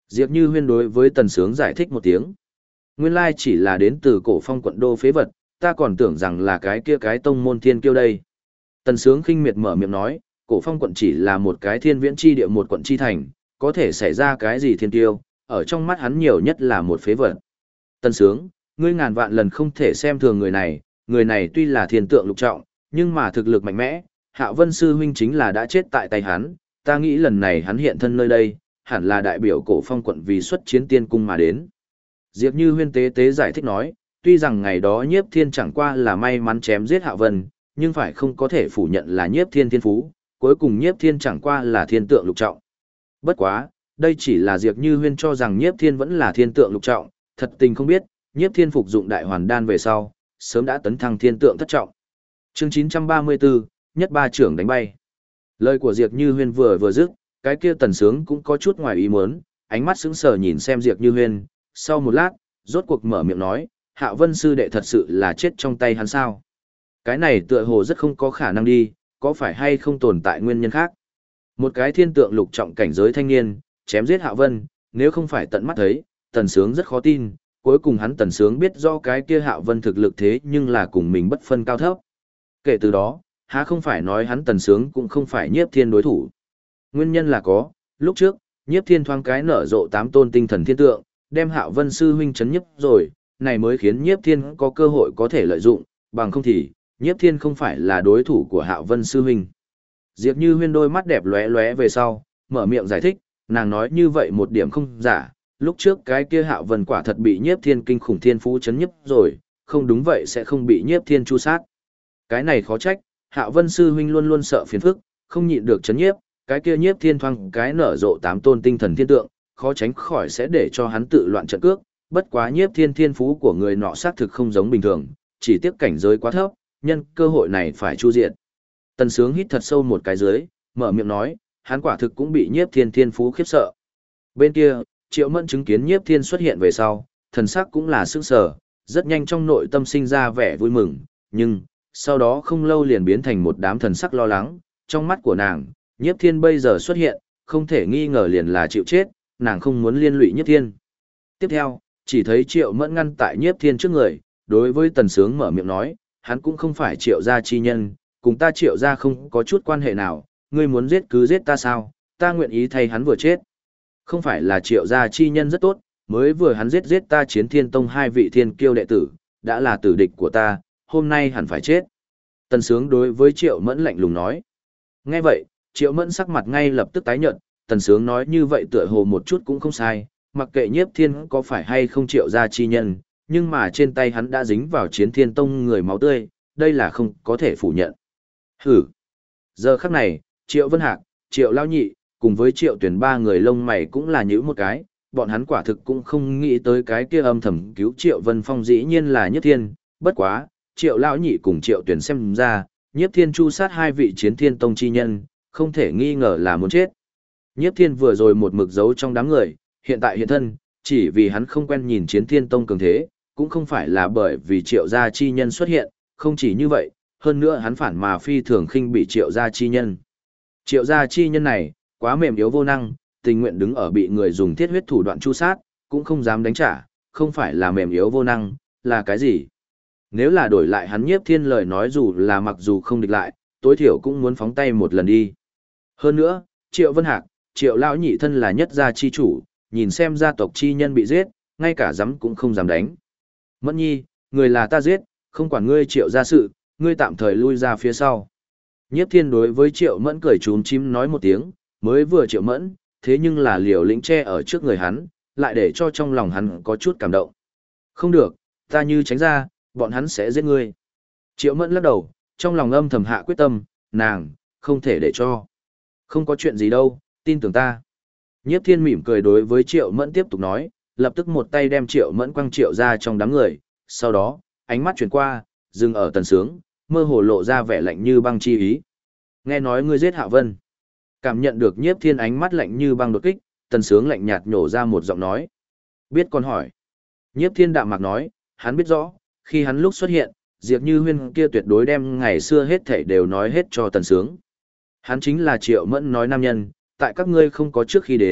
Diệp Như Huyên đối với Tần Sướng giải thích một tiếng. Nguyên lai chỉ là đến từ Cổ Phong quận đô phế vật, ta còn tưởng rằng là cái kia cái tông môn thiên kiêu đây. Tần Sướng khinh miệt mở miệng nói, Cổ Phong quận chỉ là một cái thiên viễn chi địa, một quận chi thành, có thể xảy ra cái gì thiên kiêu, ở trong mắt hắn nhiều nhất là một phế vật. Tần Sướng, ngươi ngàn vạn lần không thể xem thường người này tuy là thiên tượng lục trọng, nhưng mà thực lực mạnh mẽ, Hạo Vân sư huynh chính là đã chết tại tay hắn, ta nghĩ lần này hắn hiện thân nơi đây, hẳn là đại biểu Cổ Phong quận vì xuất chiến tiên cung mà đến. Diệp Như Huyên tế tế giải thích nói, tuy rằng ngày đó Nhiếp Thiên chẳng qua là may mắn chém giết Hạo Vân, nhưng phải không có thể phủ nhận là Nhiếp Thiên thiên phú, cuối cùng Nhiếp Thiên chẳng qua là thiên tượng lục trọng. Bất quá, đây chỉ là Diệp Như Huyên cho rằng Nhiếp Thiên vẫn là thiên tượng lục trọng, thật tình không biết, Nhiếp Thiên phục dụng đại hoàn đan về sau, sớm đã tấn thăng thiên tượng thất trọng. Chương 934, nhất ba trưởng đánh bay. Lời của Diệp Như Huyên vừa dứt, cái kia Tần Sướng cũng có chút ngoài ý muốn, ánh mắt sững sờ nhìn xem Diệp Như Huyên, sau một lát, rốt cuộc mở miệng nói, Hạo Vân sư đệ thật sự là chết trong tay hắn sao? Cái này tựa hồ rất không có khả năng đi, có phải hay không tồn tại nguyên nhân khác? Một cái thiên tượng lục trọng cảnh giới thanh niên, chém giết Hạo Vân, nếu không phải tận mắt thấy, Tần Sướng rất khó tin, cuối cùng hắn Tần Sướng biết do cái kia Hạo Vân thực lực thế nhưng là cùng mình bất phân cao thấp. Kể từ đó, há không phải nói hắn Tần Sướng cũng không phải Nhiếp Thiên đối thủ. Nguyên nhân là có, lúc trước, Nhiếp Thiên thoáng cái nở rộ 8 tôn tinh thần thiên tượng, đem Hạo Vân sư huynh chấn nhấp rồi, này mới khiến Nhiếp Thiên có cơ hội có thể lợi dụng, bằng không thì, Nhiếp Thiên không phải là đối thủ của Hạo Vân sư huynh. Diệp Như Huyên đôi mắt đẹp lóe lóe về sau, mở miệng giải thích, nàng nói như vậy một điểm không giả, lúc trước cái kia Hạo Vân quả thật bị Nhiếp Thiên kinh khủng thiên phú chấn nhấp rồi, không đúng vậy sẽ không bị Nhiếp Thiên chu sát. Cái này khó trách, Hạo Vân sư huynh luôn luôn sợ phiền phức, không nhịn được chấn nhiếp, cái kia Nhiếp Thiên thoáng cái nở rộ 8 tôn tinh thần thiên tượng, khó tránh khỏi sẽ để cho hắn tự loạn trận cước, bất quá Nhiếp Thiên thiên phú của người nọ xác thực không giống bình thường, chỉ tiếc cảnh giới quá thấp, nhân cơ hội này phải chu diệt. Tần Sướng hít thật sâu một cái dưới, mở miệng nói, hắn quả thực cũng bị Nhiếp Thiên thiên phú khiếp sợ. Bên kia, Triệu Mẫn chứng kiến Nhiếp Thiên xuất hiện về sau, thần sắc cũng là sững sờ, rất nhanh trong nội tâm sinh ra vẻ vui mừng, nhưng sau đó không lâu liền biến thành một đám thần sắc lo lắng, trong mắt của nàng, Nhiếp Thiên bây giờ xuất hiện, không thể nghi ngờ liền là chịu chết, nàng không muốn liên lụy Nhiếp Thiên. Tiếp theo, chỉ thấy Triệu Mẫn ngăn tại Nhiếp Thiên trước người, đối với Tần Sướng mở miệng nói, hắn cũng không phải Triệu gia chi nhân, cùng ta Triệu gia không có chút quan hệ nào, ngươi muốn giết cứ giết ta sao, ta nguyện ý thay hắn vừa chết. Không phải là Triệu gia chi nhân rất tốt, mới vừa hắn giết ta Chiến Thiên Tông 2 vị thiên kiêu đệ tử, đã là tử địch của ta, hôm nay hẳn phải chết. Tần Sướng đối với Triệu Mẫn lạnh lùng nói. Nghe vậy, Triệu Mẫn sắc mặt ngay lập tức tái nhợt, Tần Sướng nói như vậy tựa hồ một chút cũng không sai, mặc kệ Nhiếp Thiên có phải hay không Triệu gia chi nhân, nhưng mà trên tay hắn đã dính vào Chiến Thiên Tông người máu tươi, đây là không có thể phủ nhận. Hử! Giờ khắc này, Triệu Vân Hạc, Triệu Lao Nhị, cùng với Triệu Tuyển 3 người lông mày cũng là nhíu một cái, bọn hắn quả thực cũng không nghĩ tới cái kia âm thầm cứu Triệu Vân Phong dĩ nhiên là Nhiếp Thiên, bất quá, Triệu Lão Nhị cùng Triệu Tuyển xem ra, Nhiếp Thiên chu sát 2 vị Chiến Thiên Tông chi nhân, không thể nghi ngờ là muốn chết. Nhiếp Thiên vừa rồi một mực giấu trong đám người, hiện tại hiện thân, chỉ vì hắn không quen nhìn Chiến Thiên Tông cường thế, cũng không phải là bởi vì Triệu gia chi nhân xuất hiện, không chỉ như vậy, hơn nữa hắn phản mà phi thường khinh bị Triệu gia chi nhân. Triệu gia chi nhân này, quá mềm yếu vô năng, tình nguyện đứng ở bị người dùng thiết huyết thủ đoạn chu sát, cũng không dám đánh trả, không phải là mềm yếu vô năng, là cái gì? Nếu là đổi lại hắn Nhiếp Thiên lời nói dù là mặc dù không địch lại, tối thiểu cũng muốn phóng tay một lần đi. Hơn nữa, Triệu Vân Hạc, Triệu Lão Nhị thân là nhất gia chi chủ, nhìn xem gia tộc chi nhân bị giết, ngay cả dám cũng không dám đánh. Mẫn Nhi, người là ta giết, không quản ngươi Triệu gia sự, ngươi tạm thời lui ra phía sau. Nhiếp Thiên đối với Triệu Mẫn cười trúm chim nói một tiếng, mới vừa Triệu Mẫn, thế nhưng là liều lĩnh che ở trước người hắn, lại để cho trong lòng hắn có chút cảm động. Không được, ta như tránh ra, bọn hắn sẽ giết ngươi. Triệu Mẫn lắc đầu, trong lòng âm thầm hạ quyết tâm, nàng, không thể để cho. Không có chuyện gì đâu, tin tưởng ta. Nhiếp Thiên mỉm cười đối với Triệu Mẫn tiếp tục nói, lập tức một tay đem Triệu Mẫn quăng Triệu ra trong đám người, sau đó, ánh mắt chuyển qua, dừng ở Tần Sướng, mơ hồ lộ ra vẻ lạnh như băng chi ý. Nghe nói ngươi giết Hạo Vân. Cảm nhận được Nhiếp Thiên ánh mắt lạnh như băng đột kích, Tần Sướng lạnh nhạt nhổ ra một giọng nói. Biết còn hỏi. Nhiếp Thiên đạm mạc nói, hắn biết rõ, khi hắn lúc xuất hiện, Diệp Như Huyên kia tuyệt đối đem ngày xưa hết thảy đều nói hết cho Tần Sướng. Hắn chính là Triệu Mẫn nói nam nhân, tại các ngươi không có trước khi đến,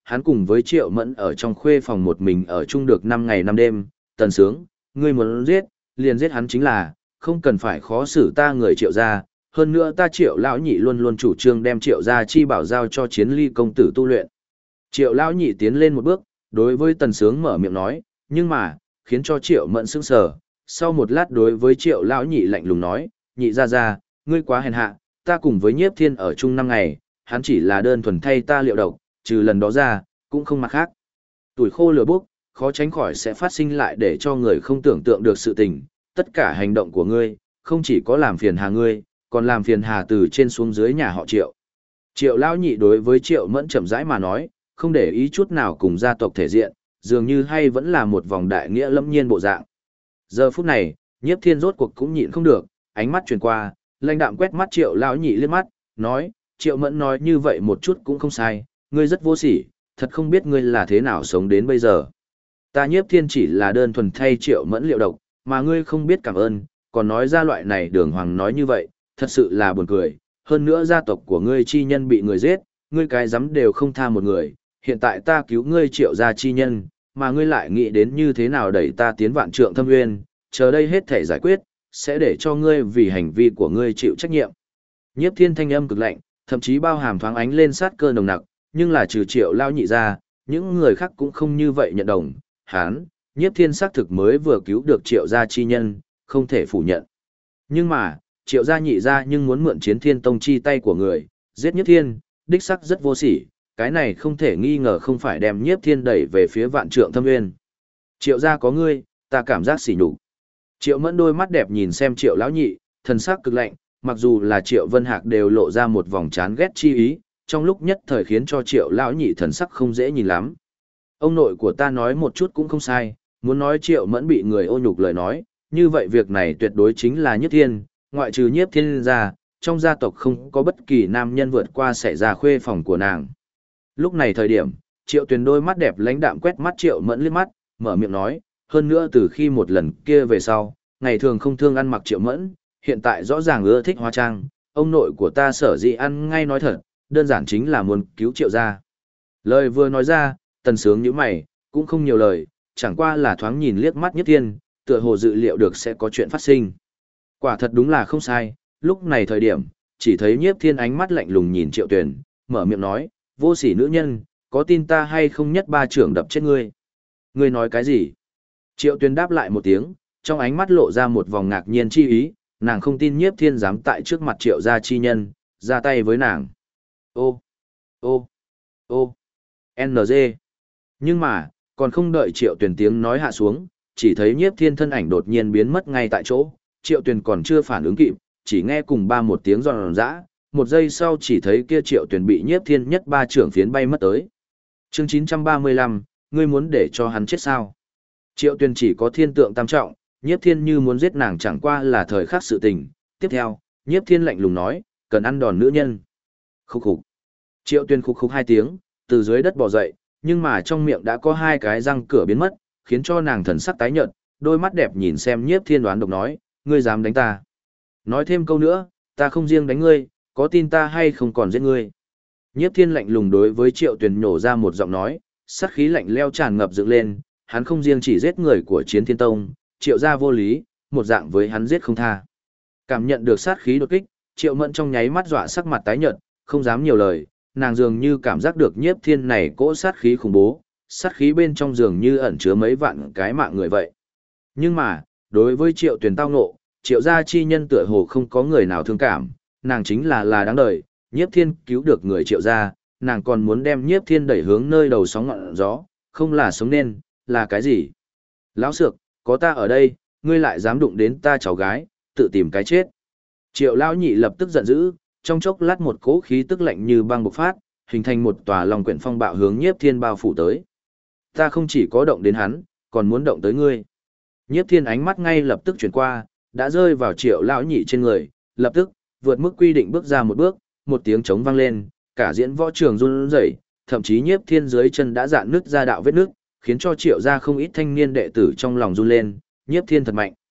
hắn cùng với Triệu Mẫn ở trong khuê phòng một mình ở chung được 5 ngày 5 đêm, Tần Sướng, ngươi muốn giết, liền giết hắn chính là, không cần phải khó xử ta người Triệu gia, hơn nữa ta Triệu lão nhị luôn luôn chủ trương đem Triệu gia chi bảo giao cho Chiến Ly công tử tu luyện. Triệu lão nhị tiến lên một bước, đối với Tần Sướng mở miệng nói, nhưng mà, khiến cho Triệu Mẫn sững sờ, sau một lát đối với Triệu lão nhị lạnh lùng nói, nhị gia, ngươi quá hèn hạ, ta cùng với Nhiếp Thiên ở chung 5 ngày, hắn chỉ là đơn thuần thay ta liệu độc, trừ lần đó ra, cũng không mặt khác. Tuổi khô lửa bốc, khó tránh khỏi sẽ phát sinh lại để cho người không tưởng tượng được sự tình, tất cả hành động của ngươi, không chỉ có làm phiền hà ngươi, còn làm phiền hà từ trên xuống dưới nhà họ Triệu. Triệu lão nhị đối với Triệu Mẫn chậm rãi mà nói, không để ý chút nào cùng gia tộc thể diện, dường như hay vẫn là một vòng đại nghĩa lâm nhiên bộ dạng. Giờ phút này, Nhiếp Thiên rốt cuộc cũng nhịn không được, ánh mắt truyền qua, lãnh đạm quét mắt Triệu lão nhị liếc mắt, nói, Triệu Mẫn nói như vậy một chút cũng không sai, ngươi rất vô sỉ, thật không biết ngươi là thế nào sống đến bây giờ. Ta Nhiếp Thiên chỉ là đơn thuần thay Triệu Mẫn liệu độc, mà ngươi không biết cảm ơn, còn nói ra loại này đường hoàng nói như vậy, thật sự là buồn cười, hơn nữa gia tộc của ngươi chi nhân bị người giết, ngươi cái dám đều không tha một người, hiện tại ta cứu ngươi Triệu gia chi nhân, mà ngươi lại nghĩ đến như thế nào đẩy ta tiến vạn trượng thâm nguyên, chờ đây hết thể giải quyết, sẽ để cho ngươi vì hành vi của ngươi chịu trách nhiệm. Nhiếp Thiên thanh âm cực lạnh, thậm chí bao hàm thoáng ánh lên sát cơ nồng nặc, nhưng là trừ Triệu lão nhị ra, những người khác cũng không như vậy nhận đồng, hán, Nhiếp Thiên xác thực mới vừa cứu được Triệu gia chi nhân, không thể phủ nhận. Nhưng mà, Triệu gia nhị gia nhưng muốn mượn Chiến Thiên Tông chi tay của người, giết Nhiếp Thiên, đích sắc rất vô sỉ, cái này không thể nghi ngờ không phải đem Nhiếp Thiên đẩy về phía vạn trượng thâm nguyên. Triệu gia có ngươi, ta cảm giác sỉ nhục. Triệu Mẫn đôi mắt đẹp nhìn xem Triệu lão nhị, thần sắc cực lạnh, mặc dù là Triệu Vân Hạc đều lộ ra một vòng chán ghét chi ý, trong lúc nhất thời khiến cho Triệu lão nhị thần sắc không dễ nhìn lắm. Ông nội của ta nói một chút cũng không sai, muốn nói Triệu Mẫn bị người ô nhục lời nói, như vậy việc này tuyệt đối chính là Nhiếp Thiên, ngoại trừ Nhiếp Thiên ra, trong gia tộc không có bất kỳ nam nhân vượt qua xảy ra khuê phòng của nàng. Lúc này thời điểm, Triệu Tuyền đôi mắt đẹp lãnh đạm quét mắt Triệu Mẫn liếc mắt, mở miệng nói, hơn nữa từ khi một lần kia về sau, ngày thường không thương ăn mặc Triệu Mẫn, hiện tại rõ ràng ưa thích hóa trang, ông nội của ta sở dĩ ăn ngay nói thật, đơn giản chính là muốn cứu Triệu gia. Lời vừa nói ra, Tần Sướng nhíu mày, cũng không nhiều lời, chẳng qua là thoáng nhìn liếc mắt Nhiếp Thiên, tựa hồ dự liệu được sẽ có chuyện phát sinh. Quả thật đúng là không sai, lúc này thời điểm, chỉ thấy Nhiếp Thiên ánh mắt lạnh lùng nhìn Triệu Tuyền, mở miệng nói, vô sỉ nữ nhân, có tin ta hay không nhất ba trưởng đập chết ngươi. Ngươi nói cái gì? Triệu Tuyền đáp lại một tiếng, trong ánh mắt lộ ra một vòng ngạc nhiên chi ý, nàng không tin Nhiếp Thiên dám tại trước mặt Triệu gia chi nhân, ra tay với nàng. Ô, ô, ô, NG. Nhưng mà, còn không đợi Triệu Tuyền tiếng nói hạ xuống, chỉ thấy Nhiếp Thiên thân ảnh đột nhiên biến mất ngay tại chỗ, Triệu Tuyền còn chưa phản ứng kịp, chỉ nghe cùng ba một tiếng giòn giã, một giây sau chỉ thấy kia Triệu Tuyền bị Nhiếp Thiên nhất ba trưởng phiến bay mất tới. Chương 935, ngươi muốn để cho hắn chết sao? Triệu Tuyền chỉ có thiên tượng tam trọng, Nhiếp Thiên như muốn giết nàng chẳng qua là thời khắc sự tình. Tiếp theo, Nhiếp Thiên lạnh lùng nói, cần ăn đòn nữ nhân. Khúc khục. Triệu Tuyền khúc khục hai tiếng, từ dưới đất bò dậy, nhưng mà trong miệng đã có hai cái răng cửa biến mất, khiến cho nàng thần sắc tái nhợt, đôi mắt đẹp nhìn xem Nhiếp Thiên đoán độc nói, ngươi dám đánh ta? Nói thêm câu nữa, ta không riêng đánh ngươi, có tin ta hay không còn giết ngươi? Nhiếp Thiên lạnh lùng đối với Triệu Tuyền nhổ ra một giọng nói, sát khí lạnh leo tràn ngập dựng lên, hắn không riêng chỉ giết người của Chiến Thiên Tông, Triệu gia vô lý, một dạng với hắn giết không tha. Cảm nhận được sát khí đột kích, Triệu Mẫn trong nháy mắt dọa sắc mặt tái nhợt, không dám nhiều lời, nàng dường như cảm giác được Nhiếp Thiên này cỗ sát khí khủng bố, sát khí bên trong dường như ẩn chứa mấy vạn cái mạng người vậy. Nhưng mà, đối với Triệu Tuyền tao ngộ, Triệu gia chi nhân tựa hồ không có người nào thương cảm, nàng chính là đáng đời, Nhiếp Thiên cứu được người Triệu gia, nàng còn muốn đem Nhiếp Thiên đẩy hướng nơi đầu sóng ngọn gió, không là sống nên, là cái gì? Lão Sược, có ta ở đây, ngươi lại dám đụng đến ta cháu gái, tự tìm cái chết. Triệu lão nhị lập tức giận dữ, trong chốc lát một cỗ khí tức lạnh như băng bộc phát, hình thành một tòa long quyển phong bạo hướng Nhiếp Thiên bao phủ tới. Ta không chỉ có động đến hắn, còn muốn động tới ngươi. Nhiếp Thiên ánh mắt ngay lập tức chuyển qua, đã rơi vào Triệu lão nhị trên người, lập tức vượt mức quy định bước ra một bước, một tiếng trống vang lên, cả diễn võ trường run rẩy, thậm chí Nhiếp Thiên dưới chân đã rạn nứt ra đạo vết nứt, khiến cho Triệu gia không ít thanh niên đệ tử trong lòng run lên, Nhiếp Thiên thật mạnh.